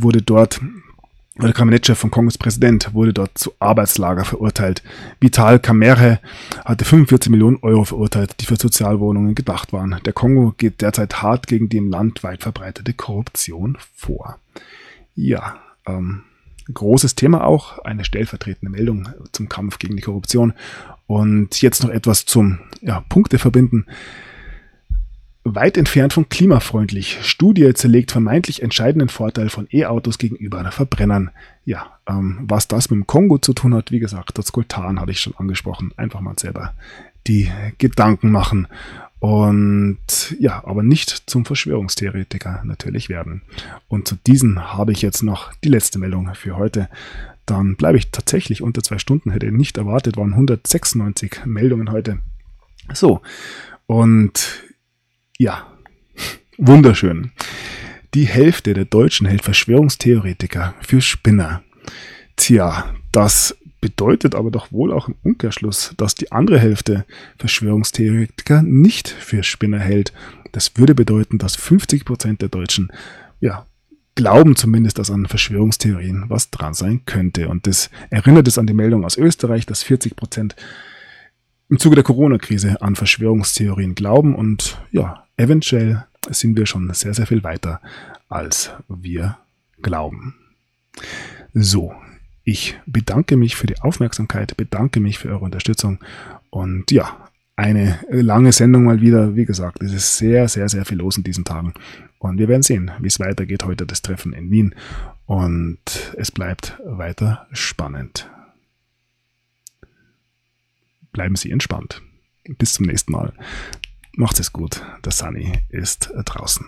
von Kongos Präsident wurde dort zu Arbeitslager verurteilt. Vital Kamerhe hatte 45 Millionen Euro verurteilt, die für Sozialwohnungen gedacht waren. Der Kongo geht derzeit hart gegen die im Land weit verbreitete Korruption vor. Ja, großes Thema auch, eine stellvertretende Meldung zum Kampf gegen die Korruption. Und jetzt noch etwas zum Punkte verbinden. Weit entfernt von klimafreundlich. Studie zerlegt vermeintlich entscheidenden Vorteil von E-Autos gegenüber Verbrennern. Ja, was das mit dem Kongo zu tun hat, wie gesagt, das Koltan habe ich schon angesprochen. Einfach mal selber die Gedanken machen. Und ja, aber nicht zum Verschwörungstheoretiker natürlich werden. Und zu diesen habe ich jetzt noch die letzte Meldung für heute. Dann bleibe ich tatsächlich unter 2 Stunden, hätte ich nicht erwartet, waren 196 Meldungen heute. So, und ja, wunderschön. Die Hälfte der Deutschen hält Verschwörungstheoretiker für Spinner. Tja, das bedeutet aber doch wohl auch im Umkehrschluss, dass die andere Hälfte Verschwörungstheoretiker nicht für Spinner hält. Das würde bedeuten, dass 50% der Deutschen glauben zumindest, dass an Verschwörungstheorien was dran sein könnte. Und das erinnert es an die Meldung aus Österreich, dass 40% im Zuge der Corona-Krise an Verschwörungstheorien glauben. Und ja, eventuell sind wir schon sehr viel weiter, als wir glauben. So, ich bedanke mich für die Aufmerksamkeit, bedanke mich für eure Unterstützung und ja, eine lange Sendung mal wieder. Wie gesagt, es ist sehr viel los in diesen Tagen und wir werden sehen, wie es weitergeht. Heute das Treffen in Wien und es bleibt weiter spannend. Bleiben Sie entspannt. Bis zum nächsten Mal. Macht es gut. Der Sunny ist draußen.